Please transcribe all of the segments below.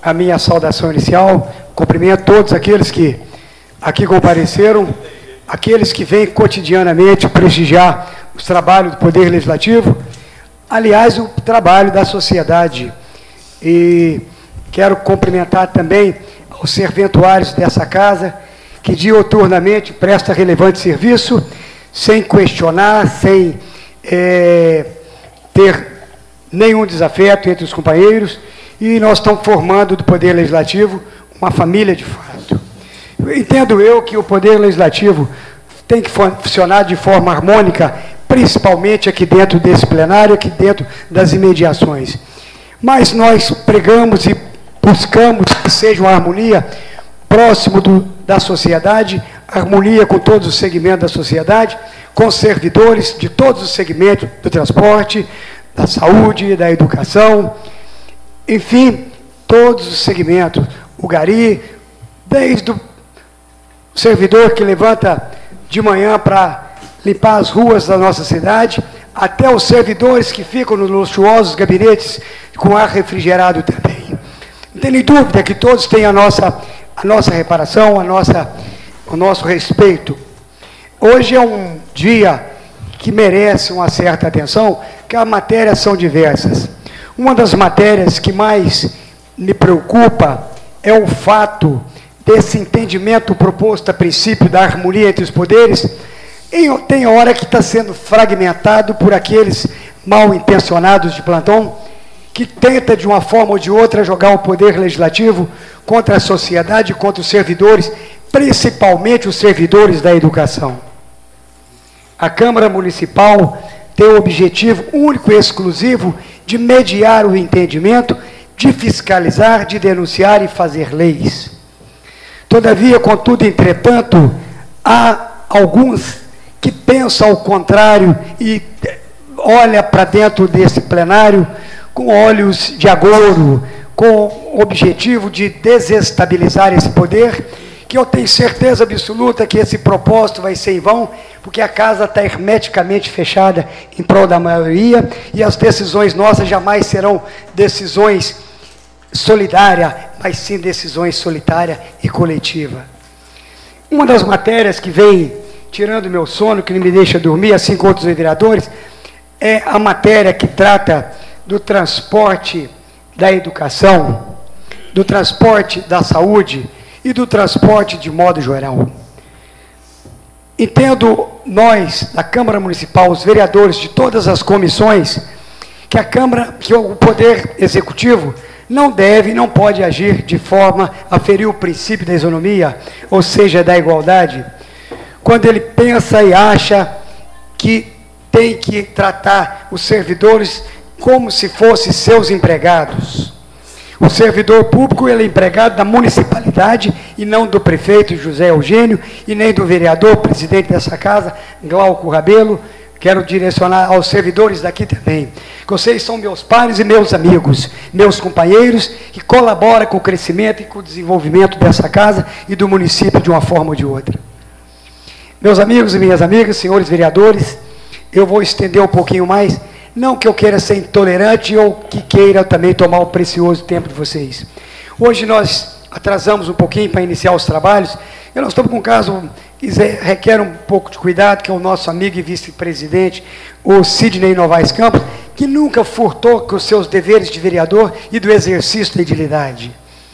a minha saudação inicial, cumprimento todos aqueles que aqui compareceram, aqueles que vêm cotidianamente prestigiar os trabalhos do Poder Legislativo, aliás, o trabalho da sociedade. E quero cumprimentar também os serventuários dessa casa, que diuturnamente presta relevante serviço, sem questionar, sem ter nenhum desafeto entre os companheiros, e nós estamos formando do Poder Legislativo uma família de fato. Entendo eu que o Poder Legislativo tem que funcionar de forma harmônica, principalmente aqui dentro desse plenário, aqui dentro das imediações. Mas nós pregamos e buscamos que seja uma harmonia próximo da sociedade, harmonia com todos os segmentos da sociedade, com servidores de todos os segmentos do transporte, da saúde, da educação, enfim, todos os segmentos. O gari, desde o servidor que levanta de manhã para limpar as ruas da nossa cidade, até os servidores que ficam nos luxuosos gabinetes com ar refrigerado também. Não tem nem dúvida que todos têm a nossa reparação, o nosso respeito. Hoje é um dia que merece uma certa atenção, que as matérias são diversas. Uma das matérias que mais me preocupa é o fato desse entendimento proposto a princípio da harmonia entre os poderes, tem hora que está sendo fragmentado por aqueles mal intencionados de plantão, que tenta de uma forma ou de outra jogar o Poder Legislativo contra a sociedade, contra os servidores, principalmente os servidores da educação. A Câmara Municipal tem o objetivo único e exclusivo de mediar o entendimento, de fiscalizar, de denunciar e fazer leis. Todavia, contudo, entretanto, há alguns que pensam ao contrário e olha para dentro desse plenário com olhos de agouro, com o objetivo de desestabilizar esse poder, que eu tenho certeza absoluta que esse propósito vai ser em vão, porque a casa está hermeticamente fechada em prol da maioria, e as decisões nossas jamais serão decisões solidárias, mas sim decisões solitárias e coletivas. Uma das matérias que vem tirando meu sono, que não me deixa dormir, assim como outros vereadores, é a matéria que trata do transporte da educação, do transporte da saúde e do transporte de modo geral. Entendo nós, da Câmara Municipal, os vereadores de todas as comissões, que o Poder Executivo não deve e não pode agir de forma a ferir o princípio da isonomia, ou seja, da igualdade, quando ele pensa e acha que tem que tratar os servidores como se fossem seus empregados. O servidor público, ele é empregado da municipalidade e não do prefeito José Eugênio e nem do vereador, presidente dessa casa, Glauco Rabelo. Quero direcionar aos servidores daqui também, que vocês são meus pares e meus amigos, meus companheiros, que colaboram com o crescimento e com o desenvolvimento dessa casa e do município de uma forma ou de outra. Meus amigos e minhas amigas, senhores vereadores, eu vou estender um pouquinho mais, não que eu queira ser intolerante ou que queira também tomar o precioso tempo de vocês. Hoje nós atrasamos um pouquinho para iniciar os trabalhos, e nós estamos com um caso que requer um pouco de cuidado, que é o nosso amigo e vice-presidente, o Sidney Novaes Campos, que nunca furtou com os seus deveres de vereador e do exercício da edilidade.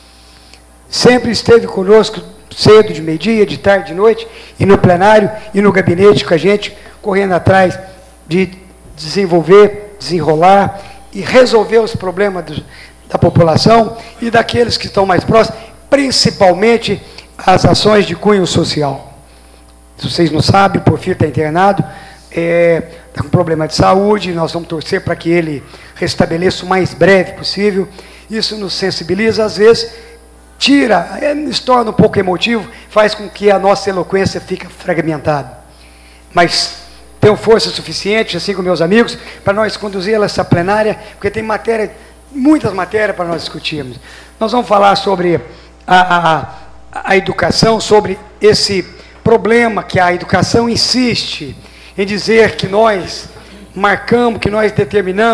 Sempre esteve conosco cedo, de meio-dia, de tarde, de noite, e no plenário e no gabinete com a gente, correndo atrás de desenvolver, desenrolar e resolver os problemas da população e daqueles que estão mais próximos, principalmente as ações de cunho social. Se vocês não sabem, o Porfírio está internado, está com problema de saúde, nós vamos torcer para que ele restabeleça o mais breve possível. Isso nos sensibiliza, às vezes, nos torna um pouco emotivo, faz com que a nossa eloquência fique fragmentada. Mas tenho força suficiente, assim como meus amigos, para nós conduzir essa plenária, porque tem muitas matérias para nós discutirmos. Nós vamos falar sobre a educação, sobre esse problema que a educação insiste em dizer que nós marcamos, que nós determinamos,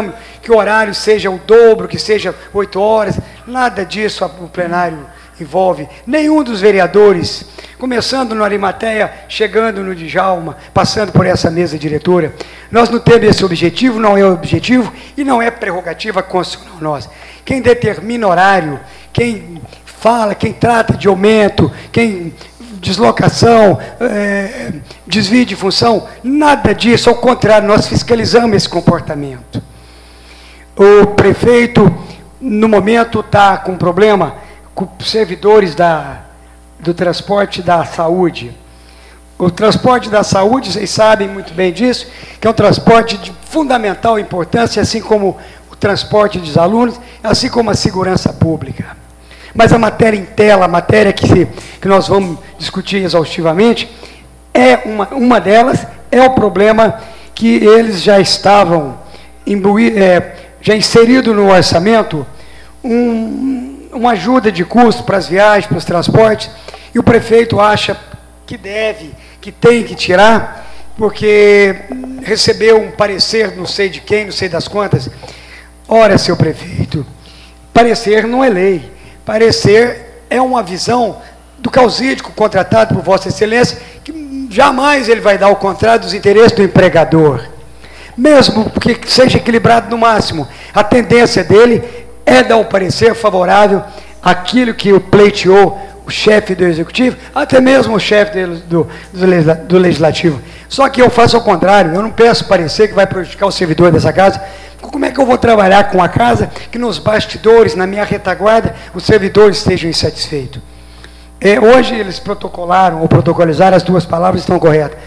que o horário seja o dobro, que seja 8 horas, nada disso o plenário envolve. Nenhum dos vereadores, começando no Arimateia, chegando no Djalma, passando por essa mesa diretora. Nós não temos esse objetivo, não é o objetivo e não é prerrogativa constitucional nossa. Quem determina horário, quem fala, quem trata de aumento, quem deslocação, desvio de função, nada disso, ao contrário, nós fiscalizamos esse comportamento. O prefeito, no momento, está com problema com servidores do transporte da saúde. O transporte da saúde, vocês sabem muito bem disso, que é um transporte de fundamental importância, assim como o transporte dos alunos, assim como a segurança pública. Mas a matéria em tela, a matéria que nós vamos discutir exaustivamente, uma delas é o problema que eles já estavam já inserido no orçamento, uma ajuda de custo para as viagens, para os transportes, e o prefeito acha que tem que tirar, porque recebeu um parecer, não sei de quem, não sei das quantas. Ora, seu prefeito, parecer não é lei. Parecer é uma visão do causídico contratado por Vossa Excelência, que jamais ele vai dar o contrário dos interesses do empregador. Mesmo que seja equilibrado no máximo, a tendência dele é dar um parecer favorável àquilo que o pleiteou o chefe do Executivo, até mesmo o chefe do Legislativo. Só que eu faço ao contrário, eu não peço parecer que vai prejudicar o servidor dessa casa. Como é que eu vou trabalhar com a casa que nos bastidores, na minha retaguarda, os servidores estejam insatisfeitos? Hoje eles protocolaram, ou protocolizaram, as duas palavras estão corretas,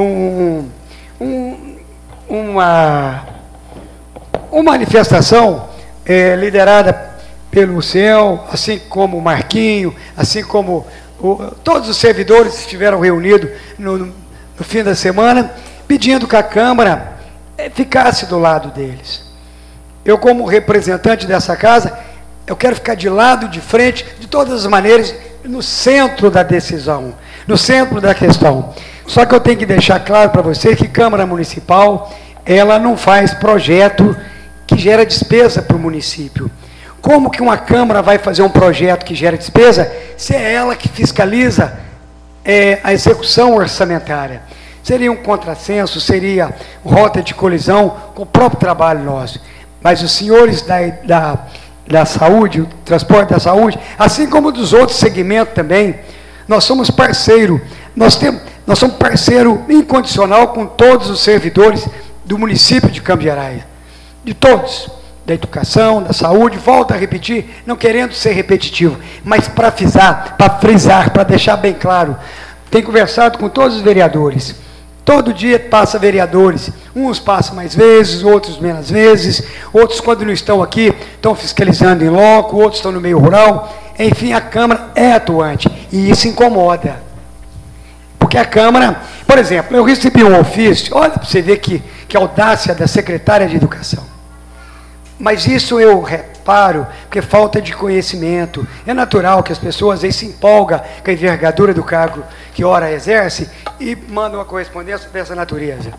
uma manifestação liderada pelo CEL, assim como o Marquinho, assim como todos os servidores estiveram reunidos no fim da semana, pedindo que a Câmara ficasse do lado deles. Eu, como representante dessa casa, eu quero ficar de lado, de frente, de todas as maneiras, no centro da decisão, no centro da questão. Só que eu tenho que deixar claro para vocês que Câmara Municipal, ela não faz projeto que gera despesa para o município. Como que uma Câmara vai fazer um projeto que gera despesa, se é ela que fiscaliza a execução orçamentária? Seria um contrassenso, seria rota de colisão com o próprio trabalho nosso. Mas os senhores da saúde, o transporte da saúde, assim como dos outros segmentos também, nós somos parceiro, nós somos parceiro incondicional com todos os servidores do município de Campos Gerais, de todos, da educação, da saúde, volto a repetir, não querendo ser repetitivo, mas para frisar, para deixar bem claro, tenho conversado com todos os vereadores. Todo dia passa vereadores, uns passam mais vezes, outros menos vezes, outros quando não estão aqui, estão fiscalizando em loco, outros estão no meio rural, enfim, a Câmara é atuante, e isso incomoda. Porque a Câmara, por exemplo, eu recebi um ofício, olha para você ver que audácia da secretária de Educação. Mas isso eu reparo, porque falta de conhecimento. É natural que as pessoas às vezes se empolgam com a envergadura do cargo que ora exerce e mandam uma correspondência dessa natureza.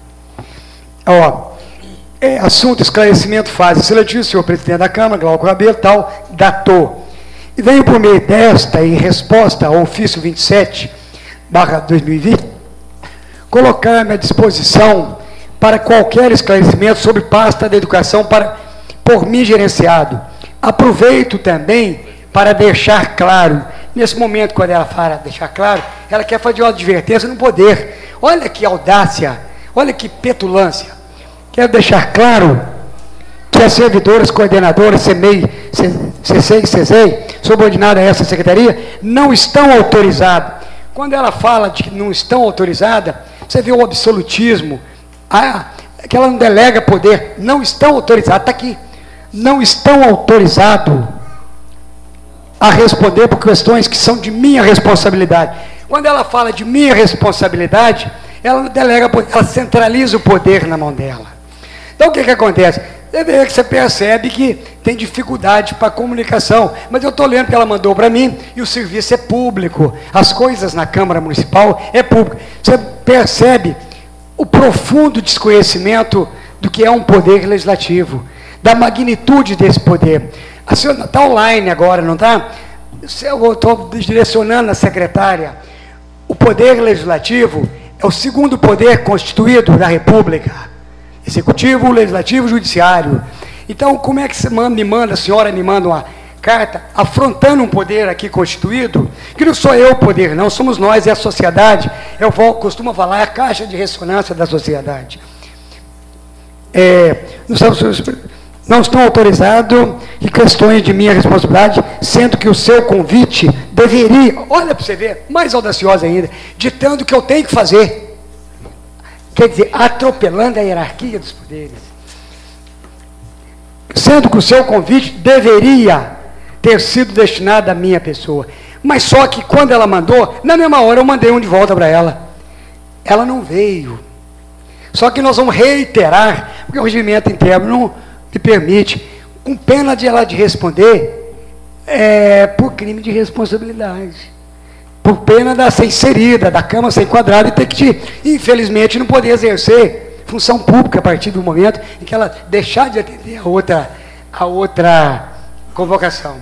Assunto, esclarecimento, fase seletiva, senhor presidente da Câmara, Glauco Rabelo, tal, datou. E venho por meio desta, em resposta ao ofício 27/2020, colocar-me à disposição para qualquer esclarecimento sobre pasta da educação por mim gerenciado. Aproveito também para deixar claro, nesse momento, quando ela fala deixar claro, ela quer fazer uma advertência no poder. Olha que audácia, olha que petulância. Quero deixar claro que as servidoras, coordenadoras, CEMEI, CESEI, CESEI, subordinada a essa secretaria, não estão autorizadas. Quando ela fala de que não estão autorizadas, você vê o absolutismo, que ela não delega poder, não estão autorizadas, está aqui. Não estão autorizados a responder por questões que são de minha responsabilidade. Quando ela fala de minha responsabilidade, ela delega, ela centraliza o poder na mão dela. Então o que acontece? Você percebe que tem dificuldade para a comunicação, mas eu estou lendo que ela mandou para mim, e o serviço é público, as coisas na Câmara Municipal é público. Você percebe o profundo desconhecimento do que é um poder legislativo. da magnitude desse poder. A senhora está online agora, não está? Eu estou direcionando a secretária. O poder legislativo é o segundo poder constituído da República. Executivo, legislativo, judiciário. Então, como é que a senhora me manda uma carta afrontando um poder aqui constituído, que não sou eu o poder, não, somos nós, é a sociedade. Eu costumo falar, é a caixa de ressonância da sociedade. Não estou autorizado em questões de minha responsabilidade, sendo que o seu convite deveria, olha para você ver, mais audaciosa ainda, ditando o que eu tenho que fazer. Quer dizer, atropelando a hierarquia dos poderes. Sendo que o seu convite deveria ter sido destinado à minha pessoa. Mas só que quando ela mandou, na mesma hora eu mandei um de volta para ela. Ela não veio. Só que nós vamos reiterar, porque o regimento interno não me permite, com pena de ela de responder, por crime de responsabilidade. Por pena de ser inserida, da Câmara ser enquadrada e ter que, infelizmente, não poder exercer função pública a partir do momento em que ela deixar de atender a outra convocação.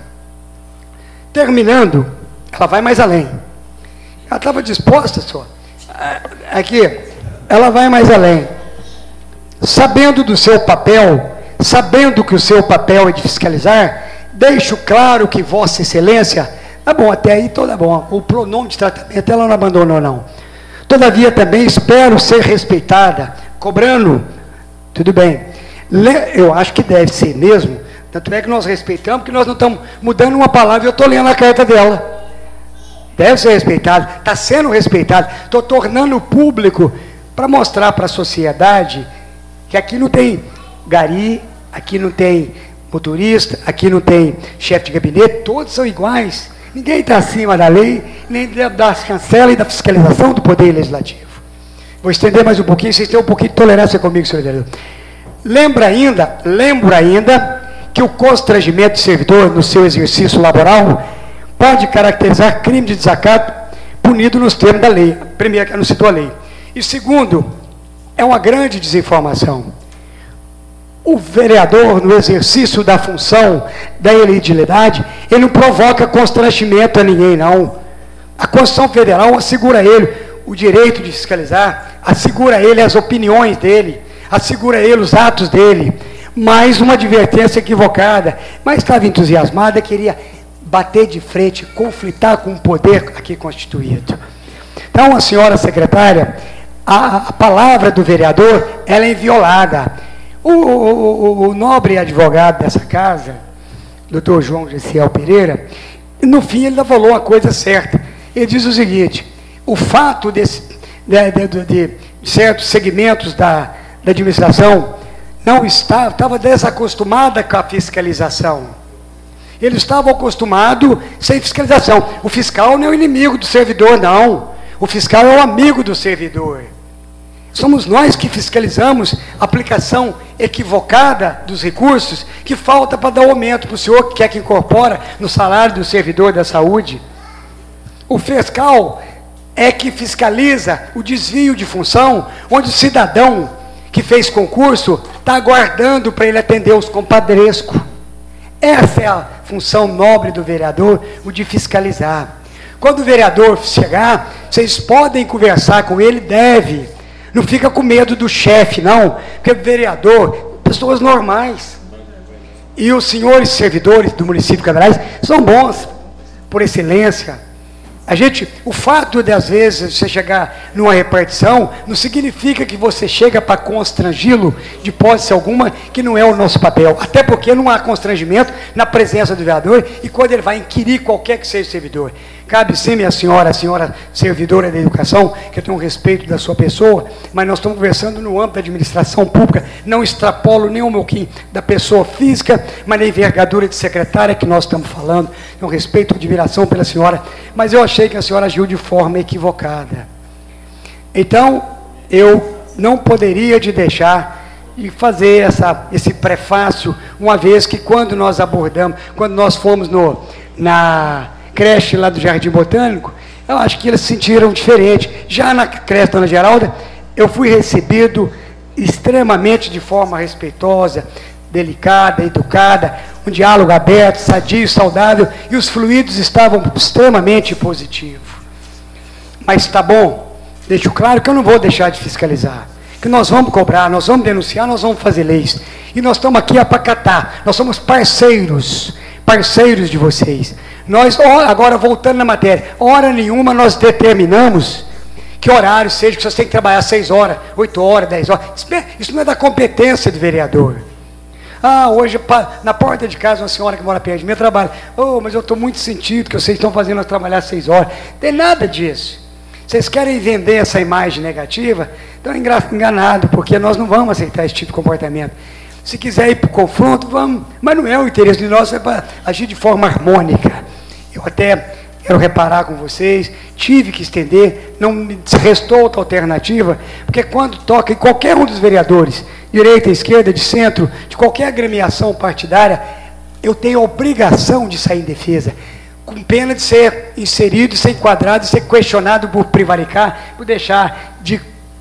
Terminando, ela vai mais além. Ela estava disposta só. Aqui, ela vai mais além. Sabendo do seu papel, sabendo que o seu papel é de fiscalizar, deixo claro que Vossa Excelência, tá bom, até aí toda bom, o pronome de tratamento ela não abandonou não. Todavia também espero ser respeitada, cobrando, tudo bem, eu acho que deve ser mesmo, tanto é que nós respeitamos, porque nós não estamos mudando uma palavra, eu estou lendo a carta dela. Deve ser respeitado, está sendo respeitado, estou tornando público para mostrar para a sociedade que aqui não tem gari, aqui não tem motorista, aqui não tem chefe de gabinete, todos são iguais. Ninguém está acima da lei, nem da chancela e da fiscalização do Poder Legislativo. Vou estender mais um pouquinho, vocês têm um pouquinho de tolerância comigo, senhor vereador. Lembro ainda que o constrangimento de servidor no seu exercício laboral pode caracterizar crime de desacato punido nos termos da lei. Primeiro, que não citou a lei. E segundo, é uma grande desinformação. O vereador, no exercício da função da elegibilidade, ele não provoca constrangimento a ninguém, não. A Constituição Federal assegura a ele o direito de fiscalizar, assegura a ele as opiniões dele, assegura a ele os atos dele. Mais uma advertência equivocada, mas estava entusiasmada, queria bater de frente, conflitar com o poder aqui constituído. Então, a senhora secretária, a palavra do vereador, ela é inviolada. O nobre advogado dessa casa, doutor João Gessiel Pereira, no fim ele falou uma coisa certa. Ele diz o seguinte: o fato de certos segmentos da administração não estava desacostumada com a fiscalização. Eles estavam acostumados sem fiscalização. O fiscal não é o inimigo do servidor, não. O fiscal é o amigo do servidor. Somos nós que fiscalizamos a aplicação equivocada dos recursos que falta para dar aumento para o senhor que quer que incorpora no salário do servidor da saúde. O fiscal é que fiscaliza o desvio de função, onde o cidadão que fez concurso está aguardando para ele atender os compadrescos. Essa é a função nobre do vereador, o de fiscalizar. Quando o vereador chegar, vocês podem conversar com ele, deve. Não fica com medo do chefe, não, porque o vereador, pessoas normais. E os senhores servidores do município de Canaverais são bons, por excelência. O fato de, às vezes, você chegar numa repartição, não significa que você chega para constrangi-lo de hipótese alguma, que não é o nosso papel. Até porque não há constrangimento na presença do vereador e quando ele vai inquirir qualquer que seja o servidor. Cabe sim, minha senhora, a senhora servidora da educação, que eu tenho um respeito da sua pessoa, mas nós estamos conversando no âmbito da administração pública, não extrapolo nem um pouquinho da pessoa física, mas na envergadura de secretária que nós estamos falando, tenho um respeito e admiração pela senhora, mas eu achei que a senhora agiu de forma equivocada. Então, eu não poderia de deixar de fazer esse prefácio, uma vez que quando nós abordamos, quando nós fomos na creche lá do Jardim Botânico, eu acho que eles se sentiram diferente. Já na creche Dona Geralda, eu fui recebido extremamente de forma respeitosa, delicada, educada, um diálogo aberto, sadio, saudável, e os fluidos estavam extremamente positivos. Mas está bom, deixo claro que eu não vou deixar de fiscalizar, que nós vamos cobrar, nós vamos denunciar, nós vamos fazer leis, e nós estamos aqui para catar, nós somos parceiros de vocês. Nós, agora voltando na matéria, hora nenhuma nós determinamos que horário seja, que vocês têm que trabalhar 6 horas, 8 horas, 10 horas, isso não é da competência do vereador. Hoje na porta de casa uma senhora que mora perto de mim trabalha, mas eu estou muito sentido que vocês estão fazendo nós trabalhar 6 horas, não tem nada disso. Vocês querem vender essa imagem negativa, estão enganados, porque nós não vamos aceitar esse tipo de comportamento. Se quiser ir para o confronto, vamos, mas não é o interesse de nós, é para agir de forma harmônica. Eu até quero reparar com vocês, tive que estender, não me restou outra alternativa, porque quando toca em qualquer um dos vereadores, direita, esquerda, de centro, de qualquer agremiação partidária, eu tenho a obrigação de sair em defesa, com pena de ser inserido, ser enquadrado, ser questionado por prevaricar, por deixar de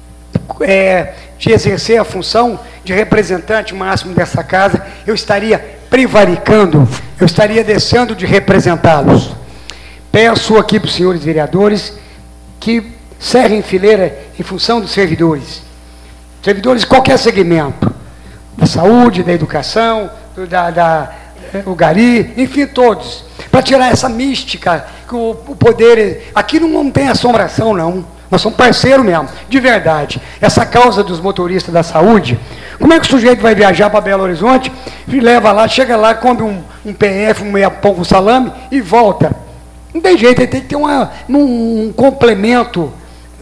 exercer a função de representante máximo dessa casa, eu estaria prevaricando, eu estaria deixando de representá-los. Peço aqui para os senhores vereadores que cerrem fileira em função dos servidores de qualquer segmento, da saúde, da educação, o gari, enfim, todos, para tirar essa mística, que o poder, aqui não tem assombração não, nós somos parceiros mesmo, de verdade. Essa causa dos motoristas da saúde, como é que o sujeito vai viajar para Belo Horizonte, leva lá, chega lá, come um PF, um meia pão com salame e volta? Não tem jeito, ele tem que ter um complemento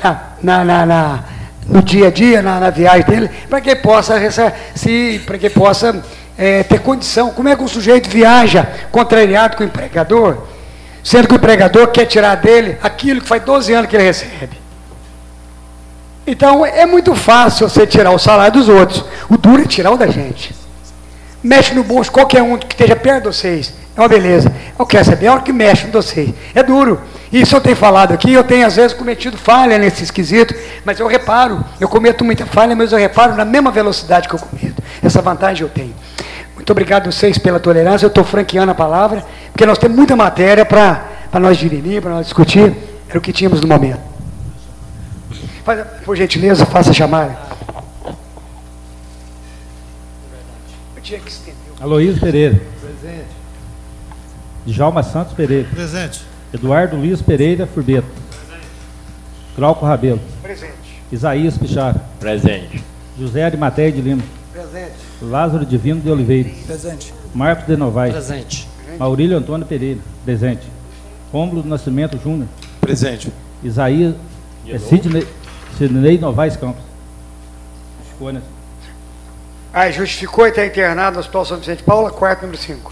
no dia a dia, na viagem dele, para que possa ter condição. Como é que um sujeito viaja contrariado com o empregador, sendo que o empregador quer tirar dele aquilo que faz 12 anos que ele recebe? Então, é muito fácil você tirar o salário dos outros, o duro é tirar o da gente. Mexe no bolso qualquer um que esteja perto de vocês, é uma beleza. Eu quero saber, é hora que mexe em vocês. É duro. Isso eu tenho falado aqui, eu tenho às vezes cometido falha nesse esquisito, mas eu reparo, eu cometo muita falha, mas eu reparo na mesma velocidade que eu cometo. Essa vantagem eu tenho. Muito obrigado a vocês pela tolerância, eu estou franqueando a palavra, porque nós temos muita matéria para nós dirimir, para nós discutir, era o que tínhamos no momento. Por gentileza, faça a chamada. Eu tinha que estender. Aloísio Pereira. Presente. Djalma Santos Pereira. Presente. Eduardo Luiz Pereira Furbeta. Presente. Glauco Rabelo. Presente. Isaías Pichara. Presente. José Arimateia de Lima. Presente. Lázaro Divino de Oliveira. Presente. Marcos de Novaes. Presente. Maurílio Antônio Pereira. Presente. Rômulo do Nascimento Júnior. Presente. Isaías Sidney Novaes Campos. Escolha. Justificou e está internado no Hospital São Vicente Paula, quarto número 5.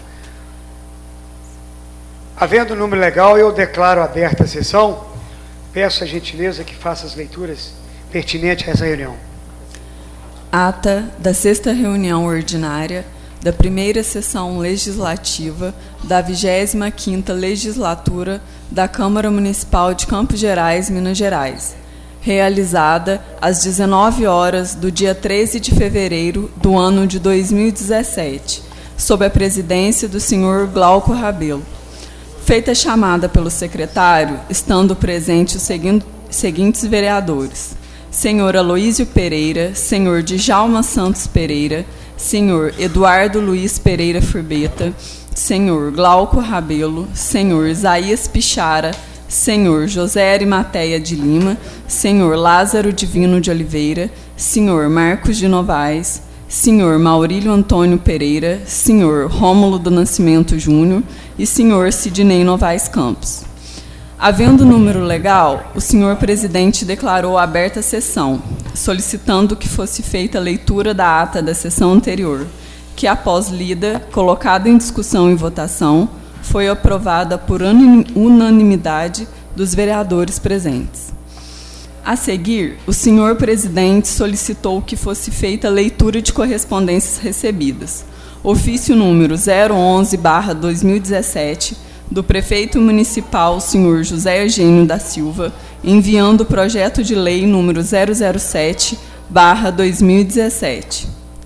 Havendo o número legal, eu declaro aberta a sessão. Peço a gentileza que faça as leituras pertinentes a essa reunião. Ata da 6ª reunião ordinária da 1ª sessão legislativa da 25ª legislatura da Câmara Municipal de Campos Gerais, Minas Gerais, realizada às 19 horas do dia 13 de fevereiro do ano de 2017, sob a presidência do senhor Glauco Rabelo. Feita a chamada pelo secretário, estando presentes os seguintes vereadores: senhor Aloísio Pereira, senhor Djalma Santos Pereira, senhor Eduardo Luiz Pereira Furbeta, senhor Glauco Rabelo, senhor Isaías Pichara, senhor José Arimateia de Lima, senhor Lázaro Divino de Oliveira, senhor Marcos de Novaes, senhor Maurílio Antônio Pereira, senhor Rômulo do Nascimento Júnior e senhor Sidney Novaes Campos. Havendo número legal, o senhor presidente declarou aberta a sessão, solicitando que fosse feita a leitura da ata da sessão anterior, que, após lida, colocada em discussão e votação, foi aprovada por unanimidade dos vereadores presentes. A seguir, o senhor presidente solicitou que fosse feita a leitura de correspondências recebidas. Ofício número 011/2017, do prefeito municipal, senhor José Eugênio da Silva, enviando o projeto de lei número 007/2017.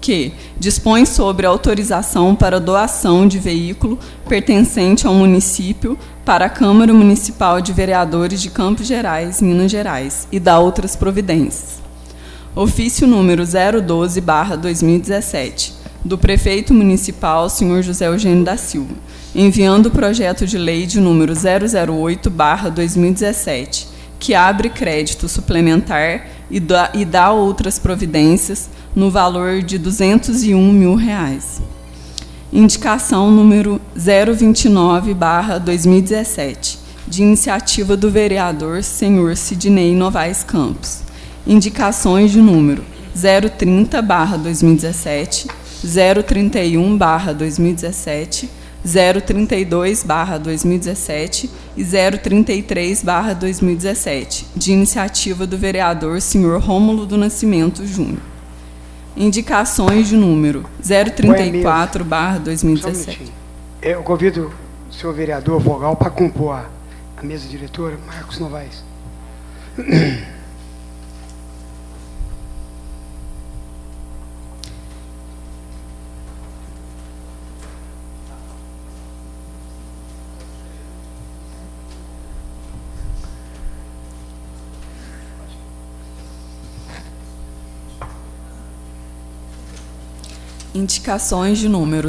que dispõe sobre autorização para doação de veículo pertencente ao município para a Câmara Municipal de Vereadores de Campos Gerais, Minas Gerais, e dá outras providências. Ofício número 012/2017, do Prefeito Municipal, senhor José Eugênio da Silva, enviando o projeto de lei de número 008/2017, que abre crédito suplementar e dá outras providências no valor de R$ 201 mil. Indicação número 029/2017, de iniciativa do vereador senhor Sidney Novaes Campos. Indicações de número 030/2017, 031/2017, 032/2017 e 033/2017, de iniciativa do vereador senhor Rômulo do Nascimento Júnior. Indicações de número 034/2017. Eu convido o senhor vereador Vogal para compor a mesa diretora, Marcos Novaes. Indicações de número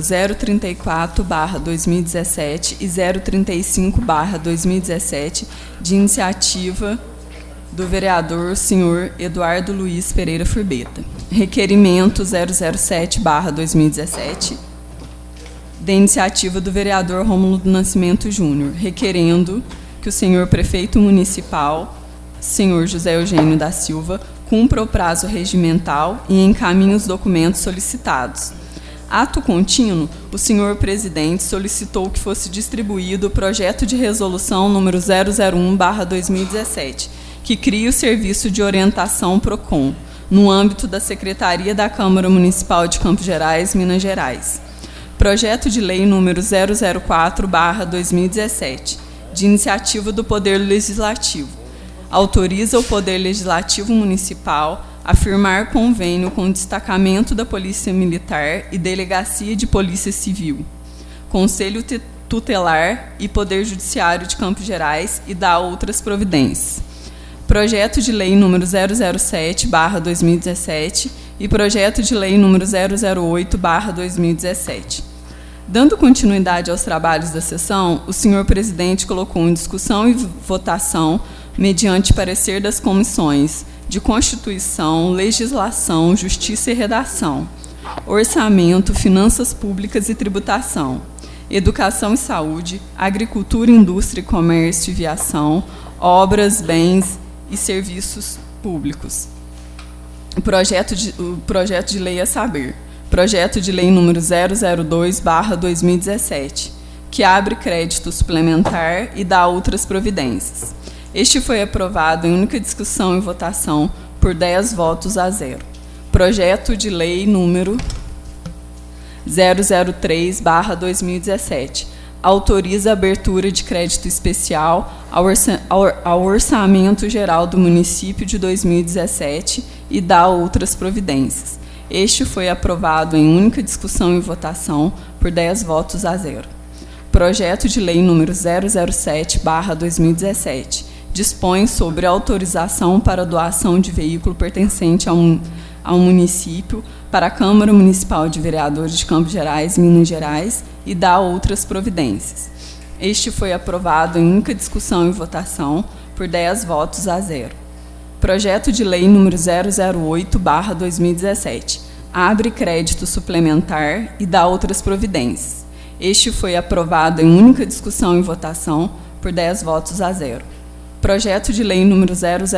034/2017 e 035/2017, de iniciativa do vereador senhor Eduardo Luiz Pereira Furbeta. Requerimento 007/2017, de iniciativa do vereador Rômulo do Nascimento Júnior, requerendo que o senhor prefeito municipal, senhor José Eugênio da Silva, cumpra o prazo regimental e encaminhe os documentos solicitados. Ato contínuo, o senhor presidente solicitou que fosse distribuído o projeto de resolução número 001/2017, que cria o Serviço de Orientação PROCON, no âmbito da Secretaria da Câmara Municipal de Campos Gerais, Minas Gerais. Projeto de lei número 004/2017, de iniciativa do Poder Legislativo. Autoriza o Poder Legislativo Municipal a firmar convênio com o destacamento da Polícia Militar e Delegacia de Polícia Civil, Conselho Tutelar e Poder Judiciário de Campos Gerais e dá outras providências. Projeto de lei número 007/2017 e projeto de lei número 008/2017. Dando continuidade aos trabalhos da sessão, o senhor presidente colocou em discussão e votação, mediante parecer das comissões de Constituição, Legislação, Justiça e Redação, Orçamento, Finanças Públicas e Tributação, Educação e Saúde, Agricultura, Indústria, Comércio e Viação, Obras, Bens e Serviços Públicos. O projeto de lei a saber, projeto de lei número 002/2017, que abre crédito suplementar e dá outras providências. Este foi aprovado em única discussão e votação por 10 votos a 0. Projeto de lei número 003/2017 autoriza a abertura de crédito especial ao Orçamento Geral do Município de 2017 e dá outras providências. Este foi aprovado em única discussão e votação por 10 votos a 0. Projeto de lei número 007/2017 dispõe sobre autorização para doação de veículo pertencente ao município para a Câmara Municipal de Vereadores de Campos Gerais, Minas Gerais, e dá outras providências. Este foi aprovado em única discussão e votação por 10 votos a 0. Projeto de lei número 008/2017 abre crédito suplementar e dá outras providências. Este foi aprovado em única discussão e votação por 10 votos a 0. Projeto de lei número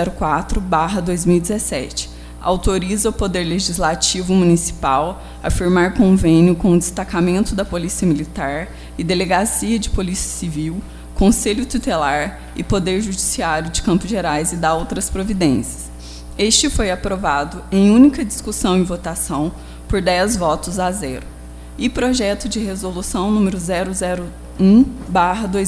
004/2017 autoriza o Poder Legislativo Municipal a firmar convênio com o destacamento da Polícia Militar e Delegacia de Polícia Civil, Conselho Tutelar e Poder Judiciário de Campos Gerais e dá outras providências. Este foi aprovado em única discussão e votação por 10 votos a 0. E projeto de resolução número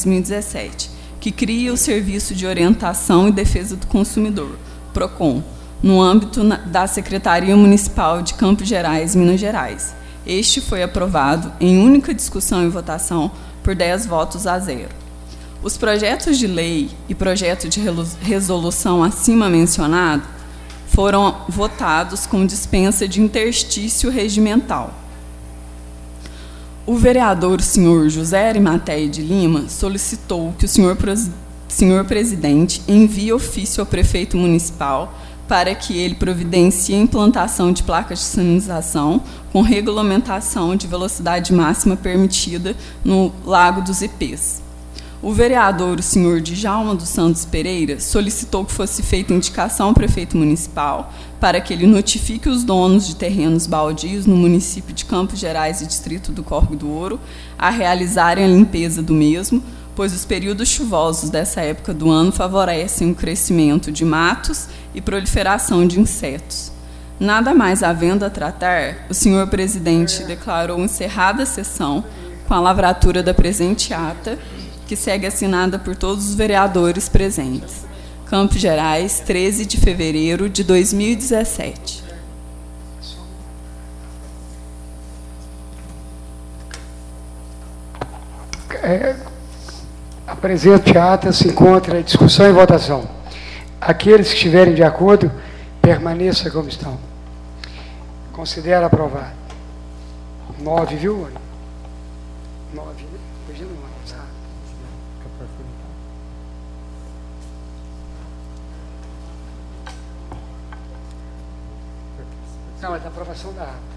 001/2017, que cria o Serviço de Orientação e Defesa do Consumidor, PROCON, no âmbito da Secretaria Municipal de Campos Gerais, Minas Gerais. Este foi aprovado em única discussão e votação por 10 votos a 0. Os projetos de lei e projeto de resolução acima mencionado foram votados com dispensa de interstício regimental. O vereador senhor José Arimateia de Lima solicitou que o senhor presidente envie ofício ao prefeito municipal para que ele providencie a implantação de placas de sinalização com regulamentação de velocidade máxima permitida no Lago dos Ipês. O vereador, o senhor Djalma dos Santos Pereira, solicitou que fosse feita indicação ao prefeito municipal para que ele notifique os donos de terrenos baldios no município de Campos Gerais e distrito do Córrego do Ouro a realizarem a limpeza do mesmo, pois os períodos chuvosos dessa época do ano favorecem o crescimento de matos e proliferação de insetos. Nada mais havendo a tratar, o senhor presidente declarou encerrada a sessão com a lavratura da presente ata, que segue assinada por todos os vereadores presentes. Campos Gerais, 13 de fevereiro de 2017. A presente ata se encontra em discussão e votação. Aqueles que estiverem de acordo, permaneça como estão. Considero aprovado. 9, viu? 9, né? Hoje não, sabe? Não, é da aprovação da ata.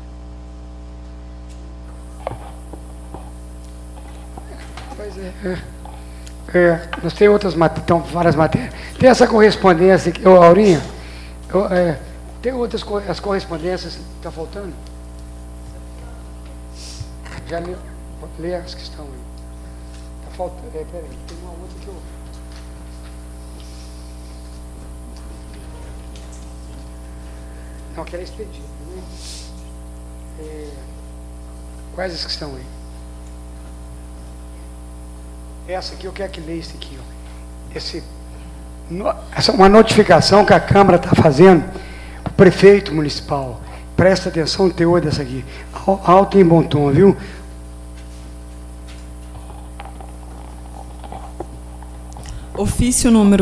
Pois é. Nós temos outras matérias, então, várias matérias. Tem essa correspondência aqui, Aurinha. Tem outras as correspondências que estão faltando? Já lê as que estão aí. Está faltando. Peraí, tem uma outra que eu. Não, aquela é expedida, né? Quais as que estão aí? Essa aqui, eu quero que leia isso aqui. Ó. Essa é uma notificação que a Câmara está fazendo para o prefeito municipal. Presta atenção no teor dessa aqui. Alto e em bom tom, viu? Ofício número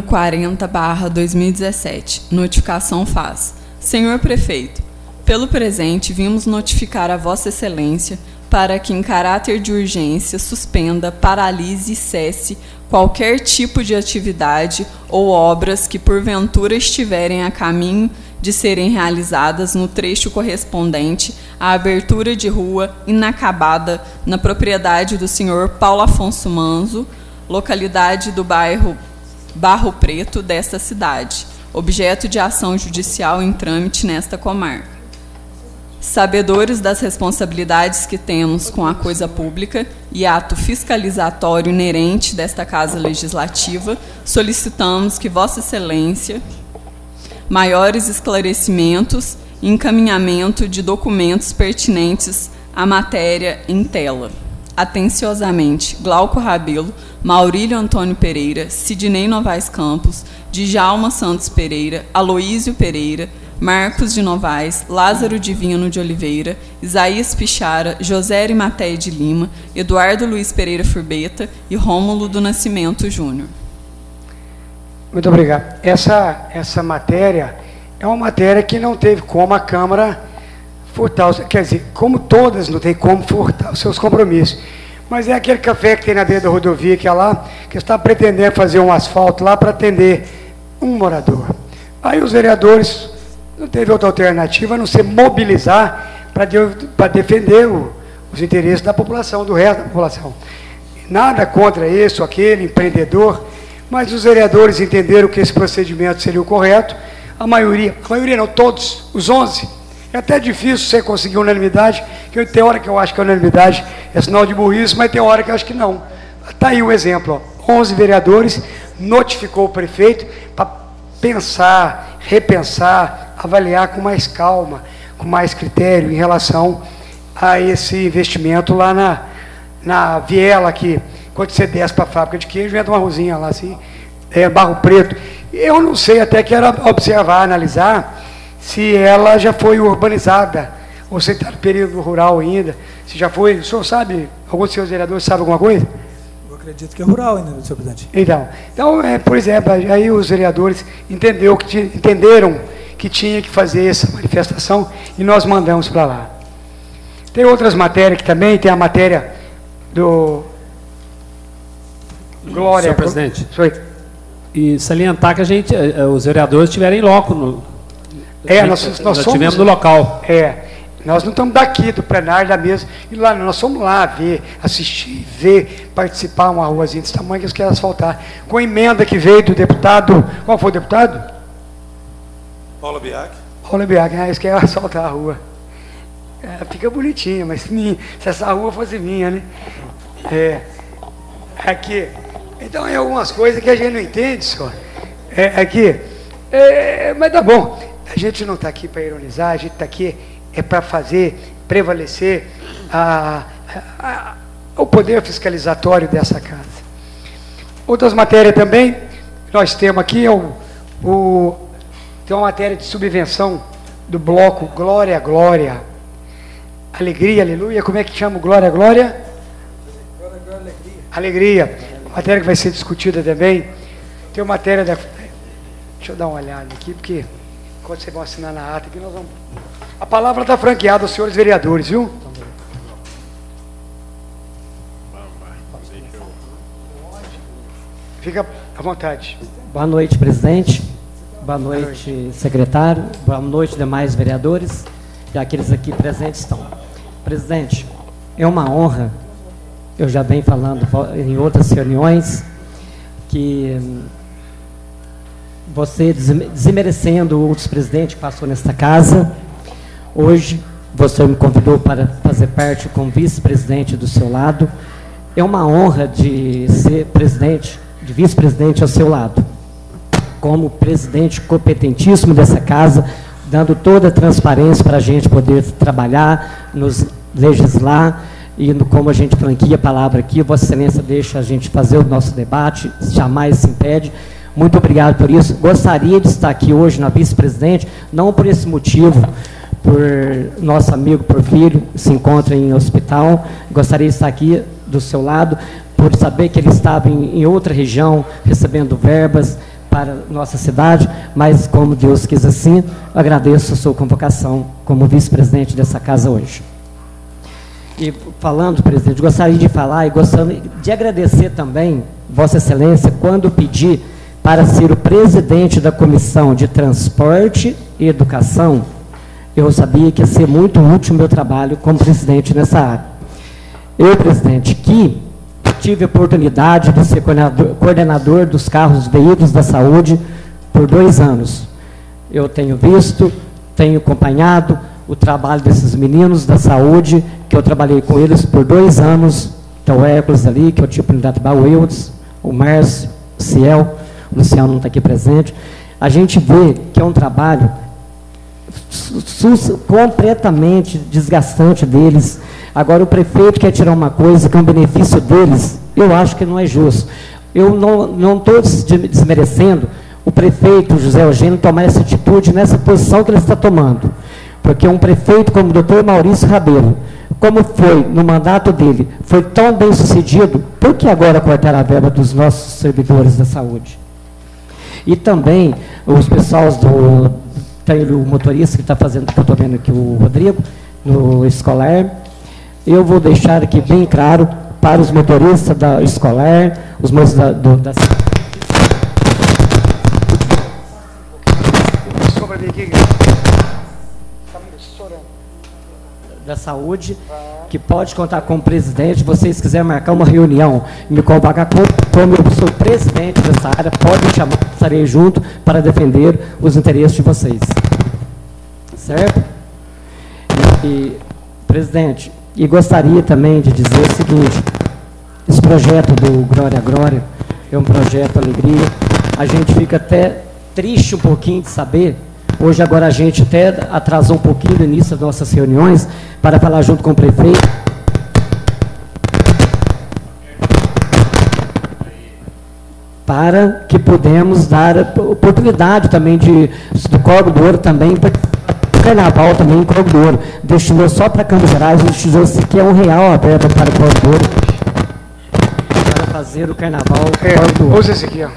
40/2017. Notificação faz. Senhor Prefeito, pelo presente, vimos notificar a Vossa Excelência para que, em caráter de urgência, suspenda, paralise e cesse qualquer tipo de atividade ou obras que, porventura, estiverem a caminho de serem realizadas no trecho correspondente à abertura de rua inacabada na propriedade do senhor Paulo Afonso Manzo, localidade do bairro Barro Preto desta cidade, objeto de ação judicial em trâmite nesta comarca. Sabedores das responsabilidades que temos com a coisa pública e ato fiscalizatório inerente desta Casa Legislativa, solicitamos que Vossa Excelência maiores esclarecimentos e encaminhamento de documentos pertinentes à matéria em tela. Atenciosamente, Glauco Rabelo, Maurílio Antônio Pereira, Sidnei Novaes Campos, Djalma Santos Pereira, Aloísio Pereira, Marcos de Novaes, Lázaro Divino de Oliveira, Isaías Pichara, José Arimateia de Lima, Eduardo Luiz Pereira Furbeta e Rômulo do Nascimento Júnior. Muito obrigado. Essa matéria é uma matéria que não teve como a Câmara furtar, quer dizer, como todas não tem como furtar os seus compromissos. Mas é aquele café que tem na beira da rodovia, que é lá, que está pretendendo fazer um asfalto lá para atender um morador. Aí os vereadores não teve outra alternativa a não ser mobilizar para defender os interesses da população, do resto da população. Nada contra esse ou aquele empreendedor, mas os vereadores entenderam que esse procedimento seria o correto. A maioria não, todos, os 11. É até difícil você conseguir unanimidade, que tem hora que eu acho que a unanimidade é sinal de burrice, mas tem hora que eu acho que não. Está aí o exemplo, ó. 11 vereadores notificou o prefeito para pensar, repensar, avaliar com mais calma, com mais critério em relação a esse investimento lá na viela aqui. Quando você desce para a fábrica de queijo, entra uma ruzinha lá assim, Barro Preto. Eu não sei, até quero observar, analisar se ela já foi urbanizada, ou se está no período rural ainda, se já foi, o senhor sabe, alguns dos seus vereadores sabem alguma coisa? Eu acredito que é rural ainda, senhor presidente. Então por exemplo, aí os vereadores entenderam que tinha que fazer essa manifestação e nós mandamos para lá. Tem outras matérias que também, tem a matéria do Glória. Senhor presidente. Senhor. E salientar que os vereadores estiveram em loco. Nós tivemos no local. Nós não estamos daqui do plenário da mesa, e lá nós fomos lá ver, assistir, ver, participar, uma ruazinha desse tamanho que eles querem asfaltar. Com a emenda que veio do deputado, qual foi o deputado? Paulo Biak. Paulo Biak, eles querem asfaltar a rua. Fica bonitinha, mas se essa rua fosse minha, né? Aqui. Então, é algumas coisas que a gente não entende, senhor. Mas tá bom. A gente não está aqui para ironizar, a gente está aqui para fazer prevalecer o poder fiscalizatório dessa casa. Outras matérias também, nós temos aqui, tem uma matéria de subvenção do bloco Glória, Glória, Alegria, Aleluia. Como é que chama o Glória, Glória? Glória, Glória, Alegria. Alegria. Matéria que vai ser discutida também. Tem uma matéria da... Deixa eu dar uma olhada aqui, porque quando vocês vão assinar na ata aqui, nós vamos... A palavra está franqueada aos senhores vereadores, viu? Fica à vontade. Boa noite, presidente. Boa noite, secretário. Boa noite, demais vereadores. E aqueles aqui presentes estão. Presidente, é uma honra, eu já venho falando em outras reuniões, que você, desmerecendo outros presidentes que passou nesta casa, hoje você me convidou para fazer parte como vice-presidente do seu lado. É uma honra de ser presidente, de vice-presidente ao seu lado, como presidente competentíssimo dessa casa, dando toda a transparência para a gente poder trabalhar, nos legislar, e como a gente franquia a palavra aqui, Vossa Excelência deixa a gente fazer o nosso debate, jamais se impede. Muito obrigado por isso. Gostaria de estar aqui hoje na vice-presidente, não por esse motivo, por nosso amigo Porfírio se encontra em hospital, gostaria de estar aqui do seu lado, por saber que ele estava em outra região, recebendo verbas para nossa cidade, mas como Deus quis assim, agradeço a sua convocação como vice-presidente dessa casa hoje. E falando, presidente, gostaria de falar e gostaria de agradecer também, Vossa Excelência, quando pedi para ser o presidente da Comissão de Transporte e Educação, eu sabia que ia ser muito útil o meu trabalho como presidente nessa área. Eu, presidente, que tive a oportunidade de ser coordenador dos carros veículos da saúde por 2 anos. Eu tenho visto, tenho acompanhado o trabalho desses meninos da saúde, que eu trabalhei com eles por 2 anos, que é o Hércules ali, que eu tive a oportunidade de trabalhar, o Eudes, o Márcio, o Ciel, o Luciano não está aqui presente. A gente vê que é um trabalho completamente desgastante deles. Agora, o prefeito quer tirar uma coisa que é um benefício deles, eu acho que não é justo. Eu não estou desmerecendo o prefeito José Eugênio tomar essa atitude nessa posição que ele está tomando. Porque um prefeito como o doutor Maurício Rabelo, como foi no mandato dele, foi tão bem sucedido, por que agora cortar a verba dos nossos servidores da saúde? E também os pessoais tem o motorista que está fazendo, que eu estou vendo aqui, o Rodrigo, no escolar. Eu vou deixar aqui bem claro para os motoristas da escolar, os moços da saúde, que pode contar com o presidente. Se vocês quiserem marcar uma reunião e me convocar como eu sou presidente dessa área, pode me chamar, estarei junto para defender os interesses de vocês. Certo? Presidente, e gostaria também de dizer o seguinte, esse projeto do Glória Glória é um projeto alegria. A gente fica até triste um pouquinho de saber. Hoje, agora, a gente até atrasou um pouquinho no início das nossas reuniões para falar junto com o prefeito. Para que pudemos dar oportunidade também do Corpo do Ouro também carnaval também em Cordeiro. Destinou só para Campos Gerais, destinou sequer R$1 a verba para Cordeiro, para fazer o carnaval Cordeiro. Usa esse aqui, ó.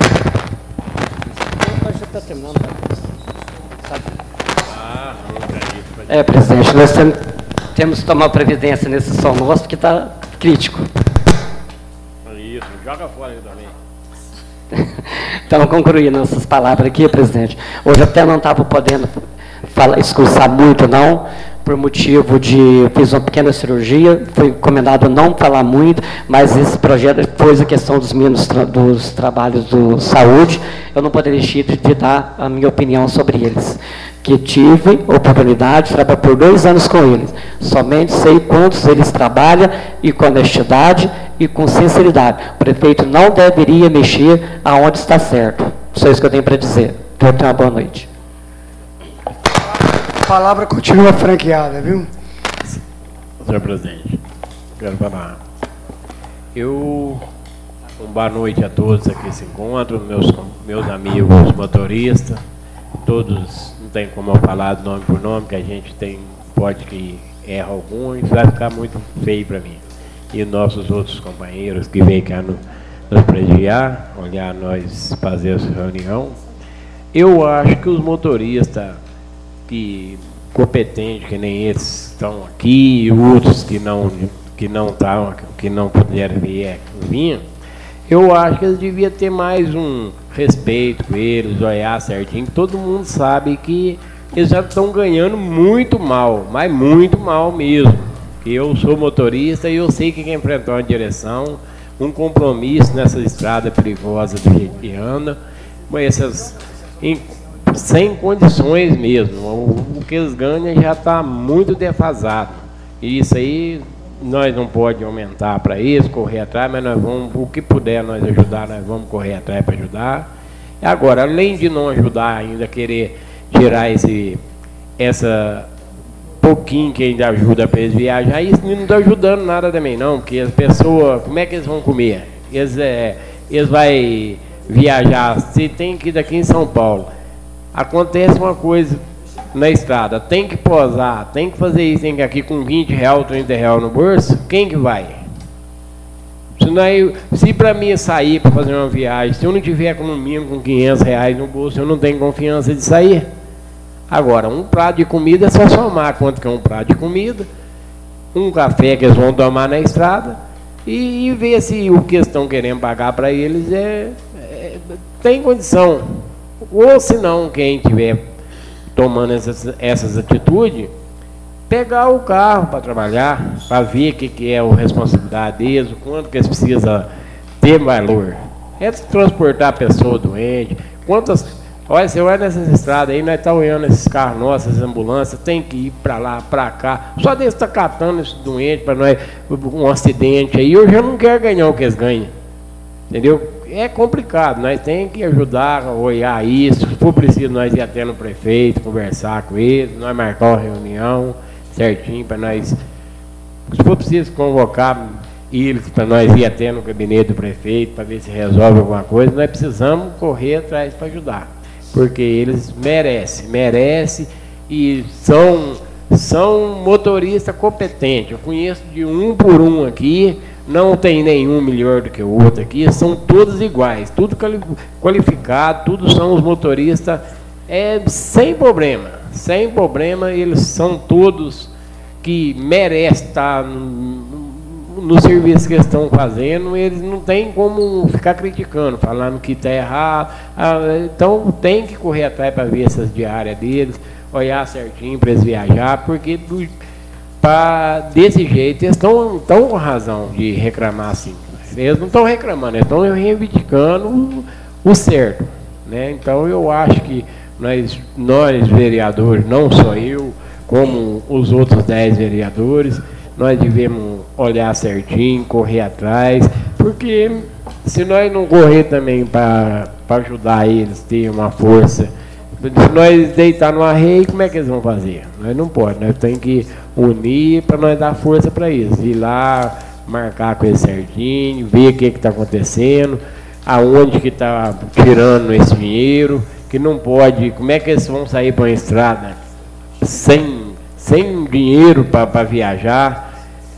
Presidente, nós temos que tomar previdência nesse som nosso, que está crítico. Isso, joga fora também. Então, concluindo essas palavras aqui, presidente, hoje até não estava podendo excursar muito, não, por motivo de, fiz uma pequena cirurgia, foi encomendado não falar muito, mas esse projeto foi a questão dos meninos dos trabalhos do saúde, eu não poderia deixar de dar a minha opinião sobre eles, que tive oportunidade de trabalhar por 2 anos com eles, somente sei quantos eles trabalham, e com honestidade e com sinceridade. O prefeito não deveria mexer aonde está certo. Só isso que eu tenho para dizer. Tenha uma boa noite. A palavra continua franqueada, viu? Senhor presidente, quero falar. Boa noite a todos aqui que se encontram, meus amigos motoristas, todos, não tem como eu falar de nome por nome, que a gente pode que erra alguns, vai ficar muito feio para mim. E nossos outros companheiros que vêm cá nos prestigiar, olhar nós fazer essa reunião, eu acho que os motoristas competentes, que nem eles estão aqui, e outros que não puderam vir, eu acho que eles deviam ter mais um respeito com eles, olhar certinho, que todo mundo sabe que eles já estão ganhando muito mal, mas muito mal mesmo. Eu sou motorista e eu sei que quem enfrentou uma direção, um compromisso nessa estrada perigosa do jeito que anda, mas sem condições mesmo. O que eles ganham já está muito defasado. E isso aí nós não podemos aumentar para isso, correr atrás, mas nós vamos, o que puder nós ajudar, nós vamos correr atrás para ajudar. E agora, além de não ajudar ainda, querer tirar essa pouquinho que ainda ajuda para eles viajar, isso não está ajudando nada também não, porque as pessoas, como é que eles vão comer? Eles vão viajar, se tem que ir daqui em São Paulo, acontece uma coisa na estrada, tem que posar, tem que fazer isso, tem que ir aqui com R$20, R$30 no bolso, quem que vai? Se para mim sair para fazer uma viagem, se eu não tiver com no mínimo com R$500 no bolso, eu não tenho confiança de sair. Agora, um prato de comida é só somar quanto que é um prato de comida, um café que eles vão tomar na estrada e ver se o que eles estão querendo pagar para eles tem condição. Ou se não, quem estiver tomando essas atitudes, pegar o carro para trabalhar, para ver o que é a responsabilidade deles, o quanto que eles precisam ter valor. É transportar a pessoa doente, olha, você vai nessas estradas aí, nós estamos olhando esses carros nossos, essas ambulâncias, tem que ir para lá, para cá. Só deles estar catando esse doente para nós, um acidente aí, eu já não quero ganhar o que eles ganham. Entendeu? É complicado, nós temos que ajudar a olhar isso. Se for preciso, nós ir até no prefeito, conversar com ele, nós marcar uma reunião certinho para nós. Se for preciso convocar eles para nós ir até no gabinete do prefeito para ver se resolve alguma coisa, nós precisamos correr atrás para ajudar. Porque eles merecem e são motoristas competentes. Eu conheço de um por um aqui, não tem nenhum melhor do que o outro aqui, são todos iguais, tudo qualificado, todos são os motoristas sem problema, eles são todos que merecem estar no serviço que eles estão fazendo, eles não tem como ficar criticando, falando que está errado. Então tem que correr atrás para ver essas diárias deles, olhar certinho para eles viajar, porque desse jeito eles estão com razão de reclamar assim. Eles não estão reclamando, eles estão reivindicando o certo, né? Então eu acho que nós vereadores, não só eu, como os outros 10 vereadores, nós devemos olhar certinho, correr atrás, porque se nós não correr também para ajudar eles a ter uma força, se nós deitar no arreio, como é que eles vão fazer? Nós não podemos, nós temos que unir para nós dar força para eles, ir lá, marcar com eles certinho, ver o que está acontecendo, aonde que está tirando esse dinheiro, que não pode, como é que eles vão sair para uma estrada sem dinheiro para viajar.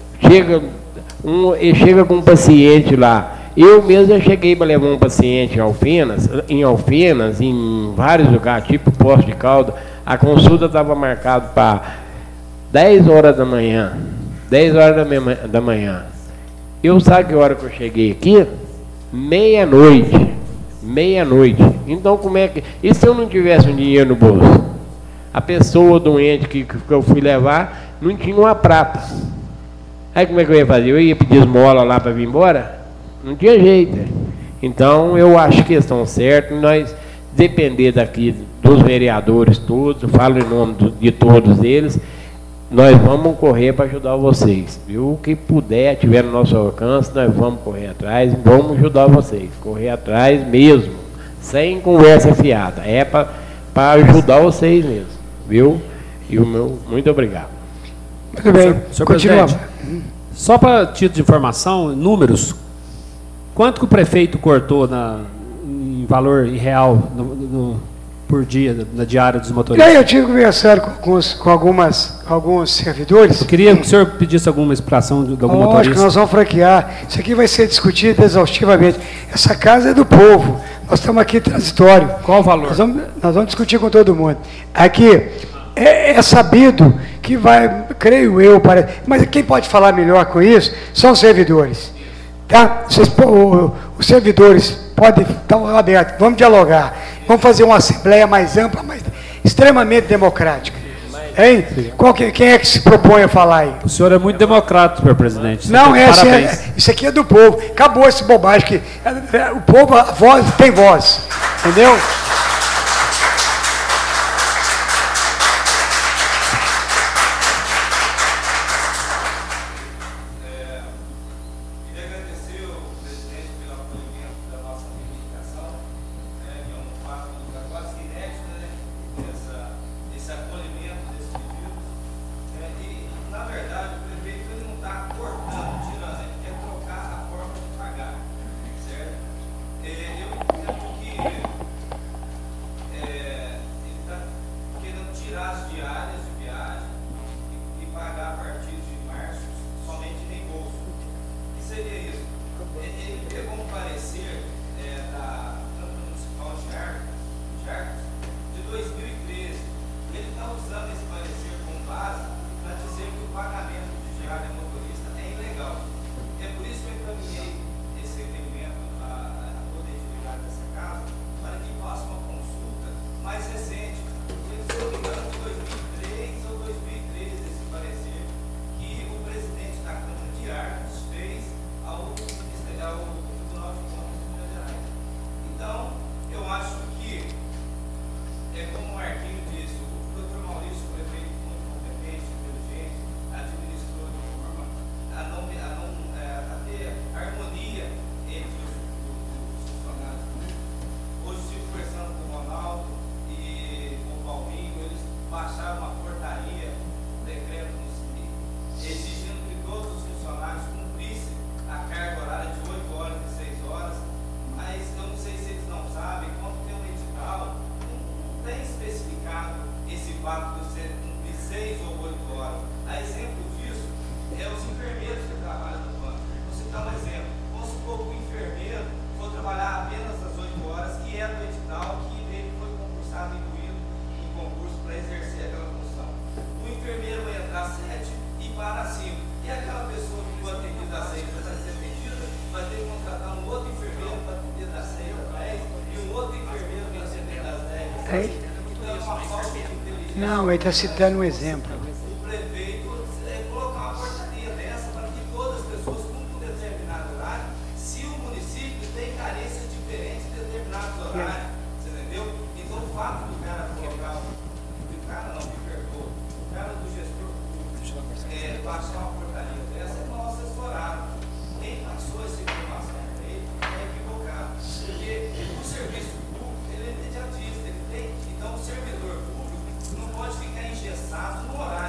Ele chega com um paciente lá. Eu mesmo cheguei para levar um paciente em Alfenas, em vários lugares, tipo Poço de Caldas. A consulta estava marcada para 10 horas da manhã. 10 horas da manhã. Eu sabe que hora que eu cheguei aqui? Meia-noite. Então como é que... E se eu não tivesse um dinheiro no bolso? A pessoa doente que eu fui levar não tinha uma prata. Aí como é que eu ia fazer? Eu ia pedir esmola lá para vir embora? Não tinha jeito. Então eu acho que estão certos. Nós depender daqui dos vereadores todos, eu falo em nome de todos eles, nós vamos correr para ajudar vocês. Viu? O que puder, tiver no nosso alcance, nós vamos correr atrás, vamos ajudar vocês. Correr atrás mesmo, sem conversa fiada. É para ajudar vocês mesmo. Viu? E o meu, muito obrigado. Muito bem, senhor presidente, só para título de informação, números, quanto que o prefeito cortou em valor real por dia, na diária dos motoristas? E aí eu tive conversado com alguns servidores. Eu queria que o senhor pedisse alguma explicação de algum motorista. Acho que nós vamos franquear. Isso aqui vai ser discutido exaustivamente. Essa casa é do povo. Nós estamos aqui transitório. Qual o valor? Nós vamos discutir com todo mundo. Aqui, é sabido que vai, creio eu, mas quem pode falar melhor com isso são os servidores. Tá? Os servidores podem estar abertos. Vamos dialogar. Vamos fazer uma assembleia mais ampla, mas extremamente democrática. Hein? Quem é que se propõe a falar aí? O senhor é muito democrático, senhor presidente. Não, isso aqui é do povo. Acabou esse bobagem que o povo, a voz tem voz. Entendeu? Não, ele está citando um exemplo. O prefeito colocar uma portaria dessa para que todas as pessoas cumpram um determinado horário, se o município tem carências diferentes em determinados horários, você entendeu? Então o fato do cara colocar, o cara do gestor público baixar uma portaria dessa é mal assessorado. Quem passou essa informação para ele é equivocado. Porque o serviço público ele é imediatista, ele tem, então o servidor público não pode ficar engessado no horário.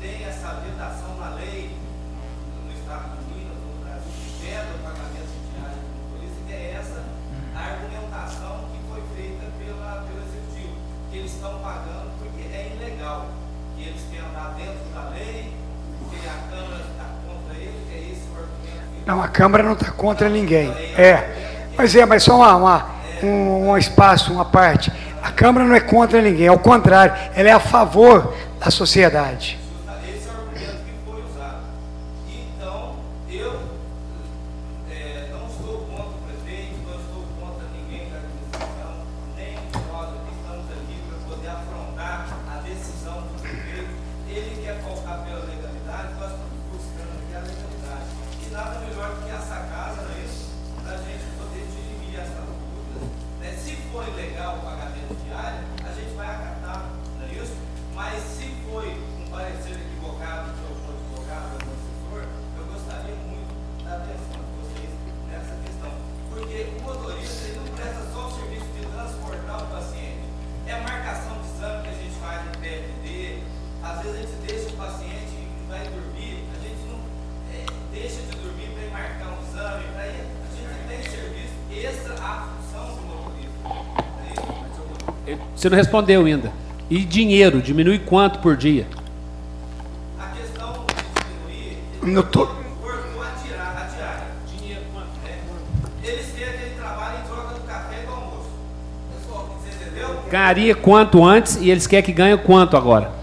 tem essa vedação na lei no estado de Minas, no Brasil, que veda o pagamento de diária do motorista, que é essa a argumentação que foi feita pelo Executivo, que eles estão pagando porque é ilegal, que eles querem andar dentro da lei, que a Câmara está contra ele, que é esse o argumento. Não, a Câmara não está contra ninguém. Mas só um espaço, uma parte. A Câmara não é contra ninguém, ao contrário, ela é a favor da sociedade. Esse é o argumento que foi usado. Então, eu não estou contra o prefeito, não estou contra ninguém da administração, nem nós que estamos aqui para poder afrontar a decisão do prefeito. Ele quer pautar pela legalidade, nós estamos buscando aqui a legalidade. E nada melhor do que essa casa, não é isso? Para a gente poder dirimir essas dúvidas. Né? Se for ilegal o pagamento diário, a gente vai acatar, não é isso? Mas se foi um parecer equivocado, que eu for equivocado, do assessor, eu gostaria muito da atenção de vocês nessa questão. Porque o motorista ele não presta só o serviço de transportar o paciente. É a marcação de exame que a gente faz no PFD. Às vezes a gente deixa o paciente e vai dormir, a gente não deixa de dormir para ir marcar um exame. Para ir, a gente tem serviço extra à função do motorista. É isso? Você não respondeu ainda. E dinheiro, diminui quanto por dia? A questão de diminuir, No to- cortou a diária. Dinheiro quanto? Eles querem que ele trabalhe em troca do café e do almoço. Pessoal, você entendeu? Ganharia quanto antes e eles querem que ganhe quanto agora?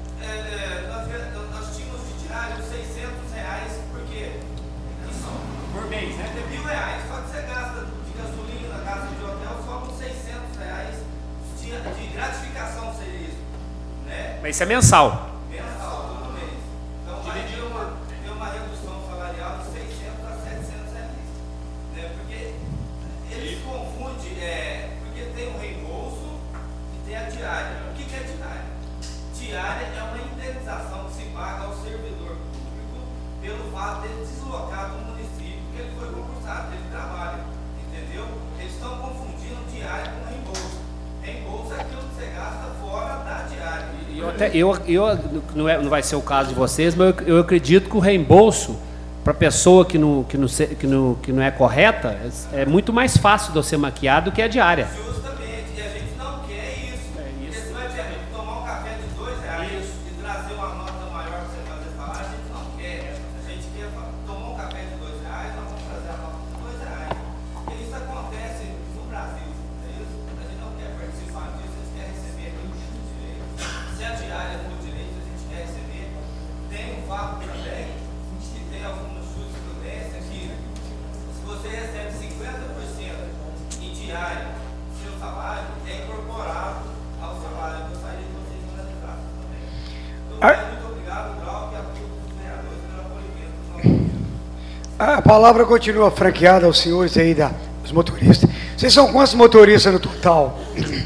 Nós tínhamos de diário R$600, porque por mês, né? Tem R$1.000, só que você gasta de gasolina, gasta de hotel, só com R$600 de gratificação seria isso, né? Mas isso é mensal. Mensal, todo mês. Então vai ter uma redução salarial de R$600 a R$700, né? Porque eles confundem, porque tem o reembolso e tem a diária. O que é diária? Diária é uma indenização que se paga ao servidor público pelo fato de ele deslocar do município que ele foi concursado, ele trabalha, entendeu? Eles estão confundindo diária com reembolso. Reembolso é aquilo que você gasta fora da diária. Não vai ser o caso de vocês, mas eu acredito que o reembolso para pessoa que não é correta é muito mais fácil de você maquiar do que a diária. Justamente, e a gente não quer isso. Porque se vai tomar um café de R$2 e trazer uma nota maior para você fazer falar, a gente não quer. A gente quer tomar um café de R$2, nós vamos trazer a nota de R$2. E isso acontece no Brasil, é isso? A gente não quer participar disso, a gente quer receber aquilo que é do direito. Se a diária for direito, a gente quer receber. Tem um fato também, que tem alguns jurisprudência que se você recebe 50% em diária, seu salário é incorporado ao salário. Eu gostaria que vocês analisassem também. Então, muito obrigado, Grau, e a todos os vereadores pelo acolhimento. A palavra continua franqueada aos senhores aí dos motoristas. Vocês são quantos motoristas no total?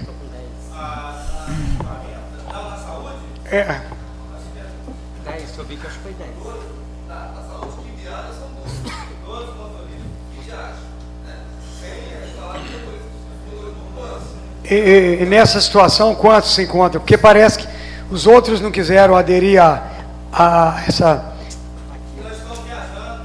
Não, na saúde? 10, eu vi que acho que foi 10. Na saúde que viaja são 12 motoristas que viajam. Sem falar de motoristas. E nessa situação, quantos se encontram? Porque parece que os outros não quiseram aderir a essa... Nós estamos viajando.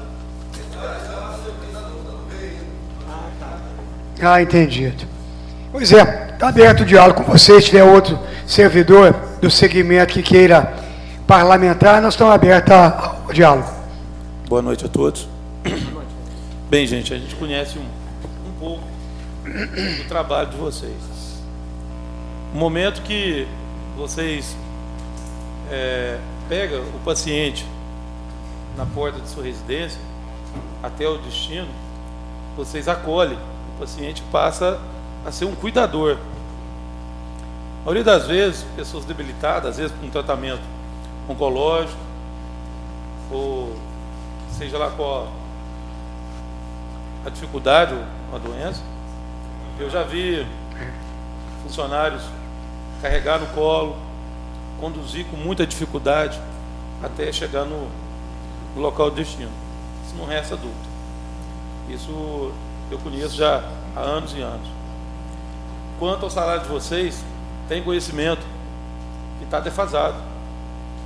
Entendido. Pois é, está aberto o diálogo com vocês. Se tiver outro servidor do segmento que queira parlamentar, nós estamos abertos ao diálogo. Boa noite a todos. Bem, gente, a gente conhece um pouco do trabalho de vocês. O momento que vocês pegam o paciente na porta de sua residência até o destino, vocês acolhem. O paciente passa a ser um cuidador. A maioria das vezes, pessoas debilitadas, às vezes com um tratamento oncológico, ou seja lá qual a dificuldade ou a doença. Eu já vi funcionários carregar no colo, conduzir com muita dificuldade até chegar no local de destino. Isso não resta dúvida. Isso eu conheço já há anos e anos. Quanto ao salário de vocês, tem conhecimento que está defasado.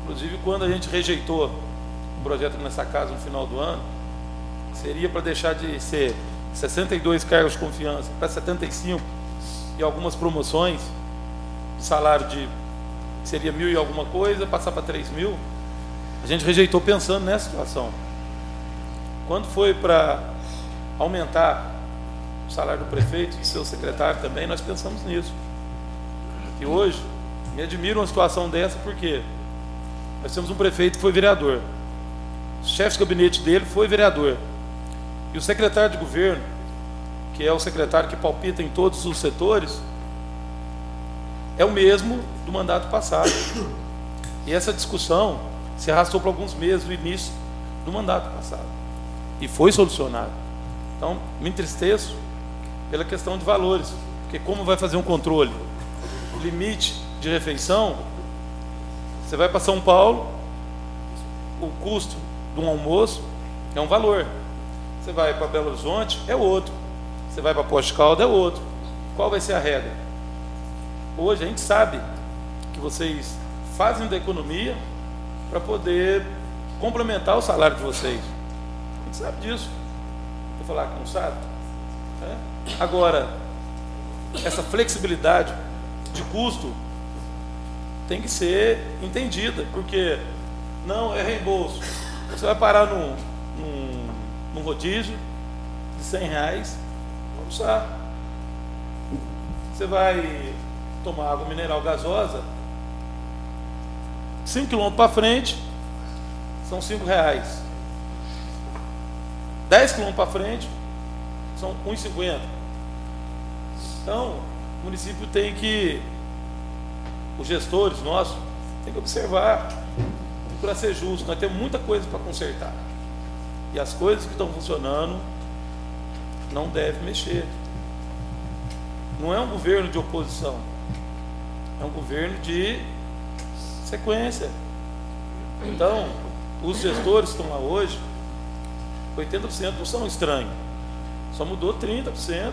Inclusive, quando a gente rejeitou um projeto nessa casa no final do ano, seria para deixar de ser 62 cargos de confiança para 75 e algumas promoções de salário de seria 1.000 e alguma coisa, passar para 3.000. A gente rejeitou pensando nessa situação. Quando foi para aumentar o salário do prefeito e do seu secretário também, nós pensamos nisso. E hoje, me admira uma situação dessa, porque nós temos um prefeito que foi vereador, o chefe de gabinete dele foi vereador, e o secretário de governo, que é o secretário que palpita em todos os setores, é o mesmo do mandato passado. E essa discussão se arrastou por alguns meses no início do mandato passado. E foi solucionado. Então, me entristeço pela questão de valores. Porque como vai fazer um controle? O limite de refeição, você vai para São Paulo, o custo de um almoço é um valor. Você vai para Belo Horizonte, é outro. Você vai para Poços de Caldas, é outro. Qual vai ser a regra? Hoje a gente sabe que vocês fazem da economia para poder complementar o salário de vocês. A gente sabe disso. Vou falar que não sabe? É? Agora, essa flexibilidade de custo tem que ser entendida, porque não é reembolso. Você vai parar num rodízio de R$100, almoçar. Você vai tomar água mineral gasosa, 5 km para frente, são R$5. 10 km para frente, são R$1,50. Então, o município tem que, os gestores nossos, tem que observar, para ser justo. Nós temos muita coisa para consertar. E as coisas que estão funcionando, não deve mexer. Não é um governo de oposição. É um governo de sequência. Então, os gestores que estão lá hoje, 80% não são estranhos. Só mudou 30%, 20%.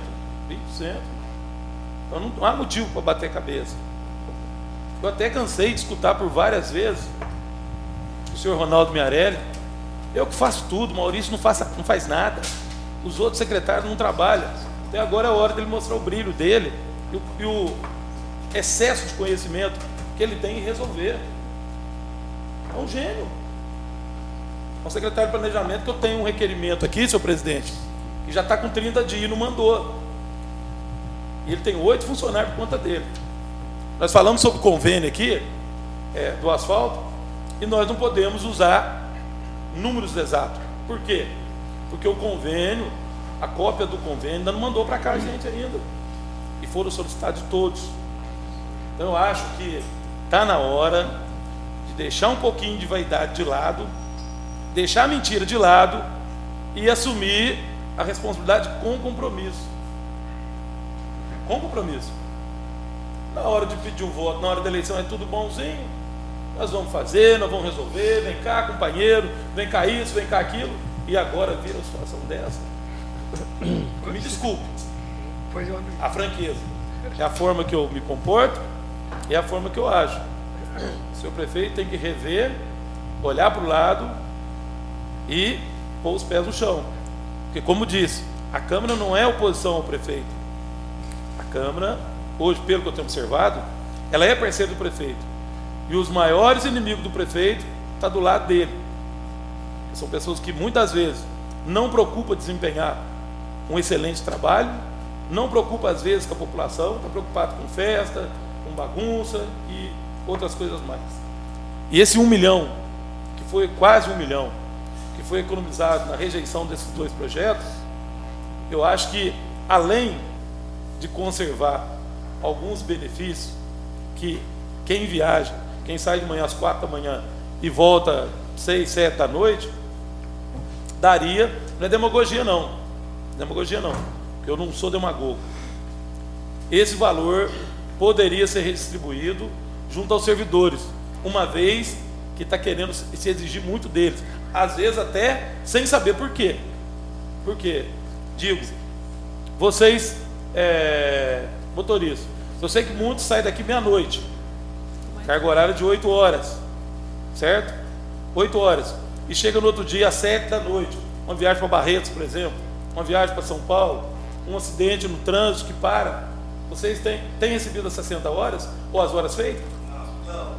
Então não há motivo para bater cabeça. Eu até cansei de escutar por várias vezes o senhor Ronaldo Miarelli: eu que faço tudo, Maurício não faz nada, os outros secretários não trabalham. Até agora é a hora dele mostrar o brilho dele e o excesso de conhecimento que ele tem em resolver. É um gênio. É um secretário de planejamento que eu tenho um requerimento aqui, senhor presidente, que já está com 30 dias e não mandou. E ele tem 8 funcionários por conta dele. Nós falamos sobre o convênio aqui, do asfalto, e nós não podemos usar números exatos. Por quê? Porque o convênio, a cópia do convênio, ainda não mandou para cá a gente ainda. E foram solicitados de todos. Então eu acho que está na hora de deixar um pouquinho de vaidade de lado, deixar a mentira de lado e assumir a responsabilidade com compromisso. Com compromisso. Na hora de pedir um voto, na hora da eleição, é tudo bonzinho. Nós vamos fazer, nós vamos resolver. Vem cá, companheiro, vem cá isso, vem cá aquilo. E agora vira uma situação dessa. Me desculpe. A franqueza. É a forma que eu me comporto, é a forma que eu ajo. O senhor prefeito tem que rever, olhar para o lado e pôr os pés no chão. Porque, como disse, a Câmara não é oposição ao prefeito. A Câmara, hoje, pelo que eu tenho observado, ela é parceira do prefeito. E os maiores inimigos do prefeito estão do lado dele. São pessoas que muitas vezes não preocupam desempenhar um excelente trabalho, não preocupa às vezes com a população, está preocupado com festa, com bagunça e outras coisas mais. E esse 1 milhão, que foi quase 1 milhão, que foi economizado na rejeição desses 2 projetos, eu acho que, além de conservar alguns benefícios, que quem viaja, quem sai de manhã às 4 da manhã e volta 6, 7 da noite, daria, não é demagogia não, porque eu não sou demagogo. Esse valor poderia ser redistribuído junto aos servidores, uma vez que está querendo se exigir muito deles, às vezes até sem saber por quê. Por quê? Digo, vocês, motoristas, eu sei que muitos saem daqui meia-noite, carga horária de 8 horas, certo? 8 horas. E chega no outro dia às 7 da noite. Uma viagem para Barretos, por exemplo, uma viagem para São Paulo, um acidente no trânsito que para. Vocês têm recebido as 60 horas ou as horas feitas? Não.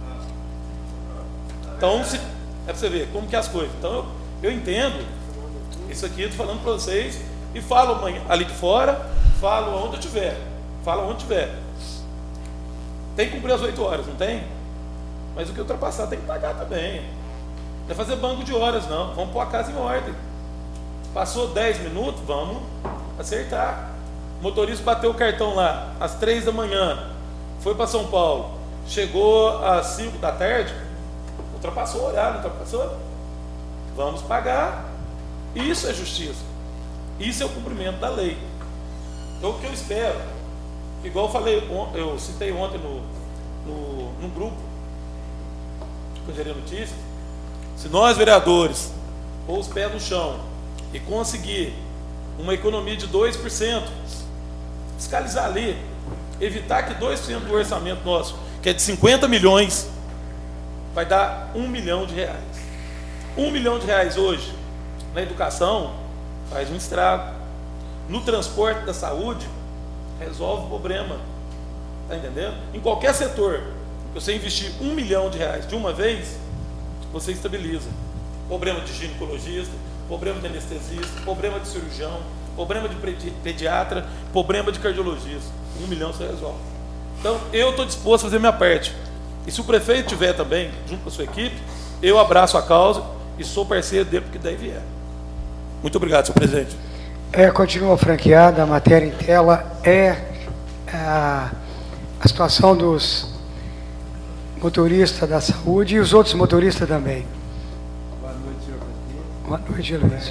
Então, é para você ver como que é as coisas. Então, eu entendo isso aqui, estou falando para vocês, e falo ali de fora, falo onde eu tiver. Falo onde tiver. Tem que cumprir as 8 horas, não tem? Mas o que ultrapassar tem que pagar também. Não é fazer banco de horas, não. Vamos pôr a casa em ordem. Passou 10 minutos, vamos acertar. O motorista bateu o cartão lá às 3 da manhã, foi para São Paulo, chegou às 5 da tarde, ultrapassou o horário, não ultrapassou? Vamos pagar. Isso é justiça. Isso é o cumprimento da lei. Então, o que eu espero, igual eu falei, eu citei ontem no grupo que eu gerei notícias, se nós vereadores pôr os pés no chão e conseguir uma economia de 2%, fiscalizar ali, evitar que 2% do orçamento nosso, que é de 50 milhões, vai dar R$1 milhão. R$1 milhão hoje na educação faz um estrago. No transporte da saúde resolve o problema. Está entendendo? Em qualquer setor, você investir R$1 milhão de uma vez, você estabiliza. Problema de ginecologista, problema de anestesista, problema de cirurgião, problema de pediatra, problema de cardiologista. R$1 milhão você resolve. Então, eu estou disposto a fazer minha parte. E se o prefeito tiver também, junto com a sua equipe, eu abraço a causa e sou parceiro dele porque daí vier. Muito obrigado, senhor presidente. Continua franqueada, a matéria em tela a situação dos motoristas da saúde e os outros motoristas também. Boa noite, senhor presidente. Boa noite, Luiz.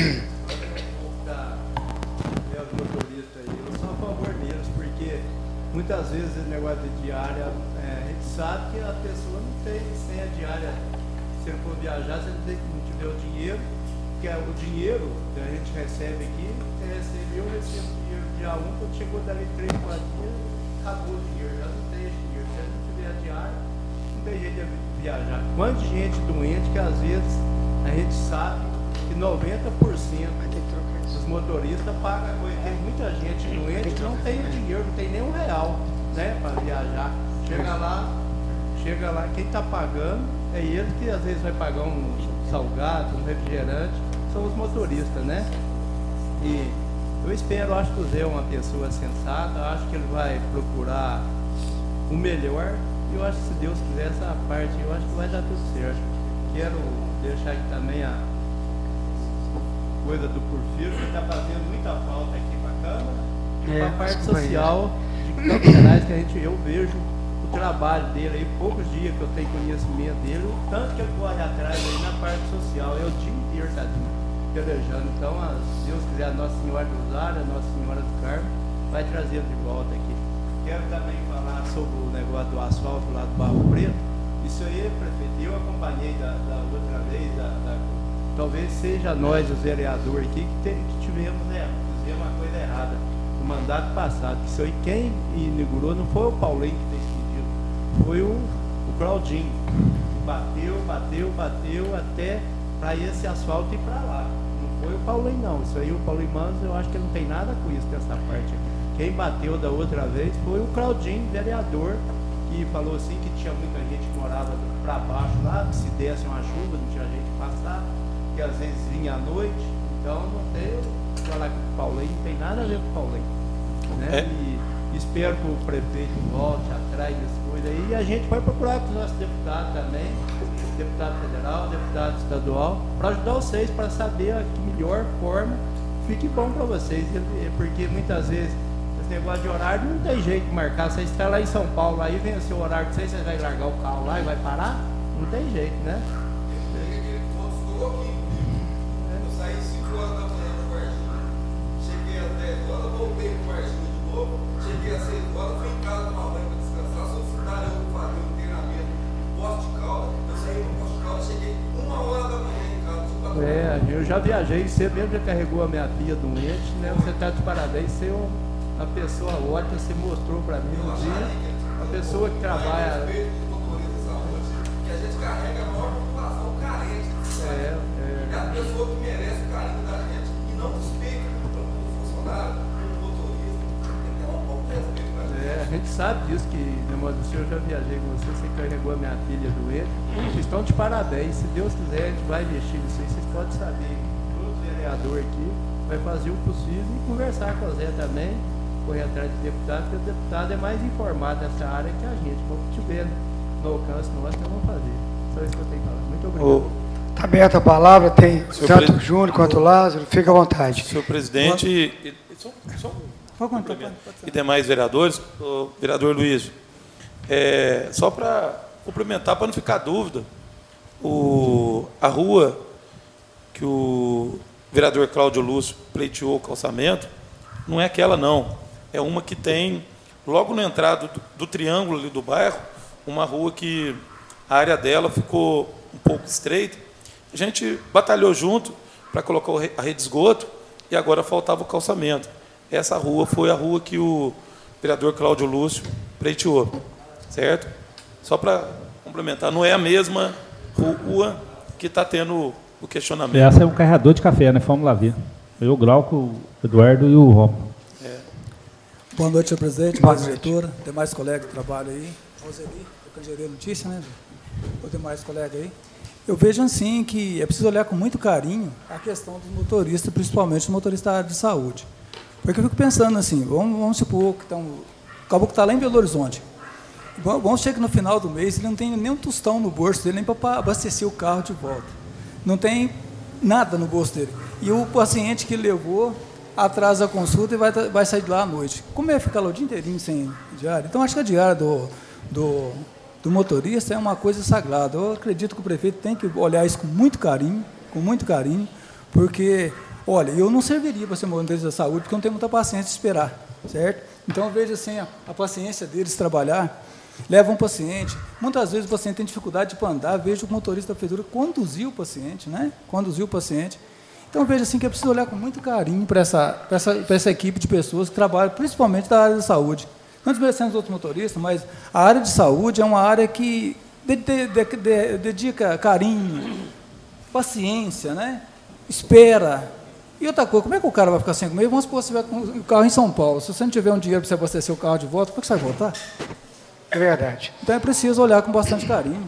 Os motoristas aí, eu sou a favor deles, porque muitas vezes esse negócio de diária, a gente sabe que a pessoa não tem sem a diária. Se ele for viajar, se ele não tiver o dinheiro, que é o dinheiro que a gente recebe aqui, eu recebo dinheiro dia 1, quando chegou dali 3, 4 dias, acabou o dinheiro, já não tem esse dinheiro. Se ele não tiver a diária, não tem jeito de viajar. Quanta gente doente que às vezes a gente sabe que 90% dos motoristas pagam, tem muita gente doente que não tem dinheiro, não tem nem R$1, né, para viajar. Chega lá, quem está pagando é ele que às vezes vai pagar um salgado, um refrigerante, são os motoristas, né? E eu espero, acho que o Zé é uma pessoa sensata, acho que ele vai procurar o melhor, e eu acho que se Deus quiser essa parte, eu acho que vai dar tudo certo. Quero deixar aqui também a coisa do Porfírio, que está fazendo muita falta aqui para a Câmara, e para a parte social de Campos Gerais, que eu vejo o trabalho dele aí, poucos dias que eu tenho conhecimento dele, o tanto que ele corre atrás aí na parte social, eu o dia inteiro, tadinho, pelejando. Então, se Deus quiser, a Nossa Senhora do Rosário, a Nossa Senhora do Carmo, vai trazer de volta aqui. Quero também falar sobre o negócio do asfalto lá do Barro Preto. Isso aí, prefeito, eu acompanhei da outra vez, talvez seja nós, os vereadores aqui, que fizemos uma coisa errada no mandato passado. Isso aí, quem inaugurou não foi o Paulinho que fez pedido, foi o Claudinho. Bateu até para esse asfalto ir para lá. Não foi o Paulinho, não. Isso aí, o Paulinho Manos, eu acho que ele não tem nada com isso dessa parte aqui. Quem bateu da outra vez foi o Claudinho, vereador, que falou assim que tinha muita gente que morava para baixo lá, que se desse uma chuva, não tinha gente que passar, que às vezes vinha à noite. Então não tem, falar que o Paulinho não tem nada a ver com o Paulinho, né? E espero que o prefeito volte atrás dessas coisas aí, e a gente vai procurar com os nossos deputados também, deputado federal, deputado estadual, para ajudar vocês, para saber a que melhor forma fique bom para vocês, porque muitas vezes esse negócio de horário não tem jeito de marcar. Você está lá em São Paulo, aí vem o seu horário de vocês, você vai largar o carro lá e vai parar? Não tem jeito, né? Eu saí 5 horas da manhã para Varginha, cheguei às 10 horas, voltei para Varginha de novo, cheguei às 6 horas, fui em casa tomar banho para descansar, sou funcionário, eu fazer um treinamento no Posto de Caldas, eu saí no Posto de Caldas, cheguei 1 hora da manhã em casa. Eu já viajei, você mesmo já carregou a minha filha doente, né? Você está de parabéns, você é uma pessoa ótima, você mostrou para mim um dia, uma pessoa que trabalha. Que a gente carrega sabe disso, que no senhor já viajei com você carregou a minha filha doente. Vocês estão de parabéns. Se Deus quiser, a gente vai investir nisso aí. Vocês podem saber, todo vereador aqui vai fazer o possível e conversar com o Zé também, correr atrás do deputado, porque o deputado é mais informado nessa área que a gente. Quando tiver no alcance nosso, nós vamos fazer. Só isso que eu tenho que falar. Muito obrigado. Está aberta a palavra, tem tanto o Júnior quanto o Lázaro, fica à vontade. Senhor presidente e demais vereadores, o vereador Luiz, só para complementar, para não ficar dúvida, a rua que o vereador Cláudio Lúcio pleiteou o calçamento, não é aquela não, é uma que tem, logo na entrada do triângulo ali do bairro, uma rua que a área dela ficou um pouco estreita. A gente batalhou junto para colocar a rede de esgoto e agora faltava o calçamento. Essa rua foi a rua que o vereador Cláudio Lúcio pleiteou, certo? Só para complementar, não é a mesma rua que está tendo o questionamento. Essa é um carregador de café, né? Vamos lá ver. Eu, o Glauco, o Eduardo e o Romo. Boa noite, senhor presidente, boa diretora, demais colegas de trabalho aí. Roseli, do Candeeiro Notícia, né? Os demais colegas aí. Eu vejo assim que é preciso olhar com muito carinho a questão dos motoristas, principalmente os motoristas da área de saúde. Porque eu fico pensando assim, vamos supor que o caboclo está lá em Belo Horizonte. Vamos chegar no final do mês, ele não tem nem um tostão no bolso dele, nem para abastecer o carro de volta. Não tem nada no bolso dele. E o paciente que levou atrasa a consulta e vai sair de lá à noite. Como é ficar lá o dia inteirinho sem diária? Então, acho que a diária do motorista é uma coisa sagrada. Eu acredito que o prefeito tem que olhar isso com muito carinho, porque, olha, eu não serviria para ser motorista da saúde, porque eu não tenho muita paciência de esperar, certo? Então, eu vejo assim, a paciência deles trabalhar, leva um paciente, muitas vezes o paciente tem dificuldade para andar, vejo o motorista da prefeitura conduzir o paciente, né? Conduzir o paciente. Então, eu vejo assim que é preciso olhar com muito carinho para essa equipe de pessoas que trabalham, principalmente da área da saúde. Não desmerecendo os outros motoristas, mas a área de saúde é uma área que dedica carinho, paciência, né? Espera. E outra coisa, como é que o cara vai ficar sem comer? Vamos supor que você vai com o carro em São Paulo. Se você não tiver um dinheiro para você abastecer o carro de volta, como é que você vai voltar? É verdade. Então, é preciso olhar com bastante carinho.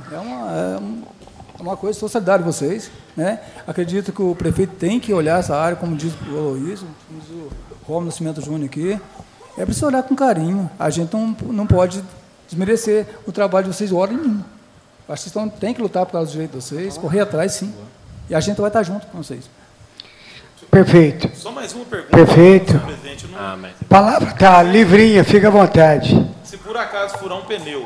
É uma coisa de sociedade de vocês, né? Acredito que o prefeito tem que olhar essa área, como diz o Aloysio, como diz o Romulo Nascimento Júnior aqui. É preciso olhar com carinho. A gente não pode desmerecer o trabalho de vocês hora nenhuma. Acho que vocês tem que lutar por causa do direito de vocês, correr atrás, sim. E a gente vai estar junto com vocês. Perfeito. Só mais uma pergunta. Perfeito. Presidente. Palavra está livrinha, fica à vontade. Se por acaso furar um pneu,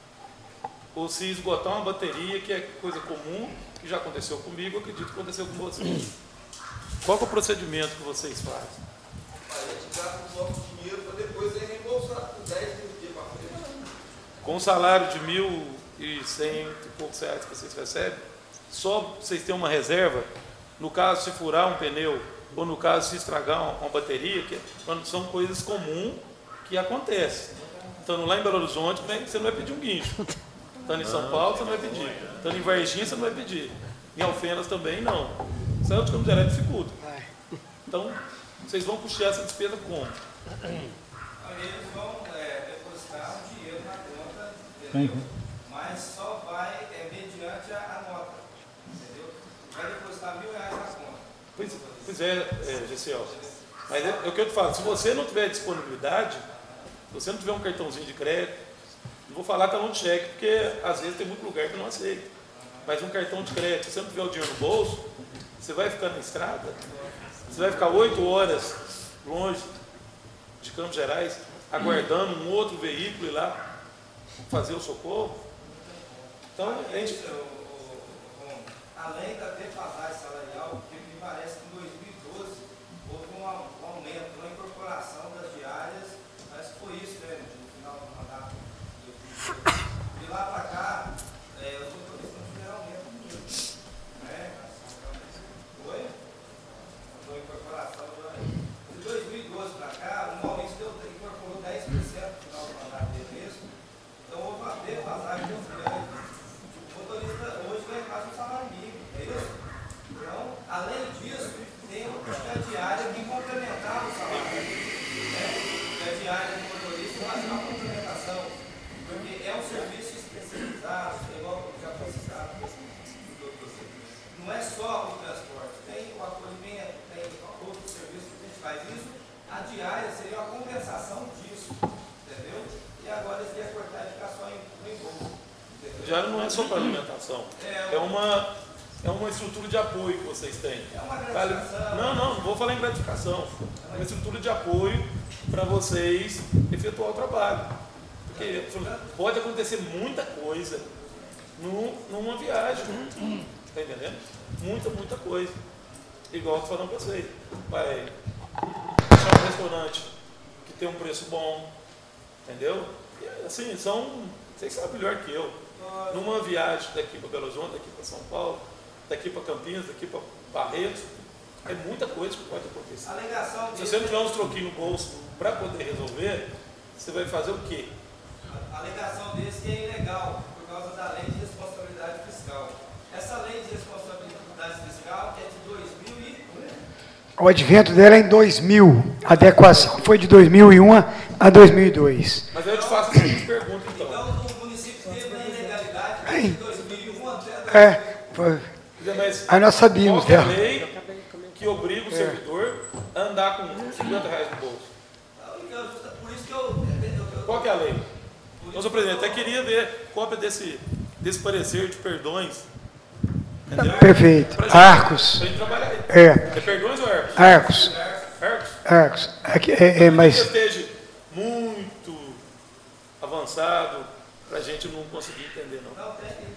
ou se esgotar uma bateria, que é coisa comum, que já aconteceu comigo, acredito que aconteceu com vocês. Qual que é o procedimento que vocês fazem? A gente gasta um pouco de dinheiro para depois reembolsar por 10 dias para frente. Com o salário de R$1.100 e poucos reais que vocês recebem, só vocês têm uma reserva, no caso se furar um pneu, ou no caso se estragar uma bateria, que são coisas comuns que acontecem. Estando lá em Belo Horizonte, você não vai pedir um guincho. Estando em São Paulo, você não vai pedir. Estando em Varginha, você não vai pedir. Em Alfenas também, não. Saiu de Campos Gerais dificulta. Então, vocês vão puxar essa despesa como? Eles vão depositar um dinheiro na conta, entendeu? Mas só vai mediante a nota, entendeu? Vai depositar R$1.000 na conta. Pois é, Gessiel. Mas é o que eu te falo, se você não tiver disponibilidade, se você não tiver um cartãozinho de crédito, não vou falar talão de cheque, porque às vezes tem muito lugar que não aceita. Mas um cartão de crédito, se você não tiver o dinheiro no bolso, você vai ficar na estrada, você vai ficar 8 horas longe de Campos Gerais, aguardando um outro veículo ir lá fazer o socorro. Então, a gente... Além da defasagem salarial, que me parece que em 2012 houve um aumento, uma incorporação das diárias, parece que foi isso, né, no final do mandato. De lá para cá, os motoristas não tiveram aumento nenhum. Né? Foi? Foi incorporação. De 2012 para cá, o Maurício incorporou 10% no final do mandato dele mesmo. Então houve uma defasagem muito grande. O motorista hoje ganha quase um salário mínimo, é isso? Então, além disso, tem a diária que complementar o salário. Né? A diária do motorista faz uma complementação. só para alimentação. É uma estrutura de apoio que vocês têm. Não vou falar em gratificação. É uma estrutura de apoio para vocês efetuar o trabalho. Porque pode acontecer muita coisa numa viagem. Está entendendo? Muita coisa. Igual eu estou falando para vocês. Vai achar um restaurante que tem um preço bom. Entendeu? E, assim, vocês sabem melhor que eu. Numa viagem daqui para Belo Horizonte, daqui para São Paulo, daqui para Campinas, daqui para Barretos, é muita coisa que pode acontecer. Se você não tiver uns troquinhos no bolso para poder resolver, você vai fazer o quê? A alegação desse que é ilegal, por causa da lei de responsabilidade fiscal. Essa lei de responsabilidade fiscal é de 2000 e... O advento dela é em 2000. A adequação foi de 2001 a 2002. Mas eu te faço a seguinte pergunta, então. Então, o município teve na ilegalidade de 2001 até... Foi. Mas Aí nós sabíamos qual é a dela. lei que obriga o servidor a andar com R$50 no bolso? Por isso que eu... Qual que é a lei? Então, senhor presidente, até queria ver cópia desse parecer de perdões. Entendeu? Perfeito. Arcos. Para a gente trabalhar aí. É perdões ou arcos? Arcos. Mas... Que esteja muito avançado para a gente não conseguir entender, não.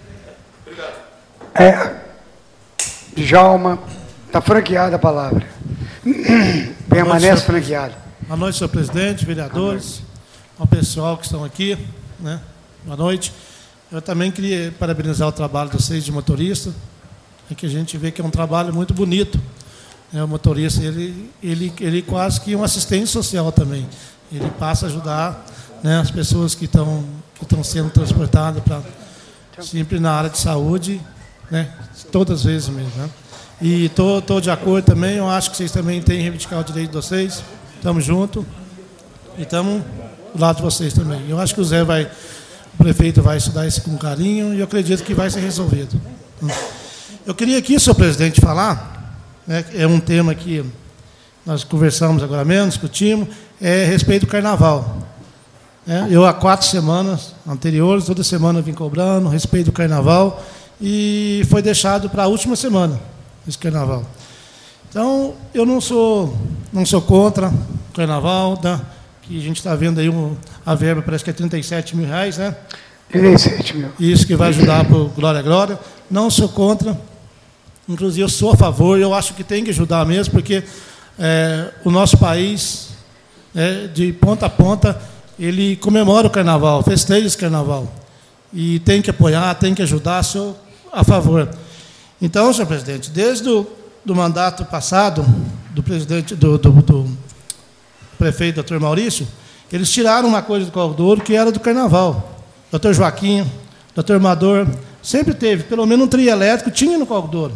Obrigado. Djalma, está franqueada a palavra. Permanece franqueada. Boa noite, senhor presidente, vereadores, ao pessoal que estão aqui, né? Boa noite. Eu também queria parabenizar o trabalho de vocês de motorista, que a gente vê que é um trabalho muito bonito. O motorista, ele quase que um assistente social também. Ele passa a ajudar, né, as pessoas que estão sendo transportadas sempre na área de saúde, né, todas as vezes mesmo. Né? E estou de acordo também, eu acho que vocês também têm que reivindicar o direito de vocês. Estamos juntos e estamos do lado de vocês também. Eu acho que o prefeito vai estudar isso com carinho e eu acredito que vai ser resolvido. Eu queria aqui, senhor presidente, falar, né, é um tema que nós conversamos agora mesmo, discutimos, é a respeito do carnaval. Eu, há 4 semanas anteriores, toda semana eu vim cobrando a respeito do carnaval e foi deixado para a última semana esse carnaval. Então, eu não sou contra o carnaval, né, que a gente está vendo aí a verba, parece que é R$37 mil, né? 37 mil. Isso que vai ajudar para o Glória. Não sou contra, inclusive eu sou a favor, eu acho que tem que ajudar mesmo, porque o nosso país, de ponta a ponta, ele comemora o carnaval, festeja esse carnaval. E tem que apoiar, tem que ajudar, sou a favor. Então, senhor presidente, desde o mandato passado do presidente, do prefeito, doutor Maurício, eles tiraram uma coisa do Caudouro que era do carnaval. Doutor Joaquim, doutor Amador, sempre teve, pelo menos um trio elétrico, tinha no Caudouro.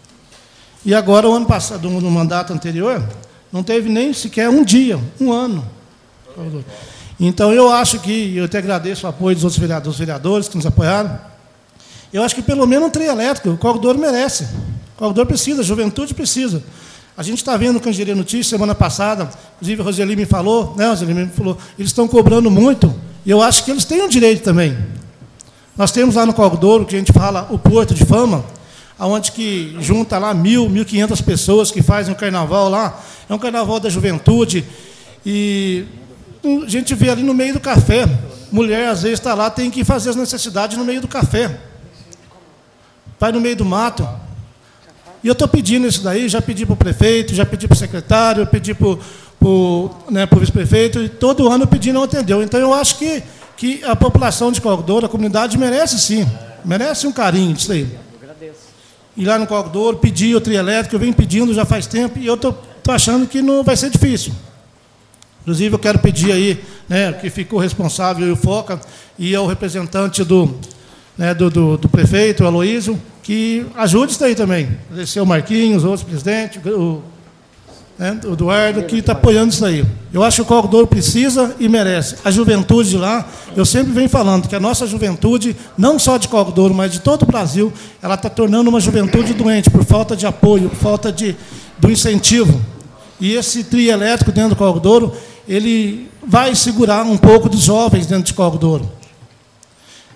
E agora, o ano passado, no mandato anterior, não teve nem sequer um dia, um ano. Então, eu acho que, eu até agradeço o apoio dos outros vereadores que nos apoiaram, eu acho que pelo menos um trio elétrico, o Caudouro merece. O Caudouro precisa, a juventude precisa. A gente está vendo o Canjerê Notícias, semana passada, inclusive a Roseli me falou, eles estão cobrando muito, e eu acho que eles têm o direito também. Nós temos lá no Caudouro, que a gente fala, o Porto de Fama, onde que junta lá 1.500 pessoas que fazem o carnaval lá, é um carnaval da juventude, e a gente vê ali no meio do café, mulher às vezes está lá, tem que fazer as necessidades no meio do café, vai no meio do mato. E eu estou pedindo isso daí, já pedi para o prefeito, já pedi para o secretário, pedi para o vice-prefeito, e todo ano eu pedi e não atendeu. Então, eu acho que a população de Caudouro, a comunidade, merece sim, merece um carinho disso aí. E lá no Caudouro, pedi o trio elétrico, eu venho pedindo já faz tempo, e eu estou achando que não vai ser difícil. Inclusive, eu quero pedir aí, né, que ficou responsável, o Foca, e ao representante do prefeito, o Aloísio, que ajude isso aí também. Agradecer o Marquinhos, os outros presidentes, o Eduardo, que está apoiando isso aí. Eu acho que o Caudouro precisa e merece. A juventude de lá, eu sempre venho falando que a nossa juventude, não só de Caudouro, mas de todo o Brasil, ela está tornando uma juventude doente, por falta de apoio, por falta do incentivo. E esse trio elétrico dentro do Caudouro, ele vai segurar um pouco dos jovens dentro de Caudouro.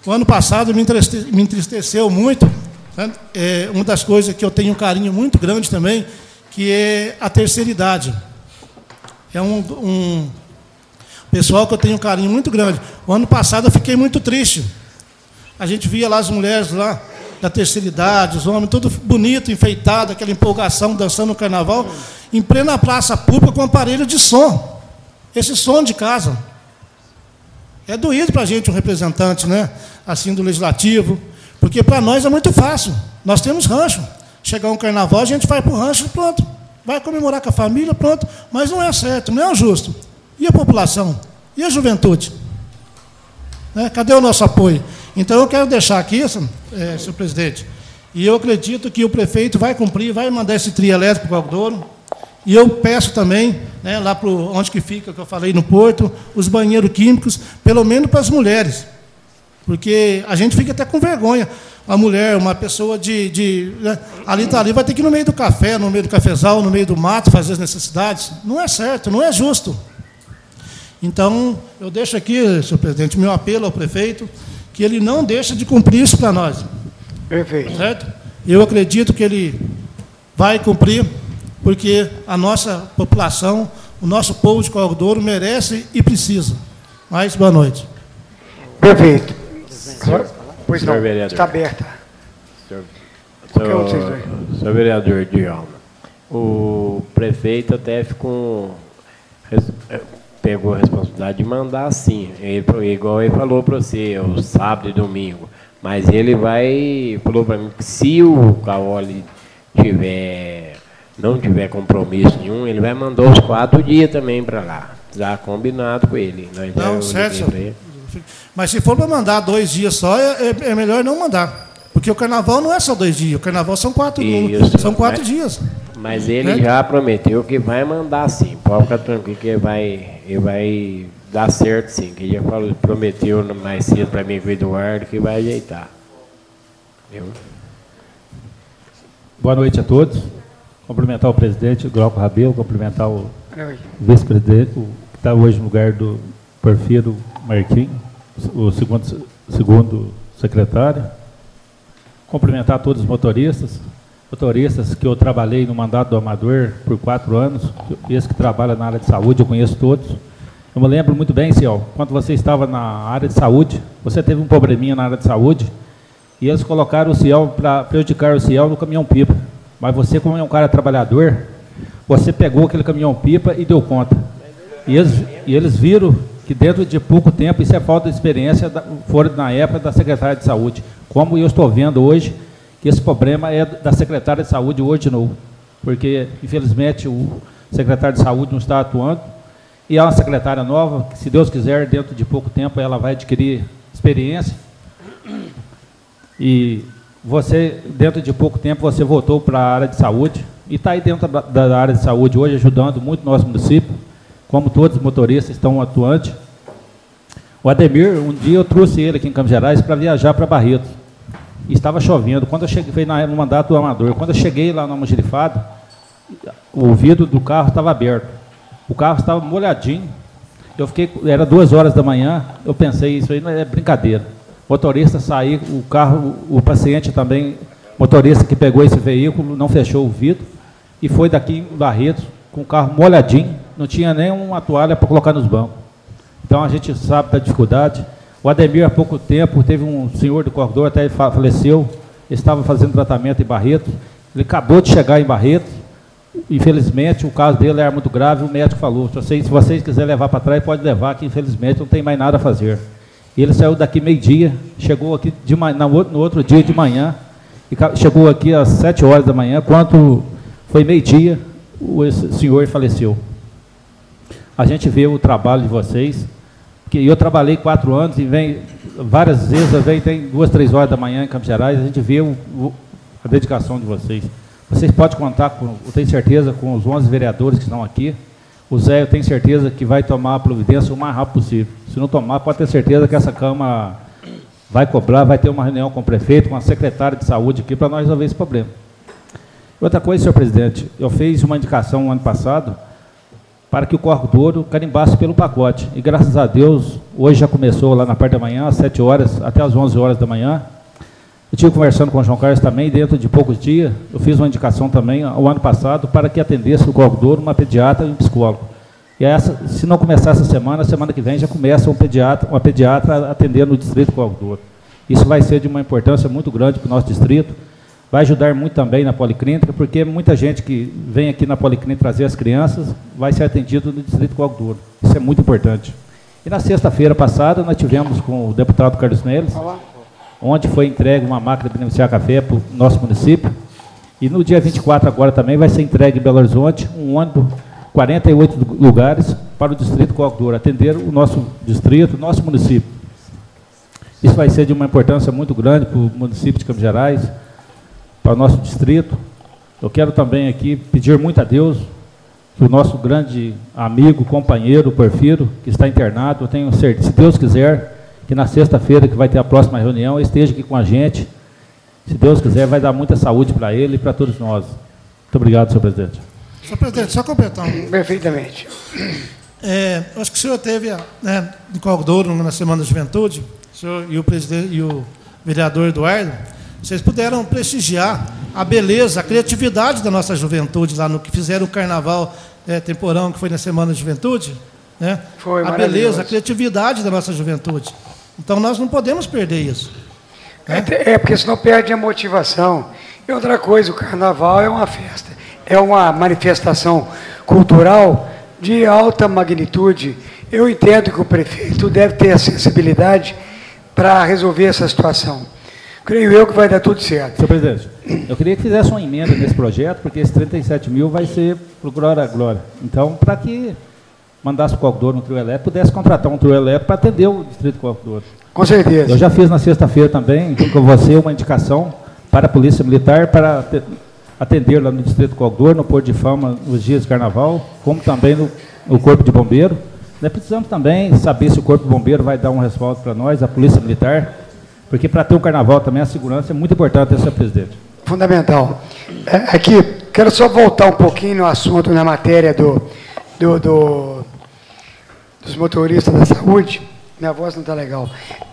O ano passado me entristeceu muito, né? Uma das coisas que eu tenho um carinho muito grande também, que é a terceira idade. É um pessoal que eu tenho um carinho muito grande. O ano passado eu fiquei muito triste. A gente via lá as mulheres lá da terceira idade, os homens, tudo bonito, enfeitado, aquela empolgação, dançando no carnaval, em plena praça pública com aparelho de som. Esse som de casa. É doído para a gente um representante, né, assim, do Legislativo, porque para nós é muito fácil. Nós temos rancho. Chegar um carnaval, a gente vai para o rancho e pronto. Vai comemorar com a família, pronto. Mas não é certo, não é o justo. E a população? E a juventude? Né? Cadê o nosso apoio? Então, eu quero deixar aqui, senhor presidente, e eu acredito que o prefeito vai cumprir, vai mandar esse trio elétrico para o Algodouro. E eu peço também, né, lá para onde que fica, que eu falei no Porto, os banheiros químicos, pelo menos para as mulheres. Porque a gente fica até com vergonha. Uma mulher, uma pessoa né, ali vai ter que ir no meio do café, no meio do cafezal, no meio do mato, fazer as necessidades. Não é certo, não é justo. Então, eu deixo aqui, senhor presidente, meu apelo ao prefeito, que ele não deixe de cumprir isso para nós. Perfeito. Certo? Eu acredito que ele vai cumprir, porque a nossa população, o nosso povo de Algodouro merece e precisa. Mais boa noite. Perfeito. Pois não, Senhor vereador. está aberta. Senhor vereador Djalma, o prefeito até pegou a responsabilidade de mandar sim, igual ele falou para você, o sábado e domingo, mas ele falou para mim que se o Caoli não tiver compromisso nenhum, ele vai mandar os 4 dias também para lá, já combinado com ele. Não, certo. Mas se for para mandar 2 dias só, é melhor não mandar. Porque o carnaval não é só 2 dias, o carnaval são 4 dias. Mas ele já prometeu que vai mandar sim. Pode ficar tranquilo que ele vai dar certo sim. Que ele já prometeu mais cedo para mim com o Eduardo que vai ajeitar. Viu? Boa noite a todos. Cumprimentar o presidente, o Glauco Rabelo, cumprimentar o vice-presidente, que está hoje no lugar do Porfírio Marquinhos, o segundo secretário. Cumprimentar todos os motoristas que eu trabalhei no mandato do Amador por 4 anos, esse que trabalha na área de saúde, eu conheço todos. Eu me lembro muito bem, Ciel, quando você estava na área de saúde, você teve um probleminha na área de saúde, e eles colocaram o Ciel para prejudicar o Ciel no caminhão-pipa. Mas você, como é um cara trabalhador, você pegou aquele caminhão-pipa e deu conta. E eles viram que dentro de pouco tempo, isso é falta de experiência, fora na época da secretária de saúde. Como eu estou vendo hoje, que esse problema é da secretária de saúde hoje de novo. Porque, infelizmente, o secretário de saúde não está atuando. E é uma secretária nova, que, se Deus quiser, dentro de pouco tempo, ela vai adquirir experiência. E você, dentro de pouco tempo, você voltou para a área de saúde. E está aí dentro da área de saúde hoje, ajudando muito o nosso município. Como todos os motoristas estão atuantes. O Ademir, um dia eu trouxe ele aqui em Campos Gerais para viajar para Barretos. E estava chovendo. Quando eu cheguei, foi no mandato do Amador, quando eu cheguei lá no almoxarifado, o vidro do carro estava aberto. O carro estava molhadinho. Eu fiquei, era 2 horas da manhã, eu pensei, isso aí não é brincadeira. O motorista saiu, o carro, o paciente também, motorista que pegou esse veículo, não fechou o vidro e foi daqui em Barretos com o carro molhadinho, não tinha nem uma toalha para colocar nos bancos. Então a gente sabe da dificuldade. O Ademir, há pouco tempo, teve um senhor do corredor, até ele faleceu, estava fazendo tratamento em Barretos, ele acabou de chegar em Barretos, infelizmente o caso dele era muito grave, o médico falou, se vocês quiserem levar para trás, pode levar, que infelizmente não tem mais nada a fazer. Ele saiu daqui meio-dia, chegou aqui no outro dia de manhã, e chegou aqui às 7 horas da manhã, quando foi meio-dia, esse senhor faleceu. A gente vê o trabalho de vocês, que eu trabalhei 4 anos e várias vezes, tem 2, 3 horas da manhã em Campos Gerais, a gente vê a dedicação de vocês. Vocês podem contar, eu tenho certeza, com os 11 vereadores que estão aqui. O Zé, eu tenho certeza que vai tomar a providência o mais rápido possível. Se não tomar, pode ter certeza que essa Câmara vai cobrar, vai ter uma reunião com o prefeito, com a secretária de saúde aqui, para nós resolver esse problema. Outra coisa, senhor presidente, eu fiz uma indicação no ano passado, para que o Córrego do Ouro carimbasse pelo pacote. E graças a Deus, hoje já começou lá na parte da manhã, às 7 horas até às 11 horas da manhã. Eu estive conversando com o João Carlos também, dentro de poucos dias, eu fiz uma indicação também, o ano passado, para que atendesse o Córrego do Ouro uma pediatra e um psicólogo. E essa, se não começar essa semana, semana que vem já começa uma pediatra atendendo no distrito Córrego do Ouro. Isso vai ser de uma importância muito grande para o nosso distrito, vai ajudar muito também na policlínica, porque muita gente que vem aqui na policlínica trazer as crianças vai ser atendido no distrito Córrego do Ouro. Isso é muito importante. E na sexta-feira passada, nós tivemos com o deputado Carlos Neles, onde foi entregue uma máquina de beneficiar café para o nosso município. E no dia 24 agora também vai ser entregue em Belo Horizonte um ônibus, 48 lugares para o distrito Córrego do Ouro, atender o nosso distrito, o nosso município. Isso vai ser de uma importância muito grande para o município de Campos Gerais, para o nosso distrito. Eu quero também aqui pedir muito a Deus que o nosso grande amigo, companheiro, Porfiro, que está internado, eu tenho certeza, se Deus quiser, que na sexta-feira, que vai ter a próxima reunião, esteja aqui com a gente. Se Deus quiser, vai dar muita saúde para ele e para todos nós. Muito obrigado, senhor presidente. Senhor presidente, só completar Perfeitamente. Eu acho que o senhor teve, em Córrego do Ouro, na Semana da Juventude, o senhor e o presidente e o vereador Eduardo, vocês puderam prestigiar a beleza, a criatividade da nossa juventude lá no que fizeram o carnaval temporão, que foi na Semana da Juventude, né? Foi a beleza, a criatividade da nossa juventude. Então nós não podemos perder isso. Né? Porque senão perde a motivação. E outra coisa, o carnaval é uma festa, é uma manifestação cultural de alta magnitude. Eu entendo que o prefeito deve ter a sensibilidade para resolver essa situação. Creio eu que vai dar tudo certo. Senhor presidente, eu queria que fizesse uma emenda nesse projeto, porque esses 37 mil vai ser para o Glória a Glória. Então, para que mandasse o Córrego do Ouro no trio elétrico, pudesse contratar um trio elétrico para atender o distrito Córrego do Ouro. Com certeza. Eu já fiz na sexta-feira também, junto com você, uma indicação para a Polícia Militar para atender lá no distrito Córrego do Ouro, no Porto de Fama, nos dias de carnaval, como também no Corpo de Bombeiro. Nós precisamos também saber se o Corpo de Bombeiro vai dar um respaldo para nós, a Polícia Militar, porque para ter um carnaval também a segurança é muito importante, senhor presidente. Fundamental. Aqui, quero só voltar um pouquinho no assunto, na matéria dos motoristas da saúde. Minha voz não está legal.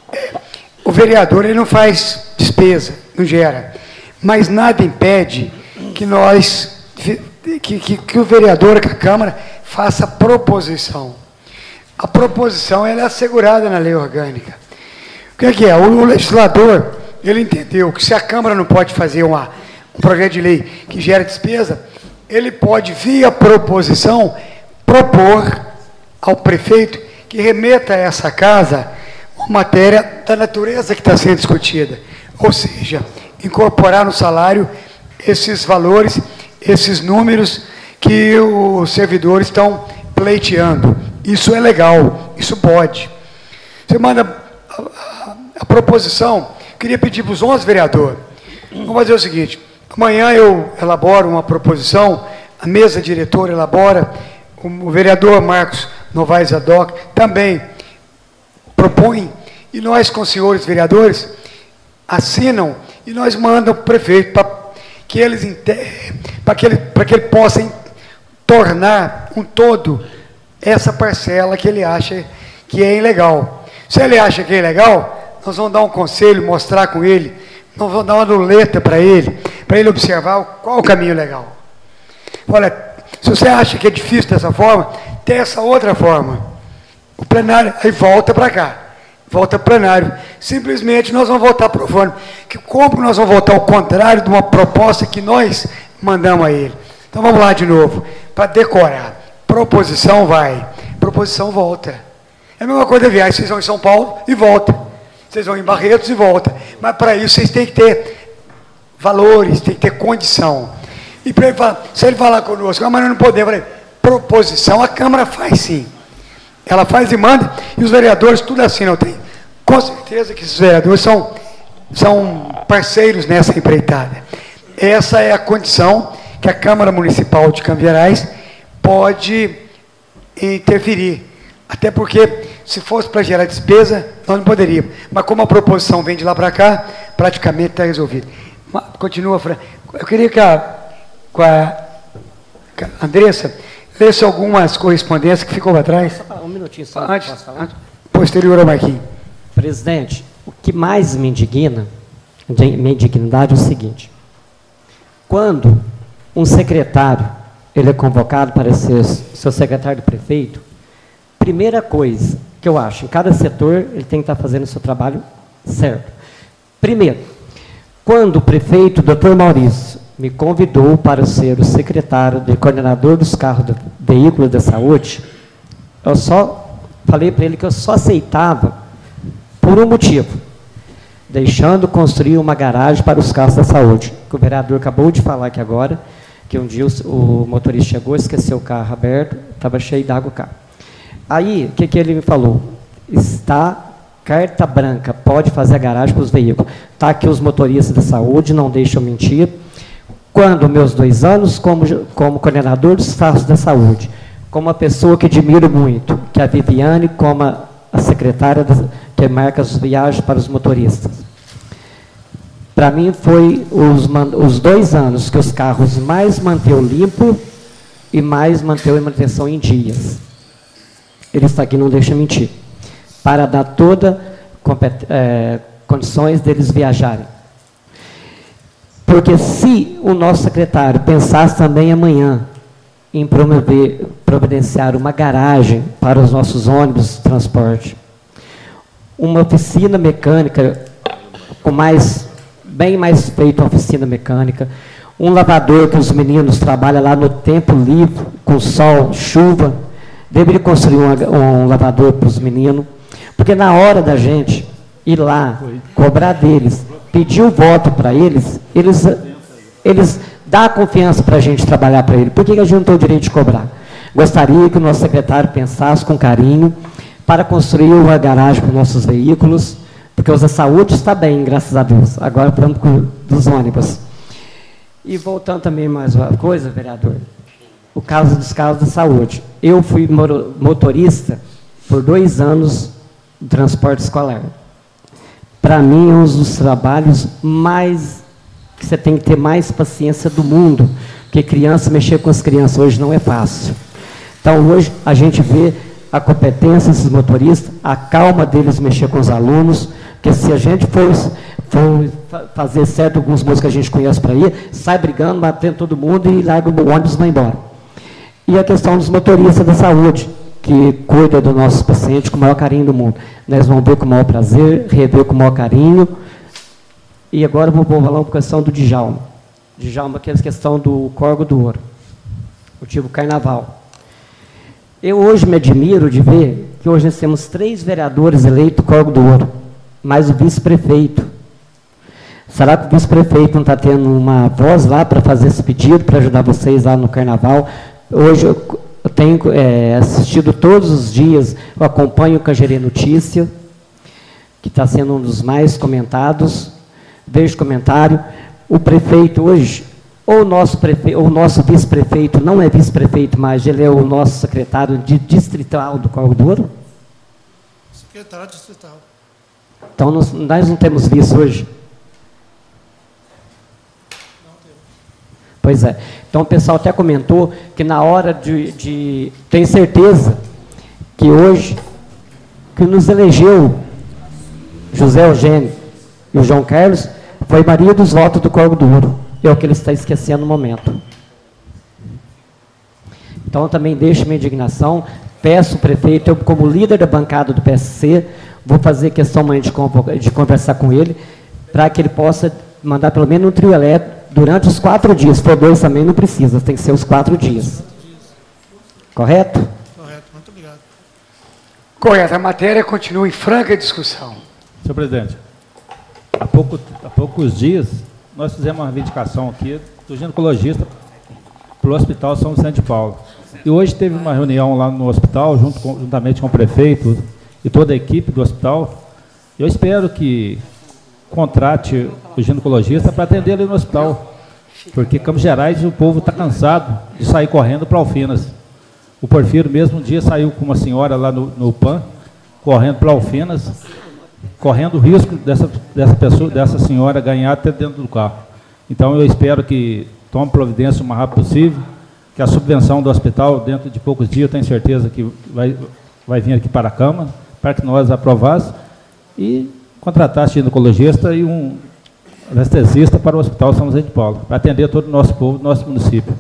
O vereador, ele não faz despesa, não gera, mas nada impede que nós, que o vereador, que a Câmara, faça proposição. A proposição ela é assegurada na lei orgânica. O que é? O legislador, ele entendeu que se a Câmara não pode fazer um projeto de lei que gera despesa, ele pode, via proposição, propor ao prefeito que remeta a essa casa uma matéria da natureza que está sendo discutida. Ou seja, incorporar no salário esses valores, esses números que os servidores estão pleiteando. Isso é legal, isso pode. Você manda a proposição, queria pedir para os 11 vereadores, vamos fazer o seguinte, amanhã eu elaboro uma proposição, a mesa diretora elabora, o vereador Marcos Novaes Adoc também propõe, e nós com os senhores vereadores assinam, e nós mandamos para o prefeito, para que ele possa tornar um todo essa parcela que ele acha que é ilegal. Se ele acha que é ilegal, nós vamos dar um conselho, mostrar com ele, nós vamos dar uma luleta para ele observar qual o caminho legal. Olha, se você acha que é difícil dessa forma, tem essa outra forma. O plenário, aí volta para cá, volta para o plenário. Simplesmente nós vamos votar aprovando. Como nós vamos votar ao contrário de uma proposta que nós mandamos a ele? Então vamos lá de novo, para decorar. Proposição vai, proposição volta. É a mesma coisa da viagem, vocês vão em São Paulo e volta. Vocês vão em Barretos e volta. Mas para isso vocês têm que ter valores, tem que ter condição. E para ele falar, se ele falar conosco, mas nós não podemos, eu falei, proposição a Câmara faz sim. Ela faz e manda, e os vereadores tudo assinam. Eu tenho com certeza que esses vereadores são parceiros nessa empreitada. Essa é a condição que a Câmara Municipal de Campos Gerais pode interferir. Até porque, se fosse para gerar despesa, nós não poderíamos. Mas como a proposição vem de lá para cá, praticamente está resolvido. Continua, Fran. Eu queria que com a Andressa, ler algumas correspondências que ficou para trás. Um minutinho só. Antes, posso falar? Posterior ao Marquinhos. Presidente, o que mais me indigna, minha indignidade é o seguinte. Quando um secretário, ele é convocado para ser seu secretário de prefeito, primeira coisa que eu acho, em cada setor, ele tem que estar fazendo o seu trabalho certo. Primeiro, quando o prefeito, Dr. Maurício, me convidou para ser o secretário de coordenador dos carros do veículo da saúde, eu só falei para ele que eu só aceitava por um motivo, deixando construir uma garagem para os carros da saúde, que o vereador acabou de falar aqui agora, que um dia o motorista chegou, esqueceu o carro aberto, estava cheio d'água o carro. Aí, o que ele me falou? Está carta branca, pode fazer a garagem para os veículos. Está aqui os motoristas da saúde, não deixam mentir. Quando meus 2 anos como coordenador dos carros da saúde, como uma pessoa que admiro muito, que é a Viviane, como a secretária que marca as viagens para os motoristas. Para mim, foi os 2 anos que os carros mais manteu limpo e mais manteu a manutenção em dias. Ele está aqui, não deixa mentir. Para dar toda condições deles viajarem. Porque se o nosso secretário pensasse também amanhã em providenciar uma garagem para os nossos ônibus de transporte, uma oficina mecânica bem mais feita, uma oficina mecânica, um lavador que os meninos trabalham lá no tempo livre, com sol, chuva, deveria construir um lavador para os meninos, porque na hora da gente ir lá, cobrar deles, pedir o voto para eles dão a confiança para a gente trabalhar para eles. Por que a gente não tem o direito de cobrar? Gostaria que o nosso secretário pensasse com carinho para construir uma garagem para os nossos veículos, porque os da saúde está bem, graças a Deus. Agora estamos com dos ônibus. E voltando também mais uma coisa, vereador, o caso dos carros da saúde. Eu fui motorista por 2 anos do transporte escolar. Para mim, é um dos trabalhos que você tem que ter mais paciência do mundo, porque mexer com as crianças hoje não é fácil. Então, hoje, a gente vê a competência desses motoristas, a calma deles mexer com os alunos, porque se a gente for fazer certo alguns moços que a gente conhece para ir, sai brigando, batendo todo mundo e larga o ônibus e vai embora. E a questão dos motoristas da saúde, que cuida dos nossos pacientes com o maior carinho do mundo. Nós vamos ver com o maior prazer, rever com o maior carinho. E agora vou falar uma questão do Djalma. Djalma, que é a questão do Corgo do Ouro, motivo carnaval. Eu hoje me admiro de ver que hoje nós temos 3 vereadores eleitos do Corgo do Ouro, mais o vice-prefeito. Será que o vice-prefeito não está tendo uma voz lá para fazer esse pedido, para ajudar vocês lá no carnaval? Hoje eu tenho assistido todos os dias, eu acompanho o Cangerê Notícia, que está sendo um dos mais comentados. Vejo comentário. O prefeito hoje, ou o nosso vice-prefeito, não é vice-prefeito, mas ele é o nosso secretário distrital do Corgo do Ouro? Secretário distrital. Então, nós não temos vice hoje? Pois é. Então, o pessoal até comentou que na hora tenho certeza que hoje, que nos elegeu José Eugênio e o João Carlos, foi maioria dos votos do Corgo do Ouro. É o que ele está esquecendo no momento. Então, eu também deixo minha indignação, peço ao prefeito, eu como líder da bancada do PSC, vou fazer questão amanhã de conversar com ele, para que ele possa mandar pelo menos um trio elétrico durante os 4 dias. Se for 2 também não precisa, tem que ser os 4 dias. Correto? Correto, muito obrigado. Correto, a matéria continua em franca discussão. Senhor presidente, há poucos dias, nós fizemos uma reivindicação aqui do ginecologista para o Hospital São Vicente de Paulo. E hoje teve uma reunião lá no hospital, juntamente com o prefeito e toda a equipe do hospital. Eu espero que contrate o ginecologista para atender ali no hospital, porque Campos Gerais o povo está cansado de sair correndo para Alfinas. O Porfírio mesmo um dia saiu com uma senhora lá no PAN, correndo para Alfinas, correndo o risco dessa senhora ganhar até dentro do carro. Então eu espero que tome providência o mais rápido possível, que a subvenção do hospital, dentro de poucos dias, eu tenho certeza que vai vir aqui para a Câmara, para que nós aprovássemos e contratasse ginecologista e um anestesista para o Hospital São José de Paulo, para atender todo o nosso povo, nosso município.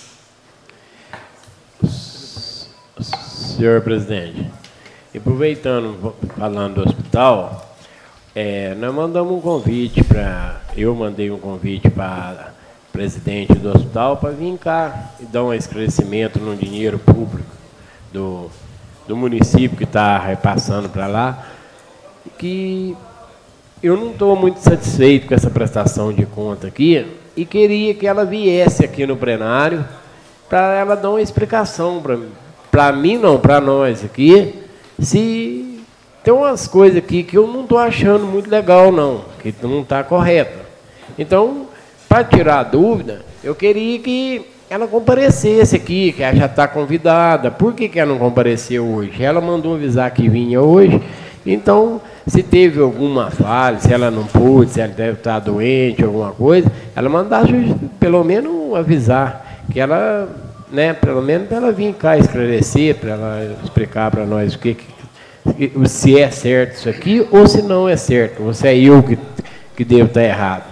Senhor presidente, aproveitando, falando do hospital, nós mandamos um convite eu mandei um convite para o presidente do hospital para vir cá e dar um esclarecimento no dinheiro público do município que está repassando para lá, que eu não estou muito satisfeito com essa prestação de conta aqui e queria que ela viesse aqui no plenário para ela dar uma explicação para mim, não, para nós aqui, se tem umas coisas aqui que eu não estou achando muito legal, não, que não está correta. Então, para tirar a dúvida, eu queria que ela comparecesse aqui, que ela já está convidada. Por que ela não compareceu hoje? Ela mandou avisar que vinha hoje. Então, se teve alguma falha, se ela não pôde, se ela deve estar doente, alguma coisa, ela mandasse pelo menos avisar, que ela, né, pelo menos para ela vir cá esclarecer, para ela explicar para nós se é certo isso aqui ou se não é certo, ou se é eu que devo estar errado.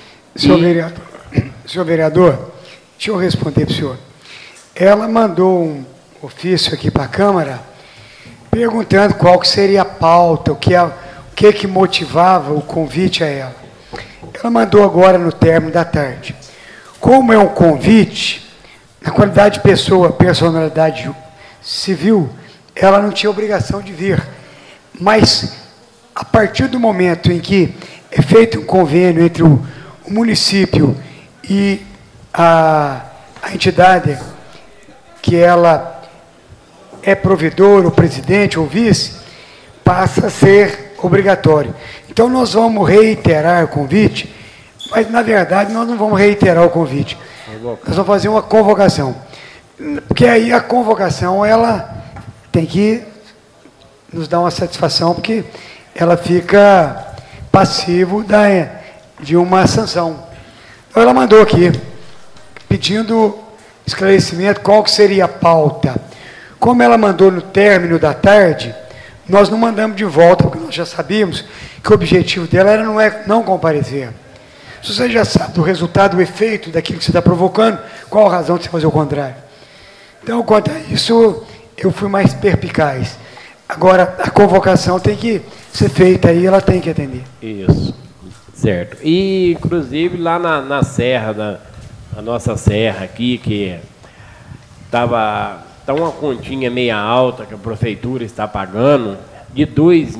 Senhor vereador, deixa eu responder para o senhor. Ela mandou um ofício aqui para a Câmara perguntando qual que seria a pauta, o que motivava o convite a ela. Ela mandou agora no término da tarde. Como é um convite, na qualidade de pessoa, personalidade civil, ela não tinha obrigação de vir. Mas, a partir do momento em que é feito um convênio entre o município e a entidade que ela é provedor, ou presidente, ou vice, passa a ser obrigatório. Então, nós vamos reiterar o convite, mas, na verdade, nós não vamos reiterar o convite. Nós vamos fazer uma convocação. Porque aí a convocação, ela tem que nos dar uma satisfação, porque ela fica passivo de uma sanção. Então, ela mandou aqui, pedindo esclarecimento, qual que seria a pauta. Como ela mandou no término da tarde, nós não mandamos de volta, porque nós já sabíamos que o objetivo dela era não comparecer. Se você já sabe do resultado, do efeito daquilo que você está provocando, qual a razão de você fazer o contrário? Então, quanto a isso, eu fui mais perspicaz. Agora, a convocação tem que ser feita aí, ela tem que atender. Isso, certo. E, inclusive, lá na serra, a nossa serra aqui, que está uma continha meia alta que a prefeitura está pagando, de R$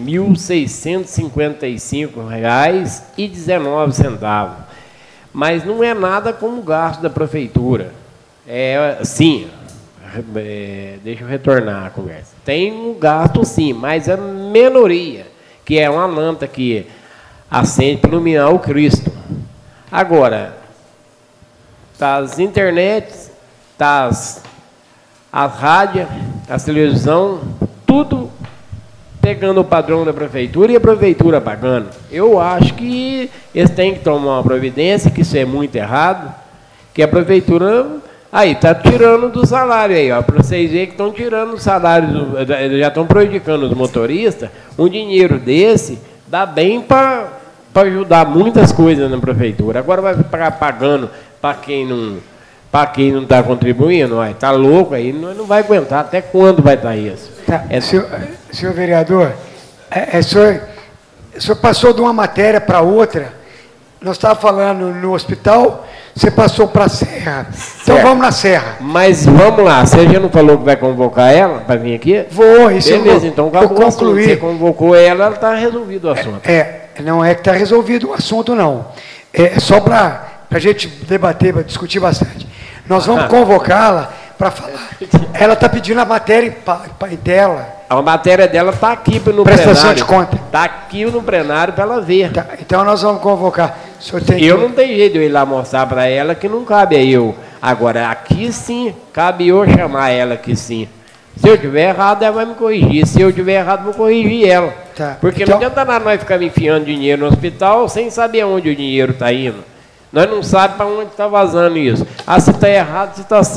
2.655,19. Mas não é nada como o gasto da prefeitura. Sim, deixa eu retornar a conversa. Tem um gasto sim, mas é minoria, que é uma lâmpada que acende para iluminar o Cristo. Agora, as internets, as rádios, a televisão, tudo pegando o padrão da prefeitura e a prefeitura pagando. Eu acho que eles têm que tomar uma providência, que isso é muito errado, que a prefeitura aí está tirando do salário aí, ó, para vocês verem que estão tirando o salário, já estão prejudicando os motoristas. Um dinheiro desse dá bem para ajudar muitas coisas na prefeitura. Agora vai ficar pagando para quem não está contribuindo, está louco aí, não vai aguentar. Até quando vai estar isso? Tá. Senhor vereador, o senhor passou de uma matéria para outra. Nós estávamos falando no hospital, você passou para a Serra. Então vamos na Serra. Mas vamos lá, você já não falou que vai convocar ela para vir aqui? Vou, isso beleza, então acabou o assunto. Você convocou ela está resolvido o assunto. Não é que está resolvido o assunto, não. É só para a gente debater, para discutir bastante. Nós vamos convocá-la para falar. Ela está pedindo a matéria em tela. A matéria dela está aqui no prestação plenário. De conta. Está aqui no plenário para ela ver. Tá, então nós vamos convocar. Não tenho jeito de eu ir lá mostrar para ela que não cabe a eu. Agora, aqui sim, cabe eu chamar ela aqui sim. Se eu tiver errado, ela vai me corrigir. Se eu tiver errado, vou corrigir ela. Tá. Porque então, não adianta nada nós ficar enfiando dinheiro no hospital sem saber aonde o dinheiro está indo. Nós não sabemos para onde está vazando isso. Se está errado, se está certo.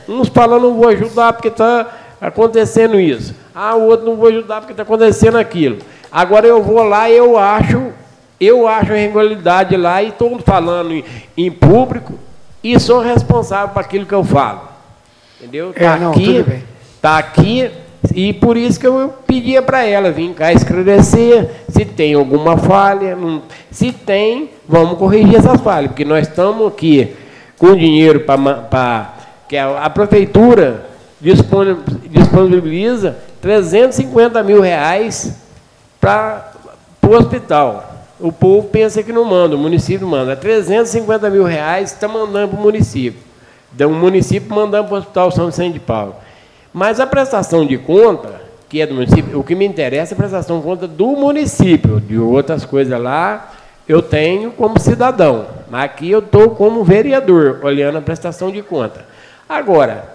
Uns falam, não vou ajudar porque está acontecendo isso. Ah, o outro não vou ajudar porque está acontecendo aquilo. Agora eu vou lá e eu acho a irregularidade lá e estou falando em público e sou responsável por aquilo que eu falo. Entendeu? Está aqui, e por isso que eu pedia para ela vir cá esclarecer se tem alguma falha. Se tem, vamos corrigir essas falhas, porque nós estamos aqui com dinheiro que a prefeitura disponibiliza R$350 mil para o hospital. O povo pensa que não manda, o município manda. R$350 mil está mandando para o município. O município mandando para o Hospital São Vicente de Paulo. Mas a prestação de conta, que é do município, o que me interessa é a prestação de conta do município. De outras coisas lá, eu tenho como cidadão. Mas aqui eu estou como vereador, olhando a prestação de conta. Agora,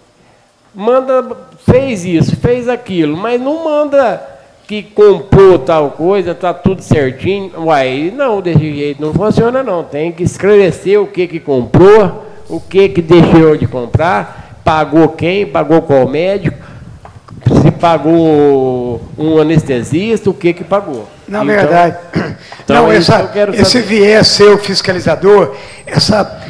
fez isso, fez aquilo, mas não manda que comprou tal coisa, está tudo certinho. Uai, não, desse jeito não funciona, não. Tem que esclarecer o que comprou, o que deixou de comprar, pagou quem, pagou qual médico, se pagou um anestesista, o que pagou. Na verdade. Então, não, esse viés seu fiscalizador, essa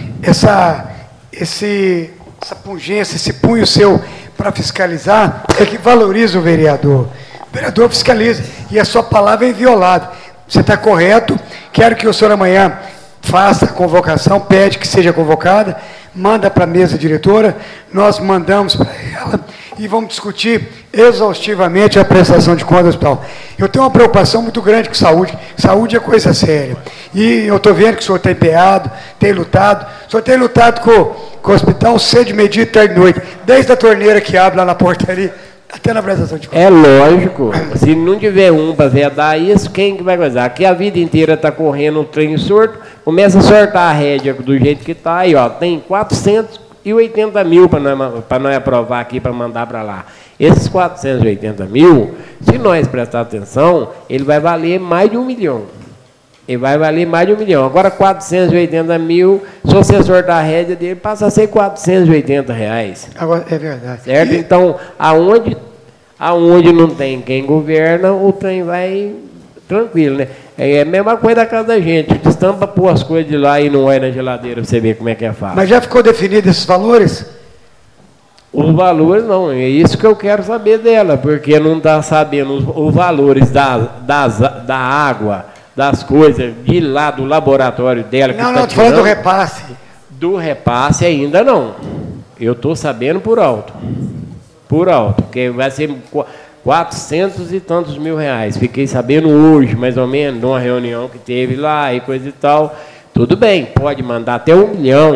pungência, esse punho seu para fiscalizar, é que valoriza o vereador. O vereador fiscaliza e a sua palavra é inviolada. Você está correto, quero que o senhor amanhã faça a convocação, pede que seja convocada, manda para a mesa diretora, nós mandamos para ela e vamos discutir exaustivamente a prestação de contas do hospital. Eu tenho uma preocupação muito grande com saúde. Saúde é coisa séria. E eu estou vendo que o senhor tem empenhado, tem lutado. O senhor tem lutado com o hospital cedo, meio-dia, tarde e noite, desde a torneira que abre lá na portaria, até na prestação de contas. É lógico. Se não tiver para vedar isso, quem que vai gozar? Aqui a vida inteira está correndo um trem sorto, começa a sortar a rédea do jeito que está, aí ó, tem 480 mil para nós aprovar aqui, para mandar para lá. Esses 480 mil, se nós prestar atenção, ele vai valer mais de 1 milhão. Ele vai valer mais de 1 milhão. Agora, 480 mil, se você sortar a rédea dele, passa a ser R$480. Agora, é verdade. Certo? Então, aonde não tem quem governa, o trem vai tranquilo, né? É a mesma coisa da casa da gente. Estampa pôr as coisas de lá e não vai na geladeira, você ver como é que é fácil. Mas já ficou definido esses valores? Os valores não, é isso que eu quero saber dela, porque não está sabendo os valores da água, das coisas de lá do laboratório dela. Não, estou falando do repasse. Do repasse ainda não. Eu estou sabendo por alto. Por alto, porque vai ser 400 e tantos mil reais. Fiquei sabendo hoje, mais ou menos, numa reunião que teve lá e coisa e tal. Tudo bem, pode mandar até R$1 milhão.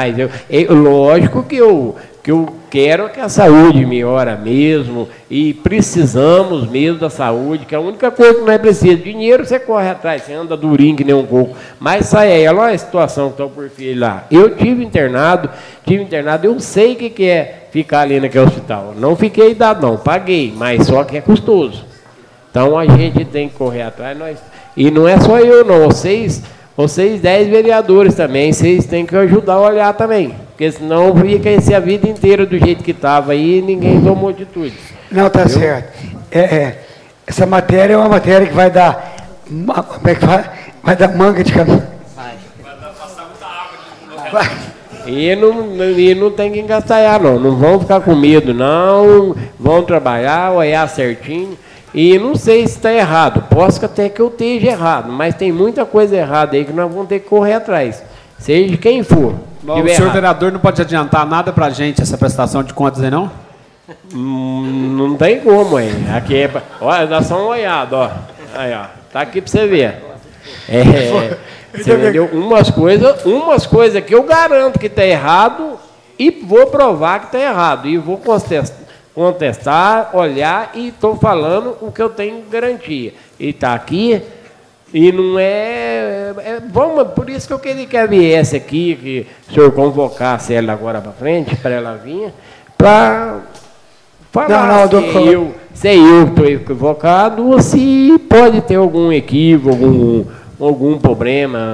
Lógico que eu quero que a saúde melhore mesmo, e precisamos mesmo da saúde, que é a única coisa que nós precisamos. Dinheiro você corre atrás, você anda durinho que nem um coco, mas sai aí, olha a situação que está o perfil lá. Eu tive internado, eu sei o que é ficar ali naquele hospital. Não fiquei dado não, paguei, mas só que é custoso. Então a gente tem que correr atrás, e não é só eu não, vocês 10 vereadores também, vocês têm que ajudar a olhar também. Porque senão fica a vida inteira do jeito que estava aí e ninguém tomou atitude. Não, tá certo. Essa matéria é uma matéria que vai dar. Como é que vai dar manga de caminho. Vai passar muita água E não tem que engastanhar, não. Não vão ficar com medo, não. Vão trabalhar, olhar certinho. E não sei se está errado. Posso até que eu esteja errado, mas tem muita coisa errada aí que nós vamos ter que correr atrás. Seja quem for. Bom, o senhor vereador não pode adiantar nada para a gente, essa prestação de contas aí, não? Não tem como, hein? Aqui é... Olha, dá só uma olhada, ó. Aí, ó. Tá aqui para você ver. Você entendeu? Umas coisas que eu garanto que está errado e vou provar que está errado. E vou contestar, olhar e estou falando o que eu tenho garantia. E está aqui... E não vamos, por isso que eu queria que ela viesse aqui, que o senhor convocasse ela agora para frente, para ela vir, para falar se eu estou equivocado ou se pode ter algum equívoco, algum problema.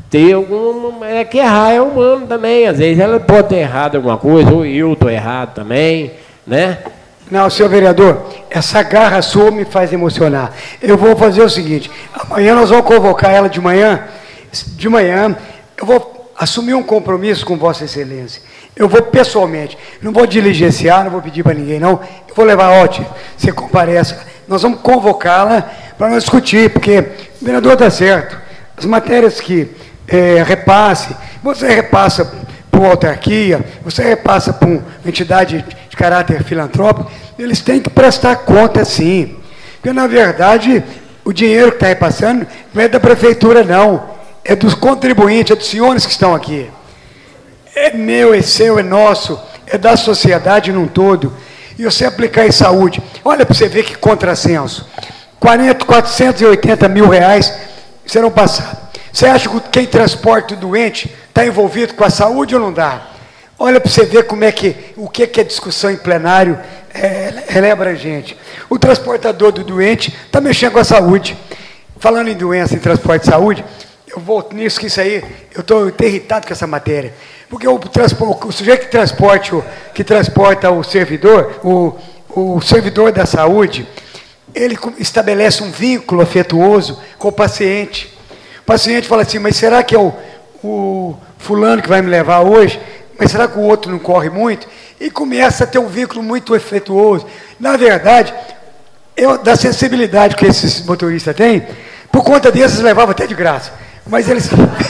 ter algum... É que errar é humano também. Às vezes ela pode ter errado alguma coisa, ou eu estou errado também, né? Não, senhor vereador, essa garra sua me faz emocionar. Eu vou fazer o seguinte, amanhã nós vamos convocar ela de manhã, eu vou assumir um compromisso com Vossa Excelência. Eu vou pessoalmente, não vou diligenciar, não vou pedir para ninguém não, eu vou levar, ótimo, você compareça, nós vamos convocá-la para nós discutir, porque o vereador está certo, as matérias que repasse, você repassa por autarquia, você repassa por uma entidade de caráter filantrópico, eles têm que prestar conta, sim. Porque, na verdade, o dinheiro que está repassando não é da prefeitura, não. É dos contribuintes, é dos senhores que estão aqui. É meu, é seu, é nosso, é da sociedade num todo. E você aplicar em saúde, olha para você ver que contrassenso. 480 mil reais serão passados. Você acha que quem transporta o doente está envolvido com a saúde ou não dá? Olha para você ver como é o que é discussão em plenário relembra a gente. O transportador do doente está mexendo com a saúde. Falando em doença, em transporte de saúde, eu volto nisso, que isso aí, eu estou irritado com essa matéria. Porque o sujeito que transporta o servidor, o servidor da saúde, ele estabelece um vínculo afetuoso com o paciente. O paciente fala assim, mas será que é o fulano que vai me levar hoje? Mas será que o outro não corre muito? E começa a ter um vínculo muito afetuoso. Na verdade, da sensibilidade que esses motoristas têm, por conta desses levavam até de graça. Mas eles...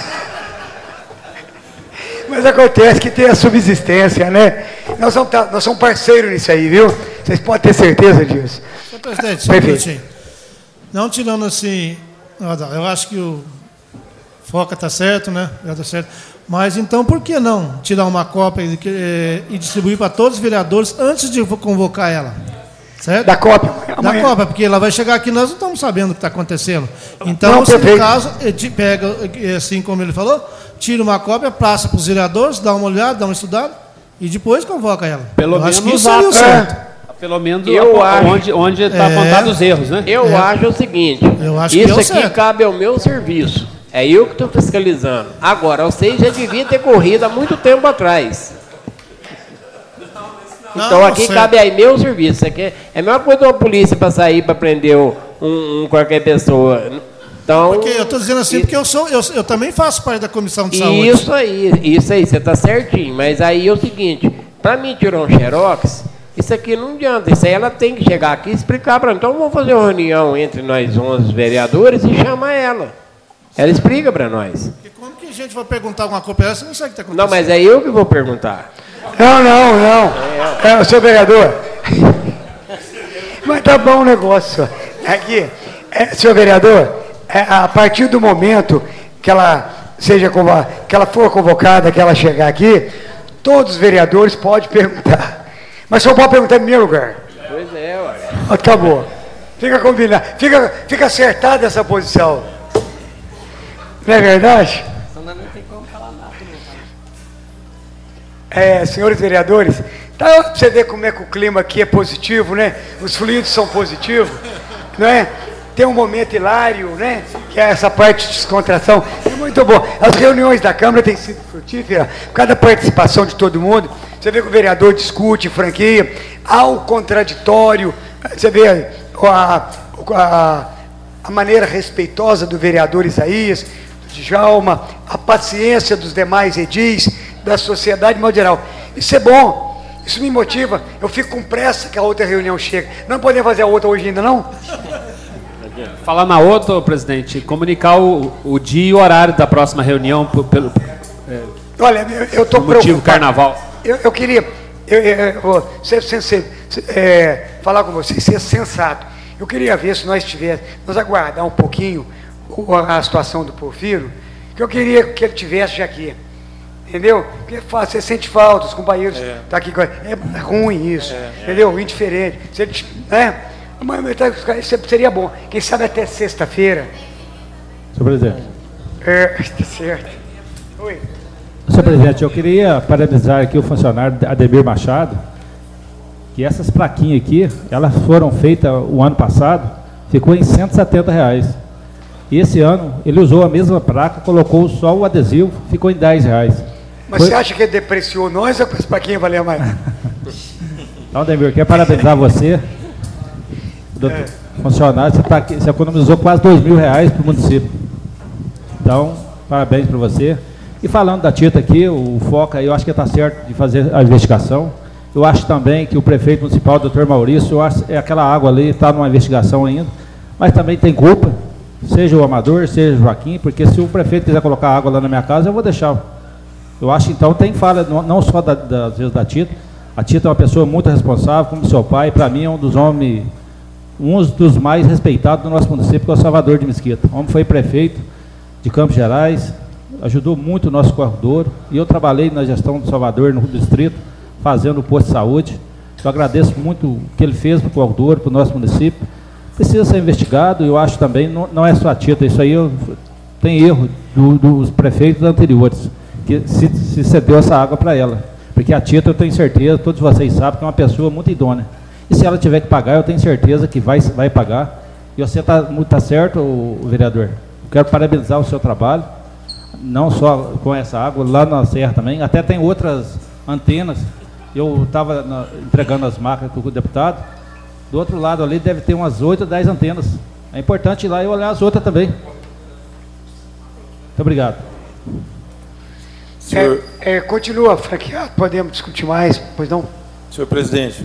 Mas acontece que tem a subsistência, né? Nós somos parceiros nisso aí, viu? Vocês podem ter certeza disso. Senhor presidente, só um minutinho. Não tirando assim... Eu acho que o Foca está certo, né? Já está certo. Mas então, por que não tirar uma cópia e distribuir para todos os vereadores antes de convocar ela? Certo? Da cópia. Da cópia, porque ela vai chegar aqui, nós não estamos sabendo o que está acontecendo. Então, se no caso, pega, assim como ele falou, tira uma cópia, passa para os vereadores, dá uma olhada, dá uma estudada, e depois convoca ela. Pelo menos acho que isso seria o certo. Pelo menos onde está apontado os erros, né? Eu acho o seguinte, isso aqui cabe ao meu serviço. É eu que estou fiscalizando. Agora, vocês já deviam ter corrido há muito tempo atrás. Então, aqui cabe aí meu serviço. Aqui é a mesma coisa de uma polícia para sair para prender qualquer pessoa. Então, porque eu estou dizendo assim, porque eu também faço parte da comissão de saúde. Isso aí, você está certinho. Mas aí é o seguinte, para mim tirar um xerox, isso aqui não adianta. Isso aí ela tem que chegar aqui e explicar para mim. Então, vamos fazer uma reunião entre nós 11 vereadores e chamar ela. Ela explica para nós. E como que a gente vai perguntar alguma coisa? Você não sabe o que está acontecendo. Não, mas é eu que vou perguntar. Não. Senhor vereador. Mas tá bom o negócio. Aqui, senhor vereador, a partir do momento que ela for convocada, que ela chegar aqui, todos os vereadores podem perguntar. Mas só pode perguntar em primeiro lugar. Pois é, ué. Acabou. Fica combinado. Fica acertada essa posição. Não é verdade? Não tem como falar nada. Senhores vereadores, tá, pra você ver como é que o clima aqui é positivo, né? Os fluidos são positivos, não é? Tem um momento hilário, né? Que é essa parte de descontração. É muito bom. As reuniões da Câmara têm sido frutíferas, por causa da participação de todo mundo. Você vê que o vereador discute em franquia, há o contraditório, você vê a maneira respeitosa do vereador Isaías, do Djalma, a paciência dos demais edis, da sociedade de modo geral. Isso é bom, isso me motiva. Eu fico com pressa que a outra reunião chega. Não podemos fazer a outra hoje ainda, não? Falar na outra, presidente, comunicar o dia e o horário da próxima reunião olha, eu estou preocupado. Motivo carnaval. Eu queria falar com vocês, ser sensato. Eu queria ver se nós aguardar um pouquinho a situação do Porfírio, que eu queria que ele tivesse aqui. Entendeu? Porque você sente falta, os companheiros tá aqui. É ruim isso, entendeu? Indiferente. Mas seria bom. Quem sabe até sexta-feira. Senhor presidente. Tá certo. Oi. Senhor presidente, eu queria parabenizar aqui o funcionário Ademir Machado, que essas plaquinhas aqui, elas foram feitas o ano passado, ficou em R$170. E esse ano ele usou a mesma placa, colocou só o adesivo, ficou em R$10. Mas você acha que ele depreciou nós ou que as plaquinhas valiam mais? Então, Demir, quero parabenizar você, doutor funcionário, você, tá aqui, você economizou quase R$2.000 para o município. Então, parabéns para você. E falando da Tita aqui, o FOCA, eu acho que está certo de fazer a investigação. Eu acho também que o prefeito municipal, doutor Maurício, eu acho que aquela água ali está numa investigação ainda, mas também tem culpa, seja o Amador, seja o Joaquim, porque se o prefeito quiser colocar água lá na minha casa, eu vou deixar. Eu acho que então tem falha, não só às vezes da Tita. A Tita é uma pessoa muito responsável, como seu pai, para mim é um dos mais respeitados do nosso município, que é o Salvador de Mesquita. O homem foi prefeito de Campos Gerais, ajudou muito o nosso corredor, e eu trabalhei na gestão do Salvador, no distrito, fazendo o posto de saúde. Eu agradeço muito o que ele fez para o corredor, para o nosso município. Precisa ser investigado, e eu acho também, não é só a Tita, isso aí tem erro dos prefeitos anteriores, que se cedeu essa água para ela. Porque a Tita, eu tenho certeza, todos vocês sabem, que é uma pessoa muito idônea. E se ela tiver que pagar, eu tenho certeza que vai pagar. E você está certo, vereador. Eu quero parabenizar o seu trabalho, não só com essa água, lá na Serra também. Até tem outras antenas. Eu estava entregando as máquinas para o deputado. Do outro lado ali deve ter umas 8 ou 10 antenas. É importante ir lá e olhar as outras também. Muito obrigado. Senhor... Continua, franqueado, podemos discutir mais, pois não? Senhor presidente,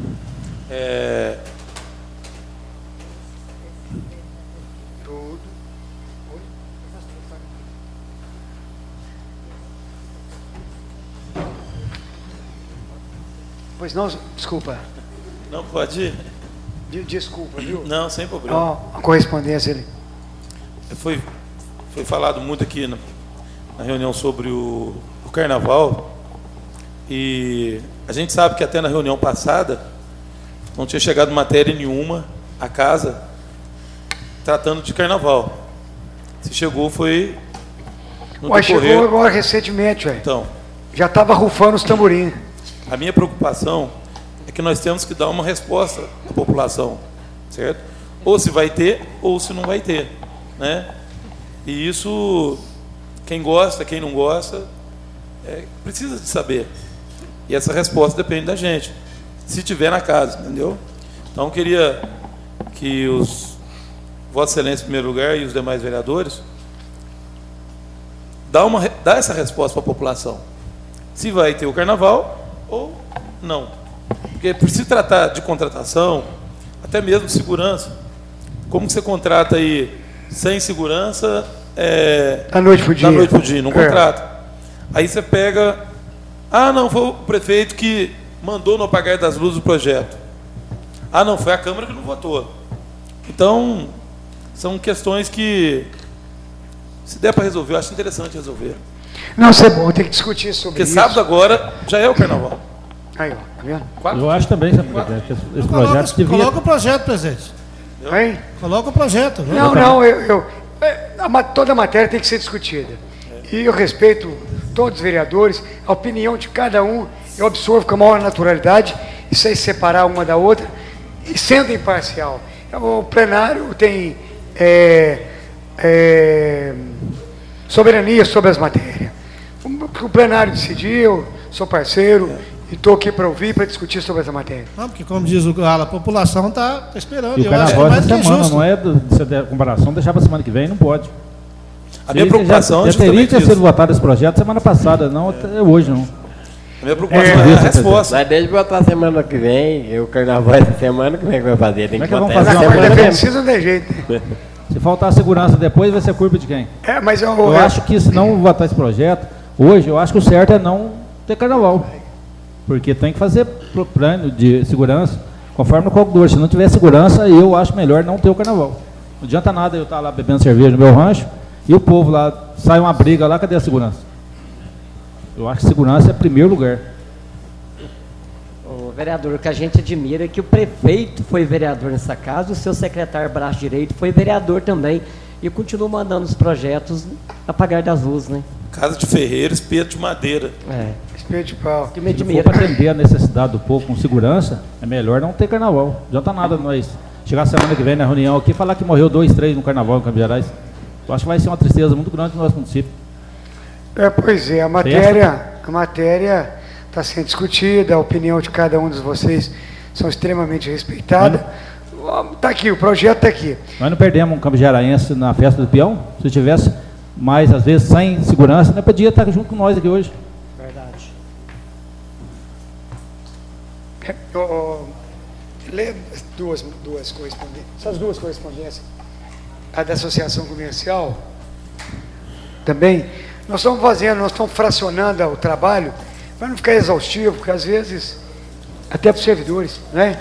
Pois não, desculpa. Não pode ir? Desculpa, viu? Não, sem problema. A correspondência ali. Foi falado muito aqui na reunião sobre o carnaval, e a gente sabe que até na reunião passada não tinha chegado matéria nenhuma à casa tratando de carnaval. Se chegou foi no decorrer... Chegou agora recentemente, velho. Então, já estava rufando os tamborins. A minha preocupação é que nós temos que dar uma resposta à população, certo? Ou se vai ter, ou se não vai ter, né? E isso, quem gosta, quem não gosta, precisa de saber. E essa resposta depende da gente, se tiver na casa, entendeu? Então, eu queria que Vossa Excelência, em primeiro lugar, e os demais vereadores, dá essa resposta para a população. Se vai ter o carnaval ou não. Porque por se tratar de contratação, até mesmo segurança, como que você contrata aí sem segurança da noite pro dia? Não contrata. Aí você pega, não, foi o prefeito que mandou no apagar das luzes o projeto. Não, foi a Câmara que não votou. Então, são questões que, se der para resolver, eu acho interessante resolver. Não, isso é bom, tem que discutir sobre isso. Porque sábado agora já é o carnaval. Aí, ó, tá vendo? Eu acho também, esse projeto devia... Coloca o projeto, presidente. Hein? Coloca o projeto. Não, toda a matéria tem que ser discutida. E eu respeito todos os vereadores, a opinião de cada um, eu absorvo com a maior naturalidade, e sem separar uma da outra, e sendo imparcial. O plenário tem soberania sobre as matérias. O plenário decidiu, sou parceiro, e estou aqui para ouvir, para discutir sobre essa matéria. Não, porque como diz o Galo, a população está esperando. E o carnaval essa semana, não é de comparação, deixar para a semana que vem, não pode. A minha preocupação já teria que ter sido votado esse projeto semana passada, não até hoje, não. A minha preocupação é a resposta. Mas desde botar semana que vem, o carnaval essa semana que vem que vai fazer. Tem que vamos botar fazer semana precisa de jeito. Se faltar segurança depois, vai ser culpa de quem? Mas eu acho que se não votar esse projeto, hoje, eu acho que o certo é não ter carnaval. Porque tem que fazer plano de segurança, conforme o corredor. Se não tiver segurança, eu acho melhor não ter o carnaval. Não adianta nada eu estar lá bebendo cerveja no meu rancho e o povo lá, sai uma briga lá, cadê a segurança? Eu acho que segurança é primeiro lugar. O vereador, o que a gente admira é que o prefeito foi vereador nessa casa, o seu secretário braço direito foi vereador também, e continua mandando os projetos apagar das luzes, né? Casa de ferreiro, espeto de madeira. Espeto de pau. Se for para atender a necessidade do povo com segurança, é melhor não ter carnaval. Não adianta nada nós chegar semana que vem na reunião aqui e falar que morreu 2, 3 no carnaval em Campos Gerais. Eu acho que vai ser uma tristeza muito grande no nosso município. Pois é, a matéria está sendo discutida, a opinião de cada um de vocês são extremamente respeitadas. Está aqui, o projeto está aqui. Nós não perdemos um campo jaraense na festa do peão. Se tivesse mais, às vezes, sem segurança, não podia estar junto com nós aqui hoje. Verdade. Lê duas correspondências. Essas duas correspondências. A da Associação Comercial também. Nós estamos fracionando o trabalho para não ficar exaustivo, porque às vezes, até para os servidores, né?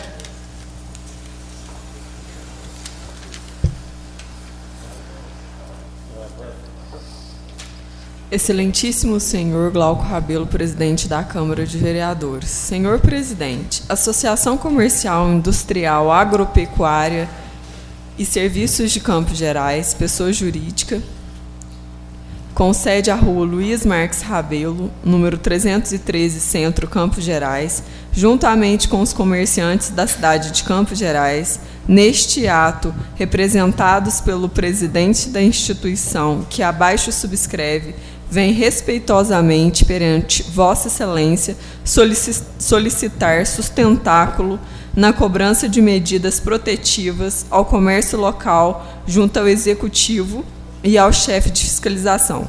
Excelentíssimo senhor Glauco Rabelo, presidente da Câmara de Vereadores. Senhor presidente, Associação Comercial, Industrial, Agropecuária e Serviços de Campos Gerais, pessoa jurídica, com sede à rua Luiz Marques Rabelo, número 313, Centro, Campos Gerais, juntamente com os comerciantes da cidade de Campos Gerais, neste ato, representados pelo presidente da instituição, que abaixo subscreve, vem respeitosamente perante Vossa Excelência solicitar sustentáculo na cobrança de medidas protetivas ao comércio local junto ao Executivo e ao chefe de fiscalização.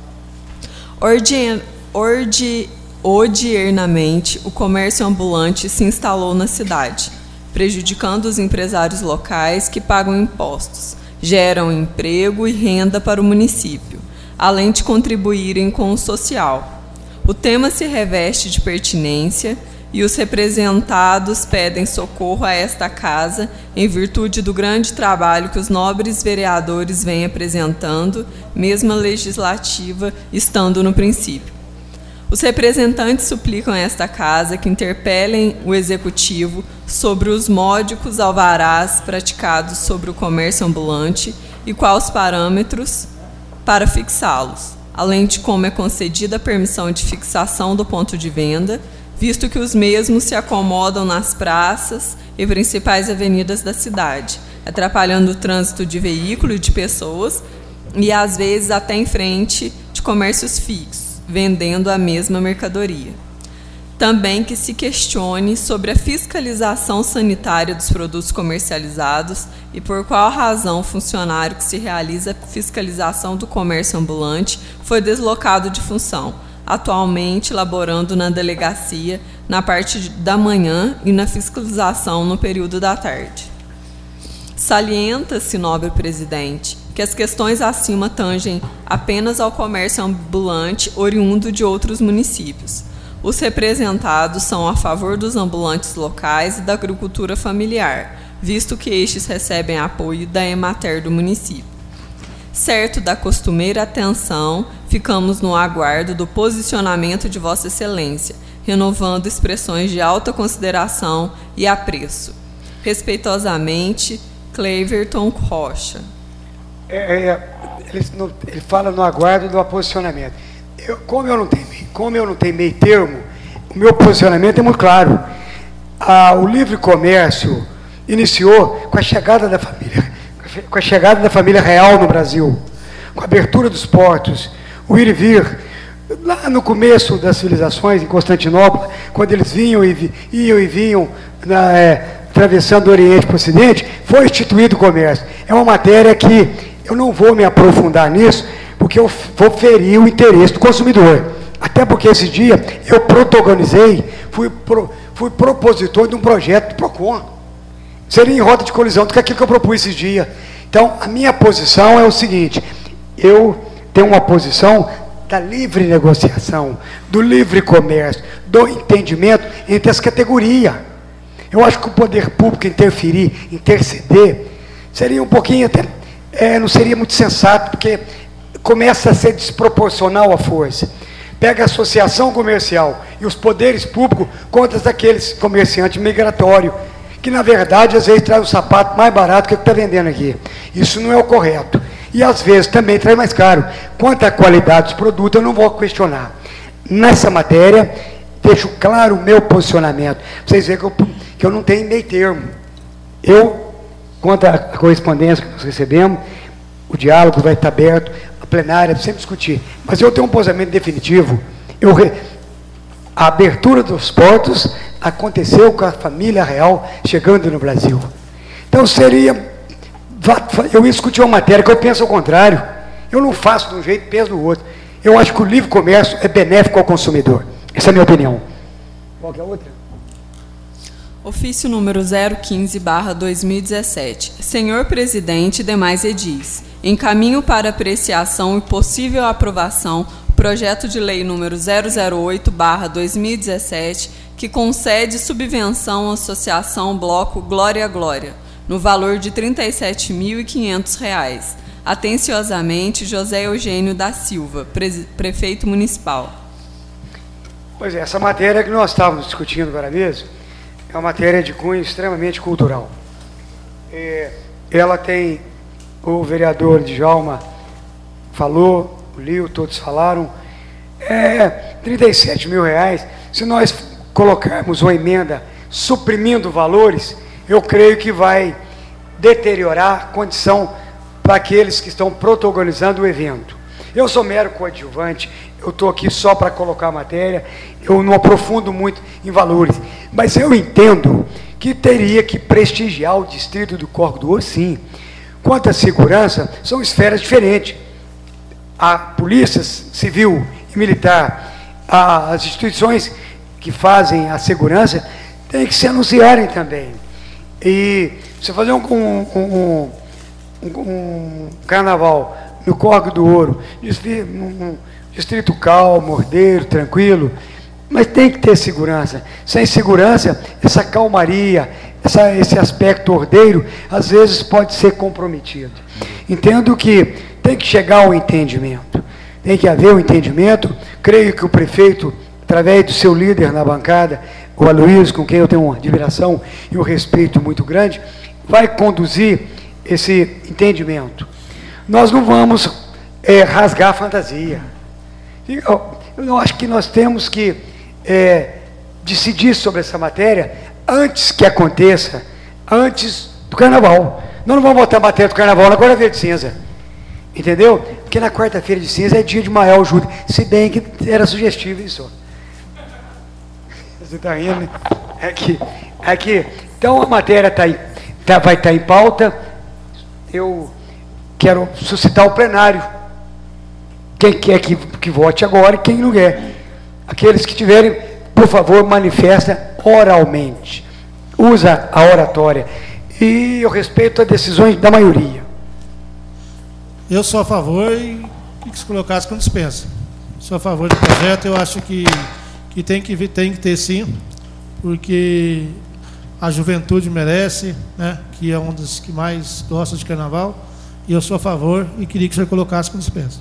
Odiernamente, o comércio ambulante se instalou na cidade, prejudicando os empresários locais que pagam impostos, geram emprego e renda para o município, além de contribuírem com o social. O tema se reveste de pertinência e os representados pedem socorro a esta casa em virtude do grande trabalho que os nobres vereadores vêm apresentando, mesmo a legislativa estando no princípio. Os representantes suplicam a esta casa que interpelem o Executivo sobre os módicos alvarás praticados sobre o comércio ambulante e quais os parâmetros para fixá-los, além de como é concedida a permissão de fixação do ponto de venda, visto que os mesmos se acomodam nas praças e principais avenidas da cidade, atrapalhando o trânsito de veículo e de pessoas e, às vezes, até em frente de comércios fixos, vendendo a mesma mercadoria. Também que se questione sobre a fiscalização sanitária dos produtos comercializados e por qual razão o funcionário que se realiza a fiscalização do comércio ambulante foi deslocado de função, atualmente laborando na delegacia na parte da manhã e na fiscalização no período da tarde. Salienta-se, nobre presidente, que as questões acima tangem apenas ao comércio ambulante oriundo de outros municípios. Os representados são a favor dos ambulantes locais e da agricultura familiar, visto que estes recebem apoio da Emater do município. Certo da costumeira atenção, ficamos no aguardo do posicionamento de Vossa Excelência, renovando expressões de alta consideração e apreço. Respeitosamente, Cleverton Rocha. Ele fala no aguardo do posicionamento. Como eu não tenho meio termo, o meu posicionamento é muito claro. O livre comércio iniciou com a chegada da família real no Brasil, com a abertura dos portos, o ir e vir. Lá no começo das civilizações, em Constantinopla, quando eles iam e vinham atravessando o Oriente para o Ocidente, foi instituído o comércio. É uma matéria que eu não vou me aprofundar nisso, porque eu vou ferir o interesse do consumidor. Até porque esse dia eu protagonizei, fui propositor de um projeto do PROCON. Seria em rota de colisão do que aquilo que eu propus esse dia. Então, a minha posição é o seguinte: eu tenho uma posição da livre negociação, do livre comércio, do entendimento entre as categorias. Eu acho que o poder público interceder, seria um pouquinho até, não seria muito sensato, porque começa a ser desproporcional a força. Pega a associação comercial e os poderes públicos contra aqueles comerciantes migratórios, que na verdade às vezes traz um sapato mais barato que o que está vendendo aqui. Isso não é o correto. E às vezes também traz mais caro. Quanto à qualidade dos produtos, eu não vou questionar. Nessa matéria, deixo claro o meu posicionamento. Vocês veem que eu não tenho meio termo. Quanto à correspondência que nós recebemos, o diálogo vai estar aberto, a plenária, sempre discutir. Mas eu tenho um posicionamento definitivo. A abertura dos portos aconteceu com a família real chegando no Brasil. Então eu ia discutir uma matéria que eu penso ao contrário. Eu não faço de um jeito, penso do outro. Eu acho que o livre comércio é benéfico ao consumidor. Essa é a minha opinião. Qual que é a outra? Ofício número 015/2017. Senhor Presidente e demais edis, encaminho para apreciação e possível aprovação o projeto de lei número 008/2017, que concede subvenção à Associação Bloco Glória Glória, no valor de R$ 37.500. Atenciosamente, José Eugênio da Silva, prefeito municipal. Pois é, essa matéria que nós estávamos discutindo agora mesmo é uma matéria de cunho extremamente cultural. Ela tem, o vereador Djalma falou, o Lio, todos falaram, R$ 37 mil. Se nós colocarmos uma emenda suprimindo valores, eu creio que vai deteriorar a condição para aqueles que estão protagonizando o evento. Eu sou mero coadjuvante, eu estou aqui só para colocar a matéria, eu não aprofundo muito em valores, mas eu entendo que teria que prestigiar o distrito do Córrego do Ouro, sim. Quanto à segurança, são esferas diferentes. A polícia civil e militar, as instituições que fazem a segurança, têm que se anunciarem também. E você fazer um carnaval no Córrego do Ouro, um distrito calmo, ordeiro, tranquilo, mas tem que ter segurança. Sem segurança, essa calmaria, esse aspecto ordeiro, às vezes pode ser comprometido. Entendo que tem que chegar ao entendimento, tem que haver um entendimento. Creio que o prefeito, através do seu líder na bancada, o Aloysio, com quem eu tenho uma admiração e um respeito muito grande, vai conduzir esse entendimento. Nós não vamos rasgar a fantasia. Eu acho que nós temos que decidir sobre essa matéria antes que aconteça, antes do carnaval. Nós não vamos botar a matéria do carnaval na quarta-feira de cinza. Entendeu? Porque na quarta-feira de cinza é dia de maior ajuda. Se bem que era sugestivo isso. Você está rindo, né? Então a matéria vai estar em pauta. Eu quero suscitar o plenário. Quem quer que vote agora e quem não quer. Aqueles que tiverem, por favor, manifesta oralmente. Usa a oratória. E eu respeito as decisões da maioria. Eu sou a favor e que se colocasse com dispensa. Sou a favor do projeto, eu acho que tem que ter sim, porque a juventude merece, né, que é um dos que mais gosta de carnaval, e eu sou a favor e queria que o senhor colocasse com dispensa.